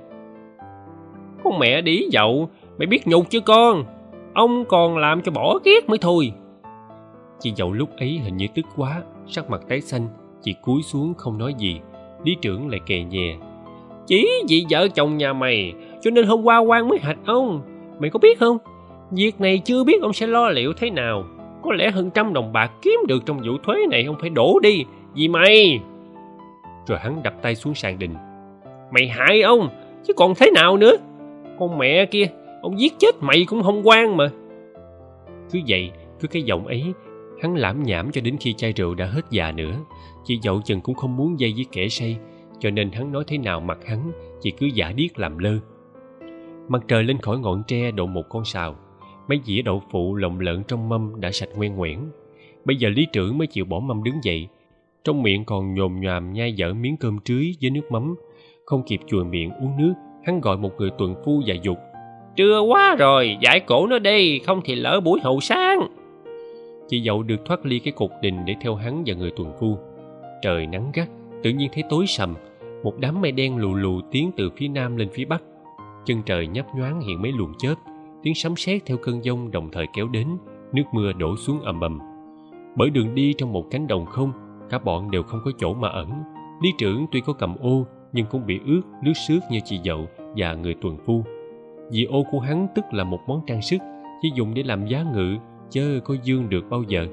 Con mẹ đĩ Dậu, mày biết nhục chưa con? Ông còn làm cho bỏ ghét mới thôi. Chị Dậu lúc ấy hình như tức quá, sắc mặt tái xanh, chị cúi xuống không nói gì. Lý trưởng lại kề nhẹ: Chỉ vì vợ chồng nhà mày cho nên hôm qua quan mới hạch ông. Mày có biết không? Việc này chưa biết ông sẽ lo liệu thế nào. Có lẽ hơn 100 đồng bạc kiếm được trong vụ thuế này ông phải đổ đi vì mày. Rồi hắn đập tay xuống sàn đình: Mày hại ông chứ còn thế nào nữa. Con mẹ kia, ông giết chết mày cũng không quan mà. Cứ vậy, cứ cái giọng ấy, hắn lảm nhảm cho đến khi chai rượu đã hết già nữa. Chị Dậu chừng cũng không muốn dây với kẻ say, cho nên hắn nói thế nào mặc hắn, chị cứ giả điếc làm lơ. Mặt trời lên khỏi ngọn tre đổ một con sào. Mấy dĩa đậu phụ lồng lợn trong mâm đã sạch ngoen ngoẻn. Bây giờ lý trưởng mới chịu bỏ mâm đứng dậy. Trong miệng còn nhồm nhoàm nhai dở miếng cơm trưới với nước mắm. Không kịp chùi miệng uống nước, hắn gọi một người tuần phu và giục: Trưa quá rồi, giải cổ nó đi, không thì lỡ buổi hậu sáng. Chị Dậu được thoát ly cái cột đình để theo hắn và người tuần phu. Trời nắng gắt, tự nhiên thấy tối sầm. Một đám mây đen lù lù tiến từ phía nam lên phía bắc. Chân trời nhấp nhoáng hiện mấy luồng chớp, tiếng sấm sét theo cơn giông đồng thời kéo đến. Nước mưa đổ xuống ầm ầm. Bởi đường đi trong một cánh đồng không, cả bọn đều không có chỗ mà ẩn. Lý trưởng tuy có cầm ô nhưng cũng bị ướt lướt xước như chị Dậu và người tuần phu. Vì ô của hắn tức là một món trang sức, chỉ dùng để làm giá ngự, chớ có dương được bao giờ.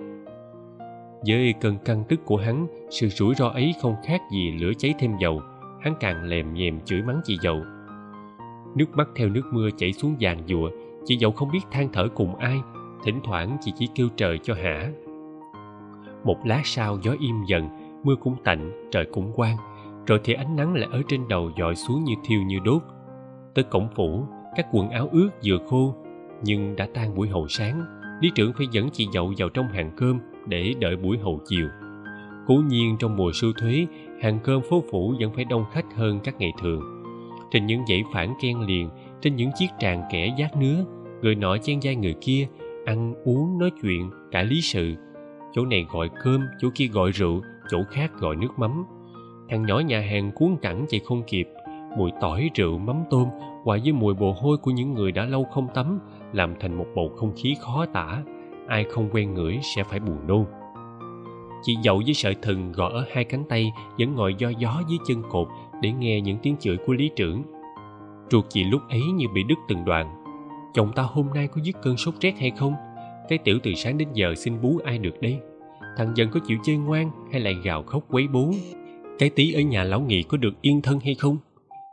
Với cơn căng tức của hắn, sự rủi ro ấy không khác gì lửa cháy thêm dầu. Hắn càng lèm nhèm chửi mắng chị Dậu. Nước mắt theo nước mưa chảy xuống giàn giụa. Chị Dậu không biết than thở cùng ai, thỉnh thoảng chị chỉ kêu trời cho hả. Một lát sau gió im dần, mưa cũng tạnh, trời cũng quang, rồi thì ánh nắng lại ở trên đầu dọi xuống như thiêu như đốt. Tới cổng phủ, các quần áo ướt vừa khô, nhưng đã tan buổi hậu sáng. Lý trưởng phải dẫn chị Dậu vào trong hàng cơm để đợi buổi hậu chiều. Cố nhiên trong mùa sưu thuế, hàng cơm phố phủ vẫn phải đông khách hơn các ngày thường. Trên những dãy phản ken liền, trên những chiếc tràng kẻ vác nứa, Người nọ chen vai người kia, ăn uống nói chuyện cả lý sự. Chỗ này gọi cơm, chỗ kia gọi rượu, chỗ khác gọi nước mắm. Thằng nhỏ nhà hàng cuốn cẳng chạy không kịp. Mùi tỏi, rượu, mắm tôm hòa với mùi mồ hôi của những người đã lâu không tắm làm thành một bầu không khí khó tả. Ai không quen ngửi sẽ phải buồn nôn. Chị Dậu với sợi thừng gõ ở hai cánh tay vẫn ngồi do gió dưới chân cột để nghe những tiếng chửi của lý trưởng. Ruột chị lúc ấy như bị đứt từng đoạn. Chồng ta hôm nay có dứt cơn sốt rét hay không? Cái tiểu từ sáng đến giờ xin bú ai được đây? Thằng Dần có chịu chơi ngoan hay lại gào khóc quấy bố? Cái Tí ở nhà lão Nghị có được yên thân hay không?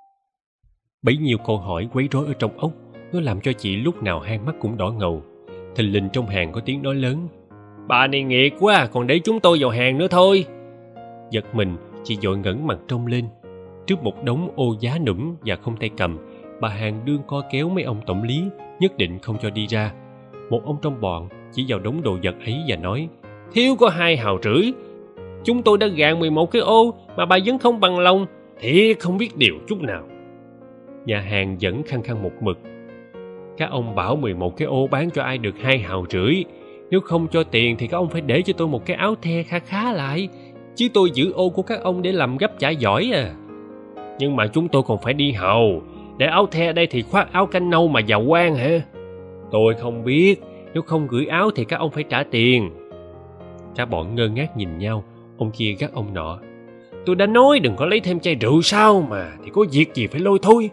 Bấy nhiêu câu hỏi quấy rối ở trong óc, nó làm cho chị lúc nào hai mắt cũng đỏ ngầu. Thình lình trong hàng có tiếng nói lớn: Bà này nghiệt quá, còn để chúng tôi vào hàng nữa thôi. Giật mình, chị vội ngẩng mặt trông lên. Trước một đống ô giá nũng và không tay cầm, bà hàng đương co kéo mấy ông tổng lý, nhất định không cho đi ra. Một ông trong bọn chỉ vào đống đồ vật ấy và nói: Thiếu có 2,5 hào. Chúng tôi đã gạn 11 cái ô mà bà vẫn không bằng lòng. Thiệt không biết điều chút nào. Nhà hàng vẫn khăng khăng một mực: Các ông bảo 11 cái ô bán cho ai được 2,5 hào. Nếu không cho tiền thì các ông phải để cho tôi một cái áo the kha khá lại, chứ tôi giữ ô của các ông để làm gấp chả giỏi à. Nhưng mà chúng tôi còn phải đi hầu. Để áo the đây thì khoác áo canh nâu mà giàu quan hả? Tôi không biết, nếu không gửi áo thì các ông phải trả tiền. Cả bọn ngơ ngác nhìn nhau. Ông kia gắt ông nọ: Tôi đã nói đừng có lấy thêm chai rượu sao mà, thì có việc gì phải lôi thôi.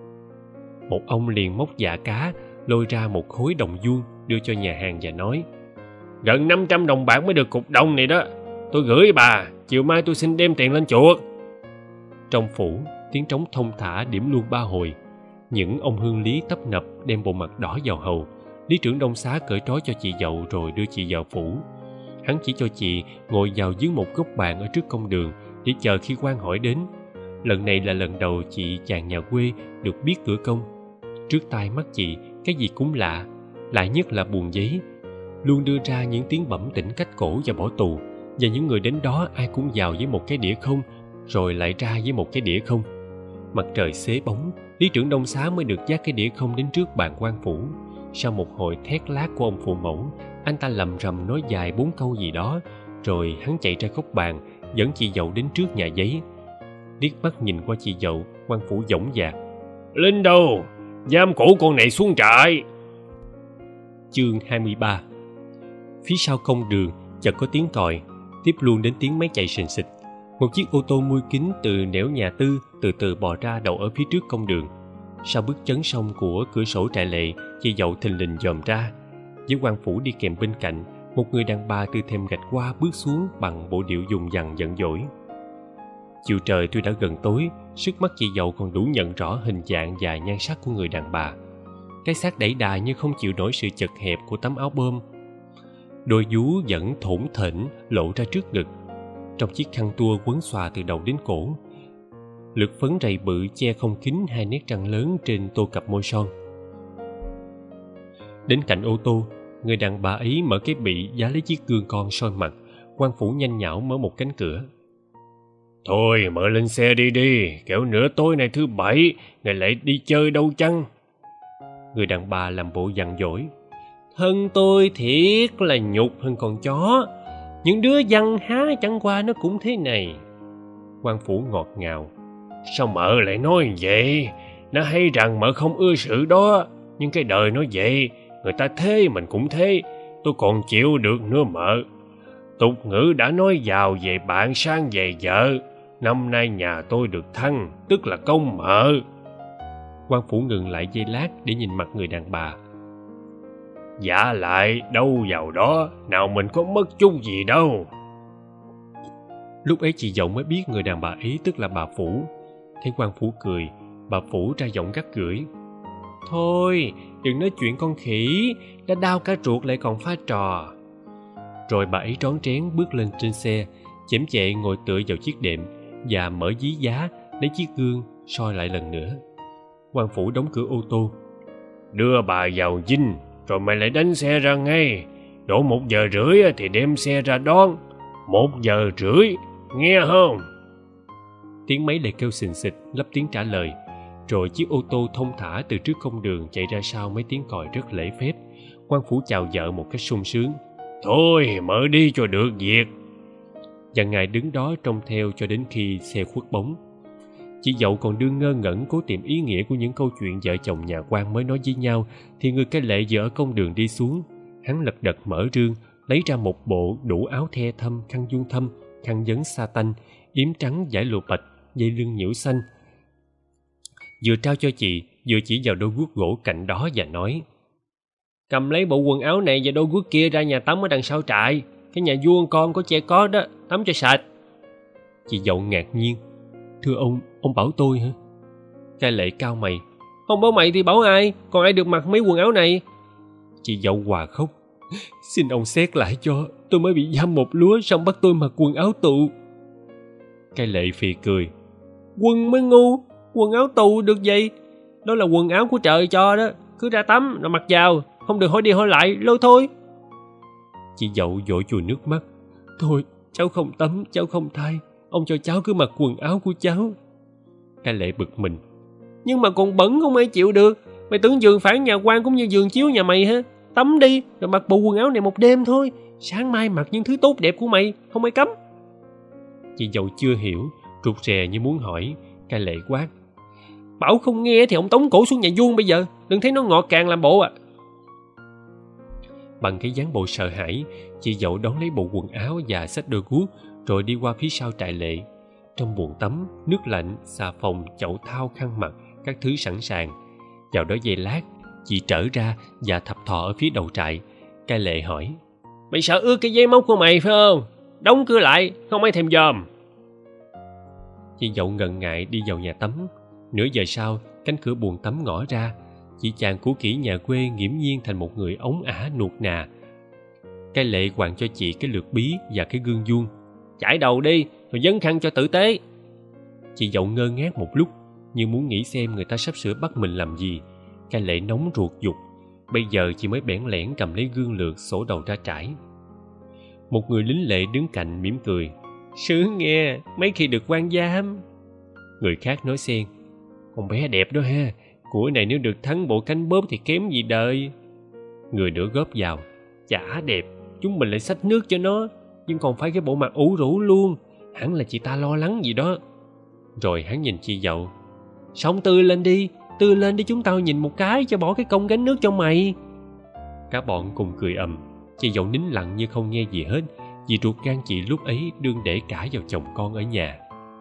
Một ông liền móc dạ cá, lôi ra một khối đồng vuông đưa cho nhà hàng và nói: Gần 500 đồng bạc mới được cục đồng này đó. Tôi gửi bà, chiều mai tôi xin đem tiền lên chuộc. Trong phủ, tiếng trống thông thả điểm luôn 3 hồi. Những ông hương lý tấp nập đem bộ mặt đỏ vào hầu. Lý trưởng Đông Xá cởi trói cho chị Dậu rồi đưa chị vào phủ. Hắn chỉ cho chị ngồi vào dưới một góc bàn ở trước công đường để chờ khi quan hỏi đến. Lần này là lần đầu chị chàng nhà quê được biết cửa công. Trước tai mắt chị, cái gì cũng lạ, lạ nhất là buồng giấy luôn đưa ra những tiếng bẩm tỉnh cách cổ và bỏ tù, và những người đến đó ai cũng vào với một cái đĩa không, rồi lại ra với một cái đĩa không. Mặt trời xế bóng, Lý trưởng Đông Xá mới được dắt cái đĩa không đến trước bàn quan phủ. Sau một hồi thét lác của ông phụ mẫu, anh ta lầm rầm nói dài 4 câu gì đó, rồi hắn chạy ra góc bàn dẫn chị Dậu đến trước nhà giấy. Liếc mắt nhìn qua chị Dậu, quan phủ dõng dạc: Linh đâu, giam cổ con này xuống trại. Chương 23. Phía sau công đường chợt có tiếng còi, tiếp luôn đến tiếng máy chạy sình sịch. Một chiếc ô tô mui kín từ nẻo nhà Tư từ từ bò ra đậu ở phía trước công đường. Sau bước chấn sông của cửa sổ trại lệ, chị Dậu thình lình dòm ra. Với quan phủ đi kèm bên cạnh, một người đàn bà từ thềm gạch qua bước xuống bằng bộ điệu dùng dằng giận dỗi. Chiều trời tuy đã gần tối, sức mắt chị Dậu còn đủ nhận rõ hình dạng và nhan sắc của người đàn bà. Cái xác đẩy đà như không chịu nổi sự chật hẹp của tấm áo bơm. Đôi vú vẫn thủng thỉnh lộ ra trước ngực, trong chiếc khăn tua quấn xòa từ đầu đến cổ. Lược phấn rầy bự che không kín 2 nét răng lớn trên tô cặp môi son. Đến cạnh ô tô, người đàn bà ấy mở cái bị giá lấy chiếc gương con soi mặt. Quan phủ nhanh nhảu mở một cánh cửa. Thôi mở lên xe đi, kẻo nửa tối nay thứ Bảy ngày lại đi chơi đâu chăng? Người đàn bà làm bộ dằn dỗi: Thân tôi thiệt là nhục hơn con chó. Những đứa văn há chẳng qua nó cũng thế này. Quan phủ ngọt ngào: Sao mợ lại nói vậy? Nó hay rằng mợ không ưa sự đó, nhưng cái đời nó vậy, người ta thế mình cũng thế, tôi còn chịu được nữa mợ. Tục ngữ đã nói giàu về bạn, sang về vợ. Năm nay nhà tôi được thăng, tức là công mợ. Quan phủ ngừng lại giây lát để nhìn mặt người đàn bà. Dạ lại, đâu vào đó, nào mình có mất chút gì đâu. Lúc ấy chị Dậu mới biết người đàn bà ấy tức là bà Phủ. Thấy quan phủ cười, bà Phủ ra giọng gắt gửi: Thôi, đừng nói chuyện con khỉ, đã đau cả ruột lại còn pha trò. Rồi bà ấy rón rén bước lên trên xe, chễm chệ ngồi tựa vào chiếc đệm và mở ví giá, lấy chiếc gương soi lại lần nữa. Quan phủ đóng cửa ô tô: Đưa bà vào dinh, rồi mày lại đánh xe ra ngay. Độ 1 giờ rưỡi thì đem xe ra đón. 1 giờ rưỡi, nghe không? Tiếng máy lại kêu xình xịch lấp tiếng trả lời. Rồi chiếc ô tô thông thả từ trước công đường chạy ra sau mấy tiếng còi rất lễ phép. Quan phủ chào vợ một cách sung sướng. Thôi mở đi cho được việc. Và ngài đứng đó trông theo cho đến khi xe khuất bóng. Chị dậu còn đương ngơ ngẩn cố tìm ý nghĩa của những câu chuyện vợ chồng nhà quan mới nói với nhau, thì người cai lệ vừa ở công đường đi xuống. Hắn lật đật mở rương, lấy ra một bộ đủ áo the thâm, khăn vuông thâm, khăn vấn sa tanh, yếm trắng vải lụa bạch, dây lưng nhiễu xanh. Vừa trao cho chị, vừa chỉ vào đôi guốc gỗ cạnh đó và nói: Cầm lấy bộ quần áo này và đôi guốc kia ra nhà tắm ở đằng sau trại. Cái nhà vua con có che có đó, tắm cho sạch. Chị dậu ngạc nhiên: Thưa ông bảo tôi hả? Cai lệ cau mày: Không bảo mày thì bảo ai, còn ai được mặc mấy quần áo này? Chị dậu hòa khóc: Xin ông xét lại cho, tôi mới bị giam một lúa, xong bắt tôi mặc quần áo tù. Cai lệ phì cười: Quân mới ngu, quần áo tù được gì? Đó là quần áo của trời cho đó, cứ ra tắm rồi mặc vào, không được hỏi đi hỏi lại, lôi thôi. Chị dậu vội chùi nước mắt: Thôi, cháu không tắm, cháu không thay, ông cho cháu cứ mặc quần áo của cháu. Cai lệ bực mình: Nhưng mà còn bẩn không ai chịu được. Mày tưởng giường phản nhà quan cũng như giường chiếu nhà mày hả? Tắm đi, rồi mặc bộ quần áo này một đêm thôi. Sáng mai mặc những thứ tốt đẹp của mày, không ai cấm. Chị dậu chưa hiểu, rụt rè như muốn hỏi. Cai lệ quát: Bảo không nghe thì ông tống cổ xuống nhà vuông bây giờ. Đừng thấy nó ngọt càng làm bộ à. Bằng cái dáng bộ sợ hãi, chị dậu đón lấy bộ quần áo và xách đôi guốc, rồi đi qua phía sau trại lệ. Trong buồng tắm, nước lạnh, xà phòng, chậu thau, khăn mặt, các thứ sẵn sàng. Vào đó giây lát, chị trở ra và thập thò ở phía đầu trại. Cai lệ hỏi: Mày sợ ướt cái dây móc của mày phải không? Đóng cửa lại, không ai thèm dòm. Chị dậu ngần ngại đi vào nhà tắm. Nửa giờ sau, cánh cửa buồng tắm ngõ ra. Chị chàng cũ kỹ nhà quê nghiễm nhiên thành một người ống ả nuột nà. Cai lệ quàng cho chị cái lược bí và cái gương vuông. Chải đầu đi, rồi dấn khăn cho tử tế. Chị dậu ngơ ngác một lúc, như muốn nghĩ xem người ta sắp sửa bắt mình làm gì. Cai lệ nóng ruột giục. Bây giờ chị mới bẽn lẽn cầm lấy gương lược xổ đầu ra trải. Một người lính lệ đứng cạnh mỉm cười: Sướng nghe, mấy khi được quan giam. Người khác nói xen: Con bé đẹp đó ha, của này nếu được thắng bộ cánh bốp thì kém gì đời. Người nữa góp vào: Chả đẹp, chúng mình lại xách nước cho nó, nhưng còn phải cái bộ mặt ủ rũ luôn. Hẳn là chị ta lo lắng gì đó. Rồi hắn nhìn chị dậu: Xong tươi lên đi chúng tao nhìn một cái cho bỏ cái công gánh nước cho mày. Cả bọn cùng cười ầm. Chị dậu nín lặng như không nghe gì hết, vì ruột gan chị lúc ấy đương để cả vào chồng con ở nhà.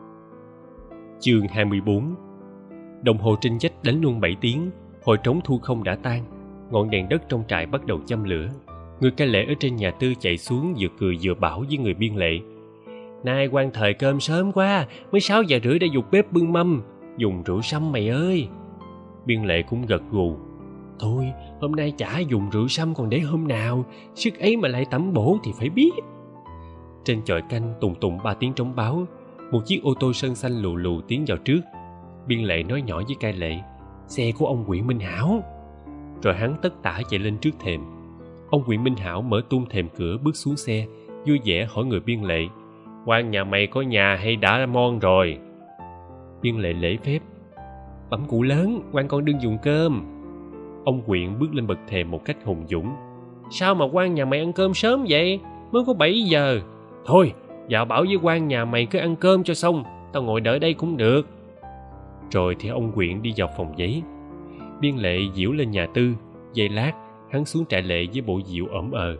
Chương 24. Đồng hồ trên vách đánh luôn 7 tiếng. Hồi trống thu không đã tan. Ngọn đèn đất trong trại bắt đầu châm lửa. Người cai lệ ở trên nhà tư chạy xuống, vừa cười vừa bảo với người biên lệ: Nay quan thời cơm sớm quá, mới 6 giờ rưỡi đã dục bếp bưng mâm. Dùng rượu sâm mày ơi. Biên lệ cũng gật gù: Thôi, hôm nay chả dùng rượu sâm còn để hôm nào. Sức ấy mà lại tẩm bổ thì phải biết. Trên chòi canh tùng tùng 3 tiếng trống báo. Một chiếc ô tô sơn xanh lù lù tiến vào trước. Biên lệ nói nhỏ với cai lệ: Xe của ông Nguyễn Minh Hảo. Rồi hắn tất tả chạy lên trước thềm. Ông Nguyễn Minh Hảo mở tung thềm cửa bước xuống xe, vui vẻ hỏi người biên lệ: Quan nhà mày có nhà hay đã mon rồi? Biên lệ lễ phép: Bẩm cụ lớn, quan con đương dùng cơm. Ông Quyện bước lên bậc thềm một cách hùng dũng: Sao mà quan nhà mày ăn cơm sớm vậy? Mới có 7 giờ. Thôi, vào bảo với quan nhà mày cứ ăn cơm cho xong, tao ngồi đợi đây cũng được. Rồi thì ông Quyện đi vào phòng giấy. Biên lệ diễu lên nhà tư. Giây lát, hắn xuống trại lệ với bộ diệu ẩm ờ: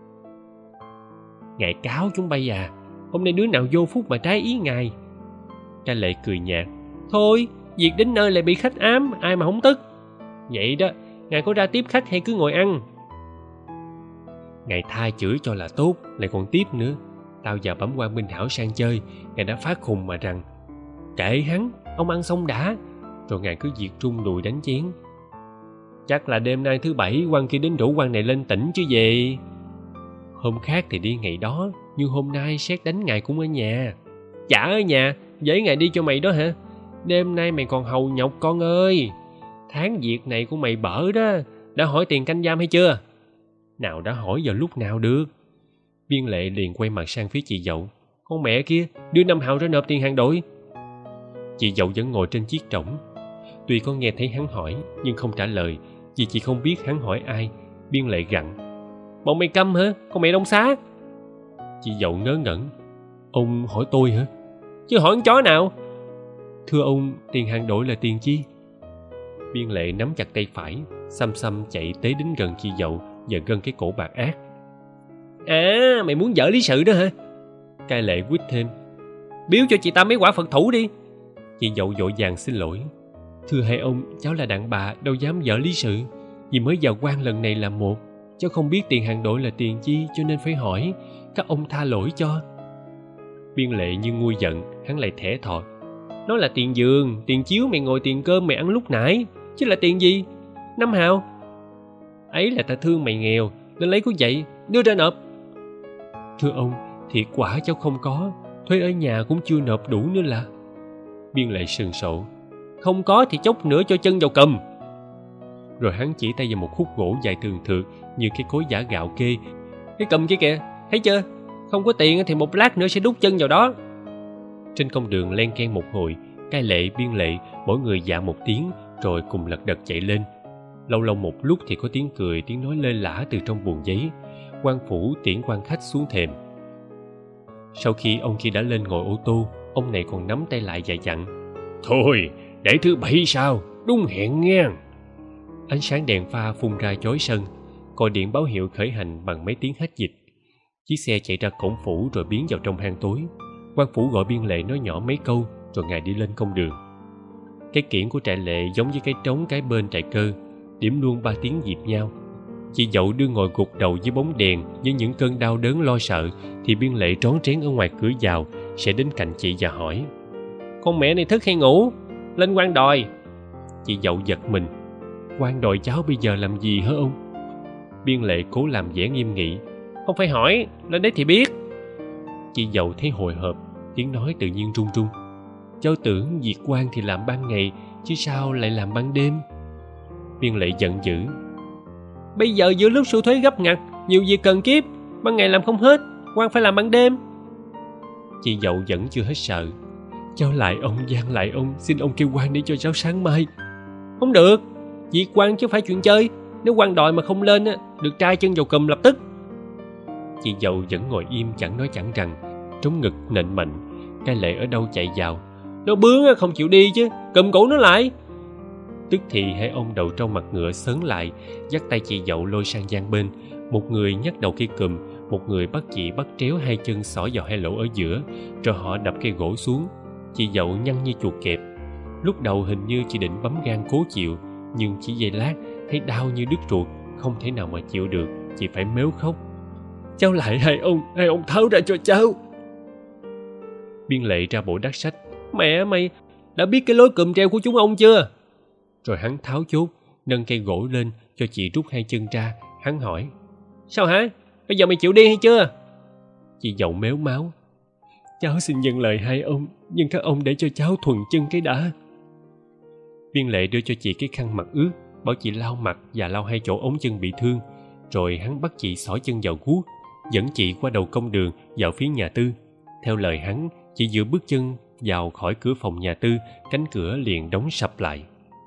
Ngài cáo chúng bay à, hôm nay đứa nào vô phúc mà trái ý ngài. Trại lệ cười nhạt: Thôi, việc đến nơi lại bị khách ám, ai mà không tức. Vậy đó, ngài có ra tiếp khách hay cứ ngồi ăn? Ngài tha chửi cho là tốt, lại còn tiếp nữa. Tao và bẩm quan Minh Hảo sang chơi, ngài đã phát khùng mà rằng: Kệ hắn, ông ăn xong đã. Rồi ngài cứ việc trung đùi đánh chén. Chắc là đêm nay thứ Bảy quan kia đến rủ quan này lên tỉnh chứ gì. Hôm khác thì đi ngày đó, nhưng hôm nay xét đánh ngài cũng ở nhà. Chả ở nhà, dễ ngài đi cho mày đó hả? Đêm nay mày còn hầu nhọc con ơi. Tháng việc này của mày bở đó. Đã hỏi tiền canh giam hay chưa? Nào đã hỏi vào lúc nào được. Biên lệ liền quay mặt sang phía chị dậu: Con mẹ kia, đưa 5 hào ra nộp tiền hàng đội. Chị dậu vẫn ngồi trên chiếc trống. Tuy có nghe thấy hắn hỏi nhưng không trả lời, vì chị không biết hắn hỏi ai. Biên Lệ gặng: Bọn mày câm hả? Con mẹ đông xá. Chị dậu ngớ ngẩn: Ông hỏi tôi hả? Chứ hỏi con chó nào? Thưa ông, tiền hàng đổi là tiền chi? Biên Lệ nắm chặt tay phải, xăm xăm chạy tới đến gần chị dậu và gân cái cổ bạc ác. À, mày muốn dở lý sự đó hả? Cai Lệ quýt thêm: Biếu cho chị ta mấy quả Phật thủ đi. Chị dậu vội vàng xin lỗi: Thưa hai ông, cháu là đàn bà, đâu dám dở lý sự. Vì mới vào quan lần này là một, cháu không biết tiền hàng đổi là tiền chi, cho nên phải hỏi. Các ông tha lỗi cho. Biên Lệ như nguôi giận, hắn lại thẻ thò: Nó là tiền giường, tiền chiếu mày ngồi, tiền cơm mày ăn lúc nãy. Chứ là tiền gì? 5 hào. Ấy là ta thương mày nghèo nên lấy của vậy, đưa ra nộp. Thưa ông, thiệt quả cháu không có, thuê ở nhà cũng chưa nộp đủ nữa là. Biên Lệ sừng sộ: Không có thì chốc nữa cho chân vào cầm. Rồi hắn chỉ tay vào một khúc gỗ dài thường thượt như cái cối giã gạo kê: Cái cầm kia kìa, thấy chưa? Không có tiền thì một lát nữa sẽ đút chân vào đó. Trên công đường len keng một hồi, Cai Lệ, Biên Lệ mỗi người dạ một tiếng rồi cùng lật đật chạy lên. Lâu lâu một lúc thì có tiếng cười, tiếng nói lơi lả từ trong buồng giấy. Quan phủ tiễn quan khách xuống thềm. Sau khi ông kia đã lên ngồi ô tô, ông này còn nắm tay lại dạy dặn: Thôi, để thứ Bảy sao, đúng hẹn nghe. Ánh sáng đèn pha phun ra chói sân, còi điện báo hiệu khởi hành bằng mấy tiếng hách dịch. Chiếc xe chạy ra cổng phủ rồi biến vào trong hang tối. Quan phủ gọi Biên Lệ nói nhỏ mấy câu rồi ngài đi lên công đường. Cái kiển của trại lệ giống với cái trống cái bên trại cơ, điểm luôn 3 tiếng dịp nhau. Chị dậu đưa ngồi gục đầu dưới bóng đèn với những cơn đau đớn lo sợ, thì Biên Lệ trón trén ở ngoài cửa vào sẽ đến cạnh chị và hỏi: Con mẹ này thức hay ngủ? Lên quan đòi. Chị dậu giật mình: Quan đòi cháu bây giờ làm gì hả ông? Biên Lệ cố làm vẻ nghiêm nghị: Không phải hỏi, lên đấy thì biết. Chị dậu thấy hồi hộp, tiếng nói tự nhiên run run: Cháu tưởng việc quan thì làm ban ngày, chứ sao lại làm ban đêm? Biên Lệ giận dữ: Bây giờ giữa lúc sưu thuế gấp ngặt, nhiều việc cần kiếp, ban ngày làm không hết, quan phải làm ban đêm. Chị dậu vẫn chưa hết sợ: Cháu lại ông, van lại ông, xin ông kêu quan để cho cháu sáng mai. Không được, việc quan chứ phải chuyện chơi. Nếu quan đòi mà không lên, được trai chân vào cùm lập tức. Chị dậu vẫn ngồi im chẳng nói chẳng rằng, trống ngực nện mạnh. Cai Lệ ở đâu chạy vào: Nó bướng không chịu đi chứ, cùm cổ nó lại. Tức thì hai ông đầu trâu mặt ngựa sớn lại, dắt tay chị dậu lôi sang gian bên. Một người nhắc đầu cây cùm, một người bắt chị bắt tréo hai chân xỏ vào hai lỗ ở giữa, rồi họ đập cây gỗ xuống. Chị dậu nhăn như chuột kẹp. Lúc đầu hình như chị định bấm gan cố chịu, nhưng chỉ giây lát thấy đau như đứt ruột, không thể nào mà chịu được, chị phải mếu khóc: Cháu lại hai ông tháo ra cho cháu. Biên Lệ ra bộ đắc sách: Mẹ mày, đã biết cái lối cùm treo của chúng ông chưa? Rồi hắn tháo chốt, nâng cây gỗ lên cho chị rút hai chân ra. Hắn hỏi: Sao hả? Bây giờ mày chịu đi hay chưa? Chị dậu mếu máu: Cháu xin nhận lời hai ông, nhưng các ông để cho cháu thuần chân cái đã. Biên Lệ đưa cho chị cái khăn mặt ướt, bảo chị lau mặt và lau hai chỗ ống chân bị thương. Rồi hắn bắt chị xỏ chân vào guốc, dẫn chị qua đầu công đường vào phía nhà Tư. Theo lời hắn, chị vừa bước chân vào khỏi cửa phòng nhà Tư, cánh cửa liền đóng sập lại.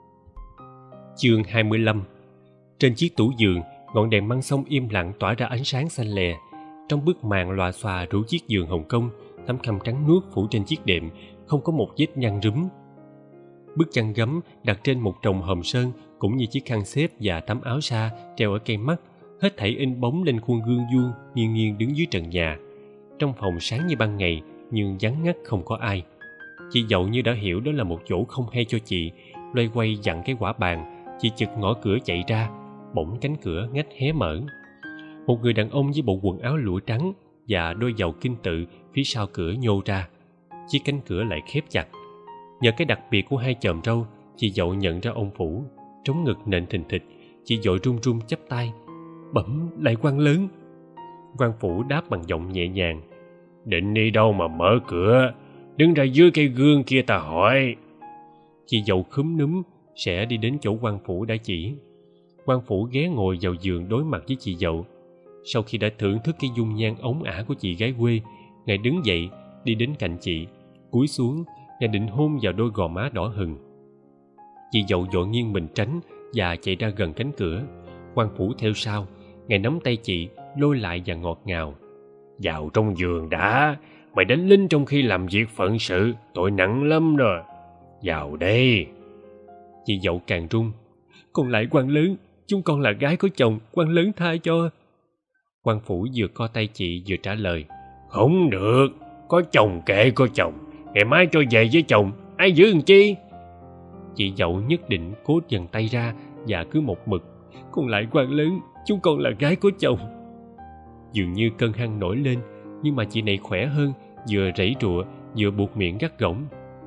Chương 25. Trên chiếc tủ giường, ngọn đèn măng sông im lặng tỏa ra ánh sáng xanh lè. Trong bức màn lòa xòa rủ chiếc giường hồng công, tấm khăn trắng nuốt phủ trên chiếc đệm, không có một vết nhăn rúm. Bức chăn gấm đặt trên một chồng hòm sơn, cũng như chiếc khăn xếp và tấm áo sa treo ở cây mắt, hết thảy in bóng lên khuôn gương vuông nghiêng nghiêng đứng dưới trần nhà. Trong phòng sáng như ban ngày, nhưng vắng ngắt không có ai. Chị dậu như đã hiểu đó là một chỗ không hay cho chị, loay quay dặn cái quả bàn. Chị chực ngõ cửa chạy ra, bỗng cánh cửa ngách hé mở. Một người đàn ông với bộ quần áo lụa trắng và đôi giàu kinh tự phía sau cửa nhô ra. Chiếc cánh cửa lại khép chặt. Nhờ cái đặc biệt của hai chòm râu, chị dậu nhận ra ông Phủ. Trống ngực nện thình thịch, chị dội run run chắp tay: Bẩm lại quan lớn. Quan Phủ đáp bằng giọng nhẹ nhàng: Định đi đâu mà mở cửa? Đứng ra dưới cây gương kia ta hỏi. Chị dậu khúm núm sẽ đi đến chỗ quan Phủ đã chỉ. Quan Phủ ghé ngồi vào giường đối mặt với chị dậu. Sau khi đã thưởng thức cái dung nhan ống ả của chị gái quê, ngài đứng dậy đi đến cạnh chị, cúi xuống, ngài định hôn vào đôi gò má đỏ hừng. Chị dậu vội nghiêng mình tránh và chạy ra gần cánh cửa. Quan Phủ theo sau, ngài nắm tay chị, lôi lại và ngọt ngào. Vào trong giường đã, mày đánh lính trong khi làm việc phận sự, tội nặng lắm rồi. Vào đây. Chị dậu càng run. Con lại quan lớn, chúng con là gái có chồng, quan lớn tha cho. Quan Phủ vừa co tay chị vừa trả lời. Không được, có chồng kệ có chồng, ngày mai cho về với chồng, ai giữ làm chi? Chị dậu nhất định cố dần tay ra và cứ một mực. Con lại quan lớn, chúng con là gái có chồng. Dường như cơn hăng nổi lên, nhưng mà chị này khỏe hơn, vừa rẫy rụa vừa buộc miệng gắt gỏng.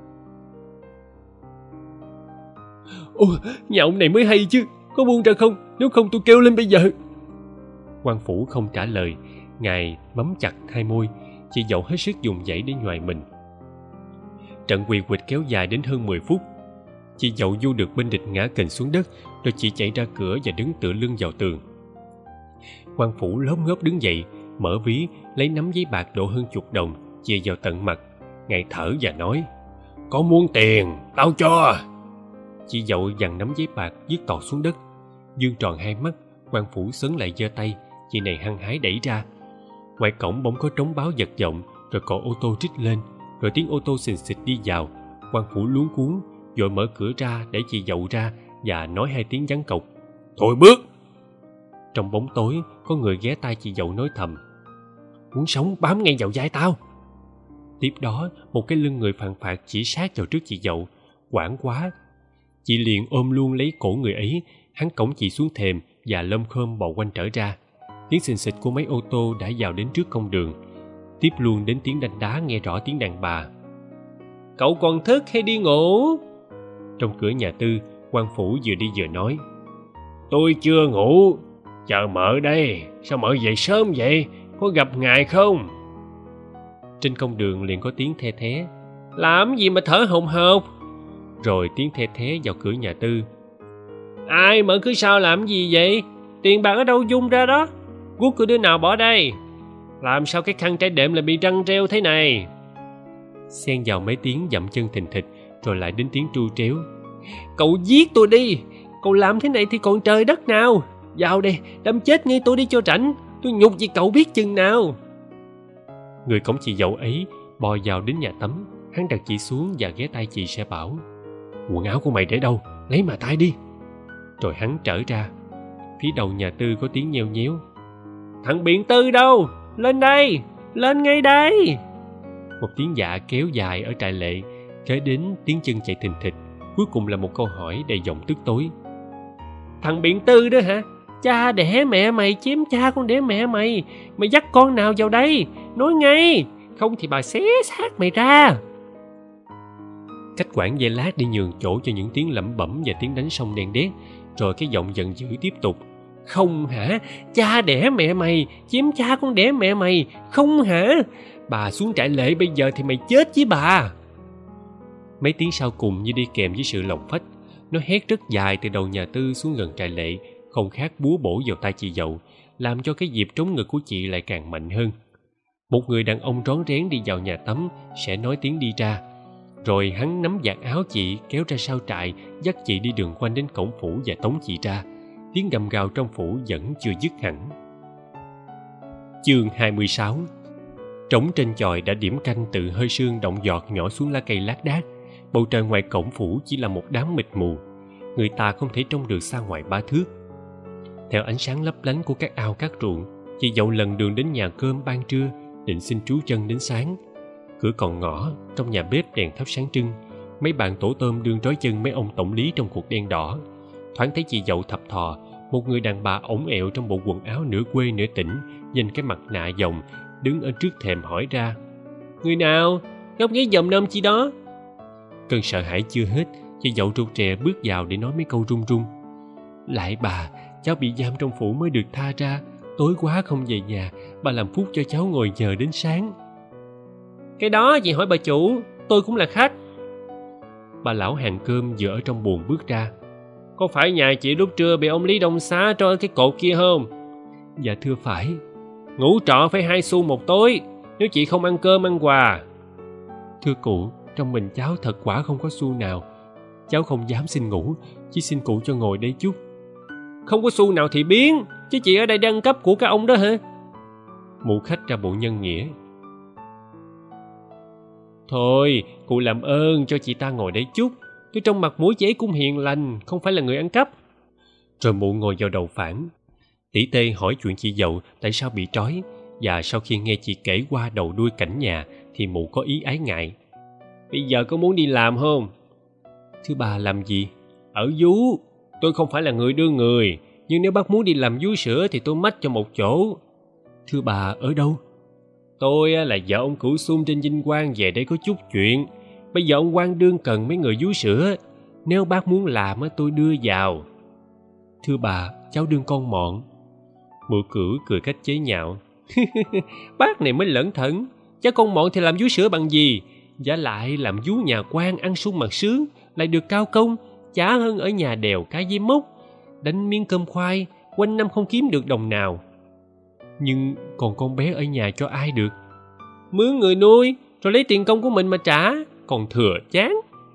Ồ, nhà ông này mới hay chứ, có buông ra không? Nếu không tôi kêu lên bây giờ. Quan Phủ không trả lời, ngài bấm chặt hai môi. Chị dậu hết sức dùng dãy để nhoài mình. Trận quỳ quỵt kéo dài đến hơn 10 phút. Chị dậu du được bên địch ngã kềnh xuống đất, rồi chị chạy ra cửa và đứng tựa lưng vào tường. Quan Phủ lốp ngốp đứng dậy, mở ví, lấy nắm giấy bạc độ hơn chục đồng, chia vào tận mặt. Ngài thở và nói, có muốn tiền, tao cho. Chị dậu giằng nắm giấy bạc viết tọt xuống đất. Dương tròn hai mắt, Quan Phủ sấn lại giơ tay, chị này hăng hái đẩy ra. Ngoài cổng bỗng có trống báo giật giọng, rồi còi ô tô rít lên, rồi tiếng ô tô xình xịch đi vào. Quan Phủ luống cuống, vội mở cửa ra để chị dậu ra và nói hai tiếng vắn cộc. Thôi bước. Trong bóng tối, có người ghé tai chị dậu nói thầm, muốn sống bám ngay vào vai tao. Tiếp đó, một cái lưng người phàn phạc chỉ sát vào trước chị dậu. Hoảng quá, chị liền ôm luôn lấy cổ người ấy. Hắn cõng chị xuống thềm và lơm khơm bò quanh trở ra. Tiếng xình xịch của mấy ô tô đã vào đến trước công đường, tiếp luôn đến tiếng đanh đá nghe rõ tiếng đàn bà. Cậu còn thức hay đi ngủ? Trong cửa nhà Tư, Quan Phủ vừa đi vừa nói, tôi chưa ngủ, chờ mợ đây. Sao mợ dậy sớm vậy, có gặp ngài không? Trên công đường liền có tiếng the thé, làm gì mà thở hồng hộc? Rồi tiếng the thé vào cửa nhà Tư, ai mở cửa sau làm gì vậy? Tiền bạc ở đâu dung ra đó? Guốc của đứa nào bỏ đây? Làm sao cái khăn trải đệm lại bị răng reo thế này? Xen vào mấy tiếng dậm chân thình thịch, rồi lại đến tiếng tru tréo, cậu giết tôi đi, cậu làm thế này thì còn trời đất nào? Vào đây, đâm chết ngay tôi đi cho rảnh, tôi nhục gì cậu biết chừng nào. Người cõng chị dậu ấy bò vào đến nhà tắm. Hắn đặt chị xuống và ghé tay chị sẽ bảo, quần áo của mày để đâu, lấy mà tay đi. Rồi hắn trở ra. Phía đầu nhà Tư có tiếng nheo nhéo, thằng Biện Tư đâu? Lên đây, lên ngay đây. Một tiếng dạ kéo dài ở trại lệ, kế đến tiếng chân chạy thình thịch. Cuối cùng là một câu hỏi đầy giọng tức tối, thằng Biện Tư đó hả? Cha đẻ mẹ mày chém cha con đẻ mẹ mày, mày dắt con nào vào đây? Nói ngay, không thì bà xé xác mày ra. Cách quản dây lát đi nhường chỗ cho những tiếng lẩm bẩm và tiếng đánh sông đen đét. Rồi cái giọng giận dữ tiếp tục, không hả? Cha đẻ mẹ mày chém cha con đẻ mẹ mày, không hả? Bà xuống trại lệ bây giờ thì mày chết với bà. Mấy tiếng sau cùng như đi kèm với sự lòng phách. Nó hét rất dài từ đầu nhà Tư xuống gần trại lệ, không khác búa bổ vào tay chị dậu, làm cho cái dịp trống ngực của chị lại càng mạnh hơn. Một người đàn ông rón rén đi vào nhà tắm sẽ nói tiếng đi ra. Rồi hắn nắm vạt áo chị kéo ra sau trại, dắt chị đi đường quanh đến cổng phủ và tống chị ra. Tiếng gầm gào trong phủ vẫn chưa dứt hẳn. Chương 26. Trống trên chòi đã điểm canh từ hơi sương động giọt nhỏ xuống lá cây lác đác. Bầu trời ngoài cổng phủ chỉ là một đám mịt mù, người ta không thể trông được xa ngoài 3 thước. Theo ánh sáng lấp lánh của các ao các ruộng, chị dậu lần đường đến nhà cơm ban trưa, định xin trú chân đến sáng. Cửa còn ngõ, trong nhà bếp đèn thắp sáng trưng, mấy bàn tổ tôm đương trói chân mấy ông tổng lý trong cuộc đen đỏ. Thoáng thấy chị dậu thập thò, một người đàn bà ổng ẹo trong bộ quần áo nửa quê nửa tỉnh, dành cái mặt nạ vòng, đứng ở trước thềm hỏi ra, người nào? Góc ghế dòm nôm chi đó? Cơn sợ hãi chưa hết, chị dậu rụt rè bước vào để nói mấy câu run run. Lại bà, cháu bị giam trong phủ mới được tha ra, tối quá không về nhà, bà làm phúc cho cháu ngồi chờ đến sáng. Cái đó chị hỏi bà chủ, tôi cũng là khách. Bà lão hàng cơm vừa ở trong buồng bước ra. Có phải nhà chị lúc trưa bị ông Lý Đông Xá cho cái cột kia không? Dạ thưa phải. Ngủ trọ phải 2 xu một tối, nếu chị không ăn cơm ăn quà. Thưa cụ, trong mình cháu thật quả không có xu nào. cháu không dám xin ngủ, chỉ xin cụ cho ngồi đây chút. Không có xu nào thì biến, chứ chị ở đây đang ăn cắp của các ông đó hả? Mụ khách ra bộ nhân nghĩa. Thôi, cụ làm ơn cho chị ta ngồi đây chút. Tôi trong mặt mũi chị ấy cũng hiền lành, không phải là người ăn cắp. Rồi mụ ngồi vào đầu phản. Tỷ Tê hỏi chuyện chị dậu tại sao bị trói, và sau khi nghe chị kể qua đầu đuôi cảnh nhà thì mụ có ý ái ngại. Bây giờ có muốn đi làm không? Thưa bà, làm gì? Ở vú. Tôi không phải là người đưa người, nhưng nếu bác muốn đi làm vú sữa thì tôi mách cho một chỗ. Thưa bà, ở đâu? Tôi là vợ ông Cửu Xung trên Vinh Quang về đây có chút chuyện. Bây giờ ông quan đương cần mấy người vú sữa. Nếu bác muốn làm tôi đưa vào. Thưa bà, cháu đương con mọn. Mụ Cửu cười cách chế nhạo. Bác này mới lẩn thẩn. Cháu con mọn thì làm vú sữa bằng gì? Giả lại làm vú nhà quan ăn sung mặc sướng, lại được cao công, chả hơn ở nhà đèo cá với mốc, đánh miếng cơm khoai, quanh năm không kiếm được đồng nào. Nhưng còn con bé ở nhà cho ai được? Mướn người nuôi, rồi lấy tiền công của mình mà trả, còn thừa chán.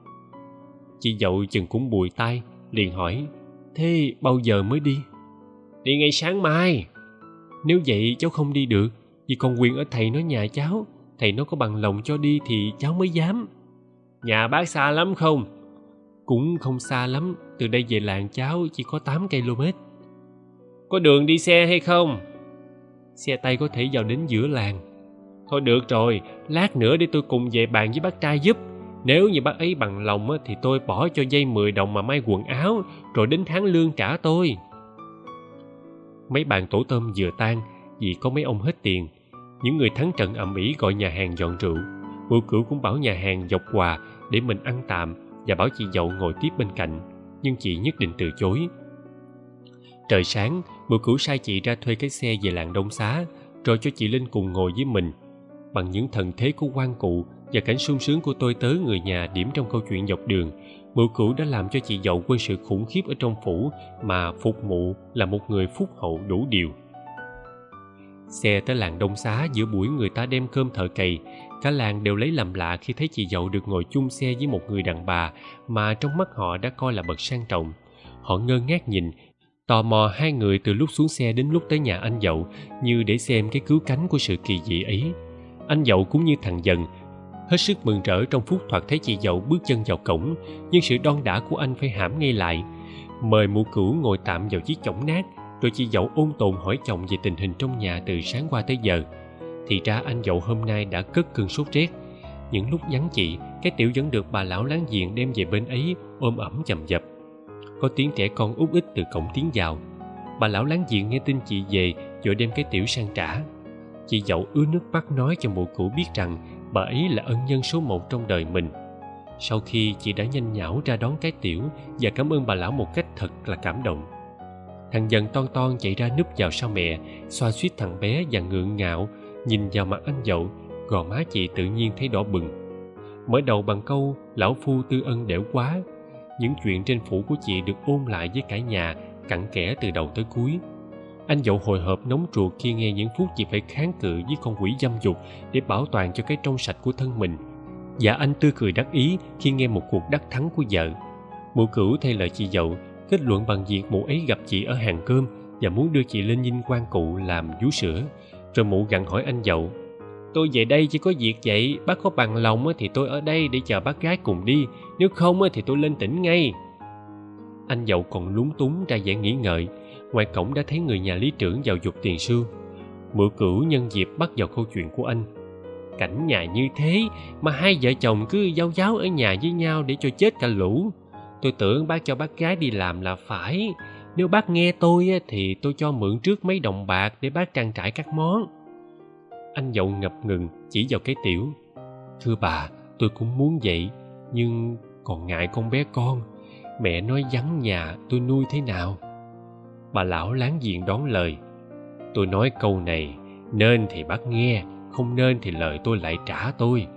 Chị dậu chừng cũng bùi tai, liền hỏi, thế bao giờ mới đi? Đi ngay sáng mai. Nếu vậy cháu không đi được, vì còn quyền ở thầy nó nhà cháu. Thầy nó có bằng lòng cho đi thì cháu mới dám. Nhà bác xa lắm không? Cũng không xa lắm, từ đây về làng cháu chỉ có 8 km. Có đường đi xe hay không? Xe tay có thể vào đến giữa làng. Thôi được rồi, lát nữa để tôi cùng về bàn với bác trai giúp. Nếu như bác ấy bằng lòng thì tôi bỏ cho dây 10 đồng mà may quần áo, rồi đến tháng lương trả tôi. Mấy bàn tổ tôm vừa tan vì có mấy ông hết tiền. Những người thắng trận ầm ĩ gọi nhà hàng dọn rượu. Mụ Cửu cũng bảo nhà hàng dọc quà để mình ăn tạm và bảo chị dậu ngồi tiếp bên cạnh, nhưng chị nhất định từ chối. Trời sáng, Mụ Cửu sai chị ra thuê cái xe về làng Đông Xá, rồi cho chị lên cùng ngồi với mình. Bằng những thần thế của quan cụ và cảnh sung sướng của tôi tớ người nhà điểm trong câu chuyện dọc đường, Mụ Cửu đã làm cho chị dậu quên sự khủng khiếp ở trong phủ mà phục mụ là một người phúc hậu đủ điều. Xe tới làng Đông Xá giữa buổi người ta đem cơm thợ cày. Cả làng đều lấy làm lạ khi thấy chị dậu được ngồi chung xe với một người đàn bà mà trong mắt họ đã coi là bậc sang trọng. Họ ngơ ngác nhìn, tò mò hai người từ lúc xuống xe đến lúc tới nhà anh dậu, như để xem cái cứu cánh của sự kỳ dị ấy. Anh dậu cũng như thằng Dần, hết sức mừng rỡ trong phút thoạt thấy chị dậu bước chân vào cổng, nhưng sự đon đả của anh phải hãm ngay lại. Mời Mụ Cửu ngồi tạm vào chiếc chõng nát, rồi chị dậu ôn tồn hỏi chồng về tình hình trong nhà từ sáng qua tới giờ. Thì ra anh dậu hôm nay đã cất cơn sốt rét. Những lúc vắng chị, cái tiểu vẫn được bà lão láng giềng đem về bên ấy ôm ẩm chầm chập. Có tiếng trẻ con út ích từ cổng tiến vào. Bà lão láng giềng nghe tin chị về, vội đem cái tiểu sang trả. Chị dậu ứa nước mắt nói cho Mụ Cửu biết rằng bà ấy là ân nhân số 1 trong đời mình. Sau khi chị đã nhanh nhảu ra đón cái tiểu và cảm ơn bà lão một cách thật là cảm động. Thằng Dần ton ton chạy ra núp vào sau mẹ, xoa suýt thằng bé và ngượng ngạo nhìn vào mặt anh dậu. Gò má chị tự nhiên thấy đỏ bừng. Mở đầu bằng câu lão phu tư ân đểu quá. Những chuyện trên phủ của chị được ôn lại với cả nhà cặn kẽ từ đầu tới cuối. Anh dậu hồi hộp nóng ruột khi nghe những phút chị phải kháng cự với con quỷ dâm dục để bảo toàn cho cái trong sạch của thân mình. Và anh tươi cười đắc ý khi nghe một cuộc đắc thắng của vợ. Mụ Cửu thay lời chị dậu, kết luận bằng việc mụ ấy gặp chị ở hàng cơm và muốn đưa chị lên Vinh Quang cụ làm vú sữa. Rồi mụ gặng hỏi anh dậu, tôi về đây chỉ có việc vậy, bác có bằng lòng thì tôi ở đây để chờ bác gái cùng đi, nếu không thì tôi lên tỉnh ngay. Anh dậu còn lúng túng ra vẻ nghĩ ngợi. Ngoài cổng đã thấy người nhà lý trưởng vào giục tiền sưu. Mụ Cửu nhân dịp bắt vào câu chuyện của anh. Cảnh nhà như thế mà hai vợ chồng cứ giáo giáo ở nhà với nhau để cho chết cả lũ. Tôi tưởng bác cho bác gái đi làm là phải. Nếu bác nghe tôi thì tôi cho mượn trước mấy đồng bạc để bác trang trải các món. Anh dậu ngập ngừng chỉ vào cái tiểu. Thưa bà, tôi cũng muốn vậy, nhưng còn ngại con bé con. Mẹ nói vắng nhà tôi nuôi thế nào? Bà lão láng giềng đón lời. Tôi nói câu này, nên thì bác nghe, không nên thì lời tôi lại trả tôi.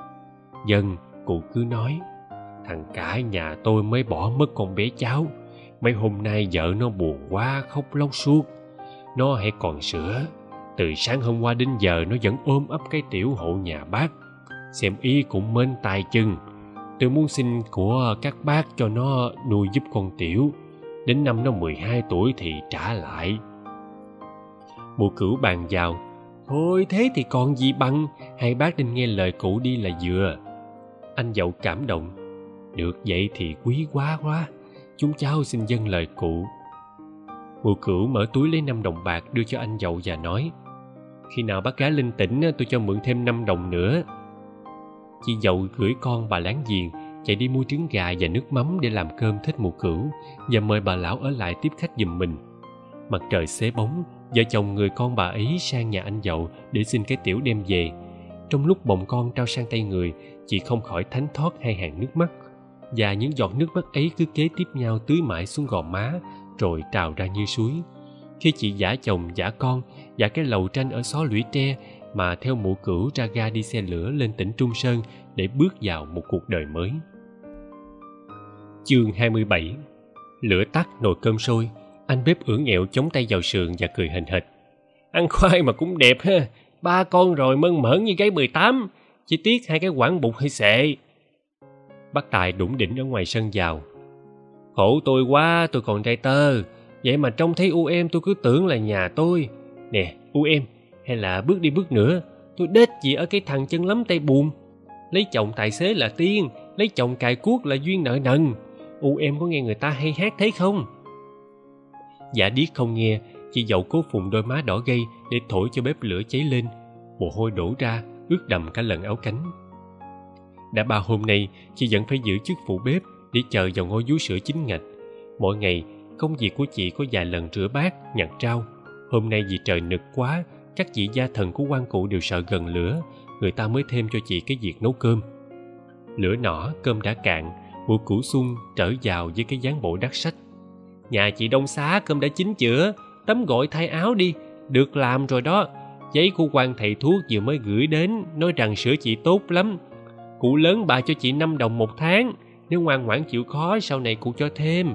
Dân, cụ cứ nói. Thằng cả nhà tôi mới bỏ mất con bé cháu. Mấy hôm nay vợ nó buồn quá khóc lóc suốt. Nó hãy còn sữa. Từ sáng hôm qua đến giờ nó vẫn ôm ấp cái tiểu hộ nhà bác. Xem ý cũng mến tay chân. Tôi muốn xin của các bác cho nó nuôi giúp con Tiểu. Đến năm nó 12 tuổi thì trả lại. Mụ Cửu bàn vào: Thôi thế thì còn gì bằng, hai bác nên nghe lời cụ đi là vừa. Anh Dậu cảm động: Được vậy thì quý quá quá, chúng cháu xin dâng lời cụ. Mụ Cửu mở túi lấy 5 đồng bạc đưa cho anh Dậu và nói: Khi nào bác gái lên tỉnh tôi cho mượn thêm 5 đồng nữa. Chị Dậu gửi con bà láng giềng chạy đi mua trứng gà và nước mắm để làm cơm thích Mụ Cửu và mời bà lão ở lại tiếp khách giùm mình. Mặt trời xế bóng, vợ chồng người con bà ấy sang nhà anh Dậu để xin cái Tiểu đem về. Trong lúc bồng con trao sang tay người, chị không khỏi thánh thót hai hàng nước mắt, và những giọt nước mắt ấy cứ kế tiếp nhau tưới mãi xuống gò má rồi trào ra như suối. Khi chị giả chồng giả con giả cái lầu tranh ở xó Lũy Tre mà theo Mụ Cửu ra ga đi xe lửa lên tỉnh Trung Sơn để bước vào một cuộc đời mới. Chương 27. Lửa tắt nồi cơm sôi, anh bếp ưỡn ẹo chống tay vào sườn và cười hềnh hệch. Ăn khoai mà cũng đẹp ha, 3 con rồi mơn mởn như gái 18, chỉ tiếc 2 cái quảng bụng hơi xệ. Bác Tài đủng đỉnh ở ngoài sân vào: Khổ tôi quá, tôi còn trai tơ, vậy mà trông thấy u em tôi cứ tưởng là nhà tôi. Nè u em, hay là bước đi bước nữa, tôi đết gì ở cái thằng chân lấm tay bùn. Lấy chồng tài xế là tiên, lấy chồng cài cuốc là duyên nợ nần. U em có nghe người ta hay hát thế không? Giả điếc không nghe, chị Dậu cố phùng đôi má đỏ gay để thổi cho bếp lửa cháy lên. Mồ hôi đổ ra, ướt đầm cả lần áo cánh. Đã 3 hôm nay, chị vẫn phải giữ chức phụ bếp để chờ vào ngôi vú sữa chín ngạch. Mỗi ngày, công việc của chị có vài lần rửa bát, nhặt rau. Hôm nay vì trời nực quá, các vị gia thần của quan cụ đều sợ gần lửa, người ta mới thêm cho chị cái việc nấu cơm. Lửa nỏ, cơm đã cạn, Mụ Cửu Xuân trở vào với cái dáng bộ đắc sách. Nhà chị đông xá cơm đã chín chữa, tắm gội thay áo đi, được làm rồi đó. Giấy của quan thầy thuốc vừa mới gửi đến, nói rằng sữa chị tốt lắm. Cụ lớn bà cho chị 5 đồng 1 tháng, nếu ngoan ngoãn chịu khó sau này cụ cho thêm.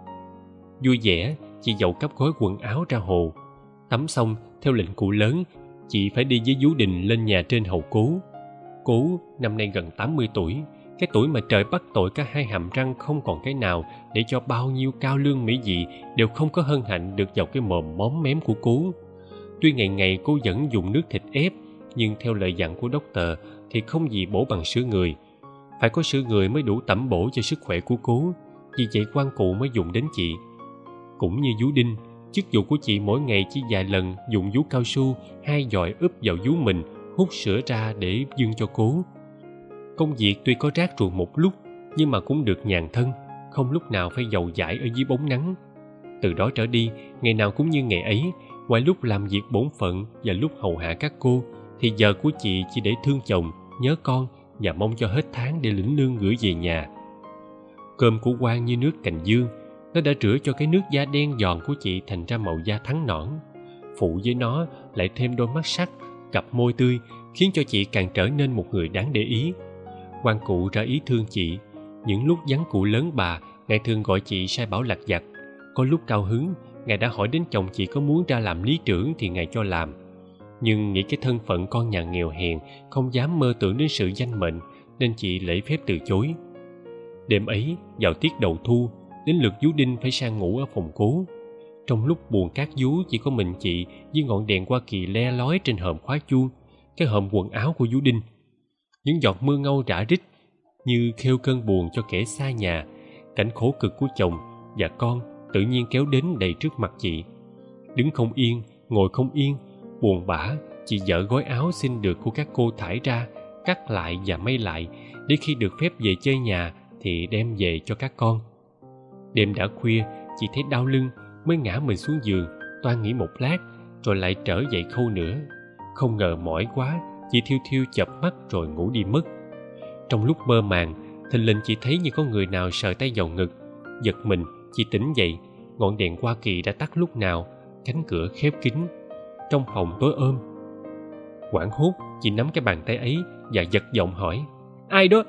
Vui vẻ, chị Dậu cắp gói quần áo ra hồ. Tắm xong, theo lệnh cụ lớn, chị phải đi với Vú Đình lên nhà trên hầu Cố. Cố năm nay gần 80 tuổi, cái tuổi mà trời bắt tội cả hai hàm răng không còn cái nào để cho bao nhiêu cao lương mỹ vị đều không có hân hạnh được vào cái mồm móm mém của Cố. Tuy ngày ngày cô vẫn dùng nước thịt ép, nhưng theo lời dặn của doctor thì không gì bổ bằng sữa người. Phải có sữa người mới đủ tẩm bổ cho sức khỏe của Cố, vì vậy quan cụ mới dùng đến chị. Cũng như Vú Đinh, chức vụ của chị mỗi ngày chỉ vài lần dùng vú cao su 2 giọt úp vào vú mình, hút sữa ra để dâng cho Cố. Công việc tuy có rác rùa một lúc, nhưng mà cũng được nhàn thân, không lúc nào phải dầu dãi ở dưới bóng nắng. Từ đó trở đi, ngày nào cũng như ngày ấy, ngoài lúc làm việc bổn phận và lúc hầu hạ các cô, thì giờ của chị chỉ để thương chồng, nhớ con và mong cho hết tháng để lĩnh lương gửi về nhà. Cơm của Quang như nước cành dương, nó đã rửa cho cái nước da đen giòn của chị thành ra màu da trắng nõn. Phụ với nó lại thêm đôi mắt sắc, cặp môi tươi, khiến cho chị càng trở nên một người đáng để ý. Quan cụ ra ý thương chị. Những lúc vắng cụ lớn bà, ngài thường gọi chị sai bảo lặt vặt. Có lúc cao hứng, ngài đã hỏi đến chồng chị có muốn ra làm lý trưởng thì ngài cho làm. Nhưng nghĩ cái thân phận con nhà nghèo hèn, không dám mơ tưởng đến sự danh mệnh, nên chị lễ phép từ chối. Đêm ấy, vào tiết đầu thu, đến lượt Vú Đinh phải sang ngủ ở phòng Cố. Trong lúc buồn cát vú chỉ có mình chị với ngọn đèn Hoa Kỳ le lói trên hòm khóa chuông, cái hòm quần áo của Vú Đinh. Những giọt mưa ngâu rã rít như khêu cơn buồn cho kẻ xa nhà. Cảnh khổ cực của chồng và con tự nhiên kéo đến đầy trước mặt chị. Đứng không yên, ngồi không yên, buồn bã, chị dở gói áo xin được của các cô thải ra, cắt lại và may lại, để khi được phép về chơi nhà thì đem về cho các con. Đêm đã khuya, chị thấy đau lưng, mới ngã mình xuống giường, toan nghỉ một lát, rồi lại trở dậy khâu nữa. Không ngờ mỏi quá, chị thiêu thiêu chợp mắt rồi ngủ đi mất. Trong lúc mơ màng, thình lình chị thấy như có người nào sờ tay vào ngực. Giật mình, chị tỉnh dậy, ngọn đèn Hoa Kỳ đã tắt lúc nào, cánh cửa khép kín. Trong phòng tối ôm. Hoảng hốt, chị nắm cái bàn tay ấy và giật giọng hỏi: "Ai đó?"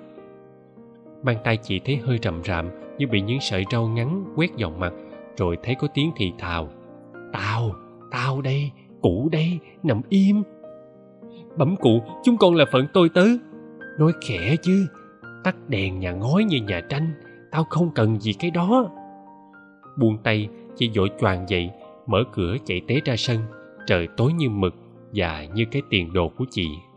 Bàn tay chị thấy hơi rầm rạm, như bị những sợi râu ngắn quét vào mặt, rồi thấy có tiếng thì thào: Tao đây, cụ đây, nằm im." "Bẩm cụ, chúng con là phận tôi tớ." "Nói khẽ chứ, tắt đèn nhà ngói như nhà tranh. Tao không cần gì cái đó. Buông tay, chị vội choàng dậy, mở cửa chạy té ra sân. Trời tối như mực và như cái tiền đồ của chị.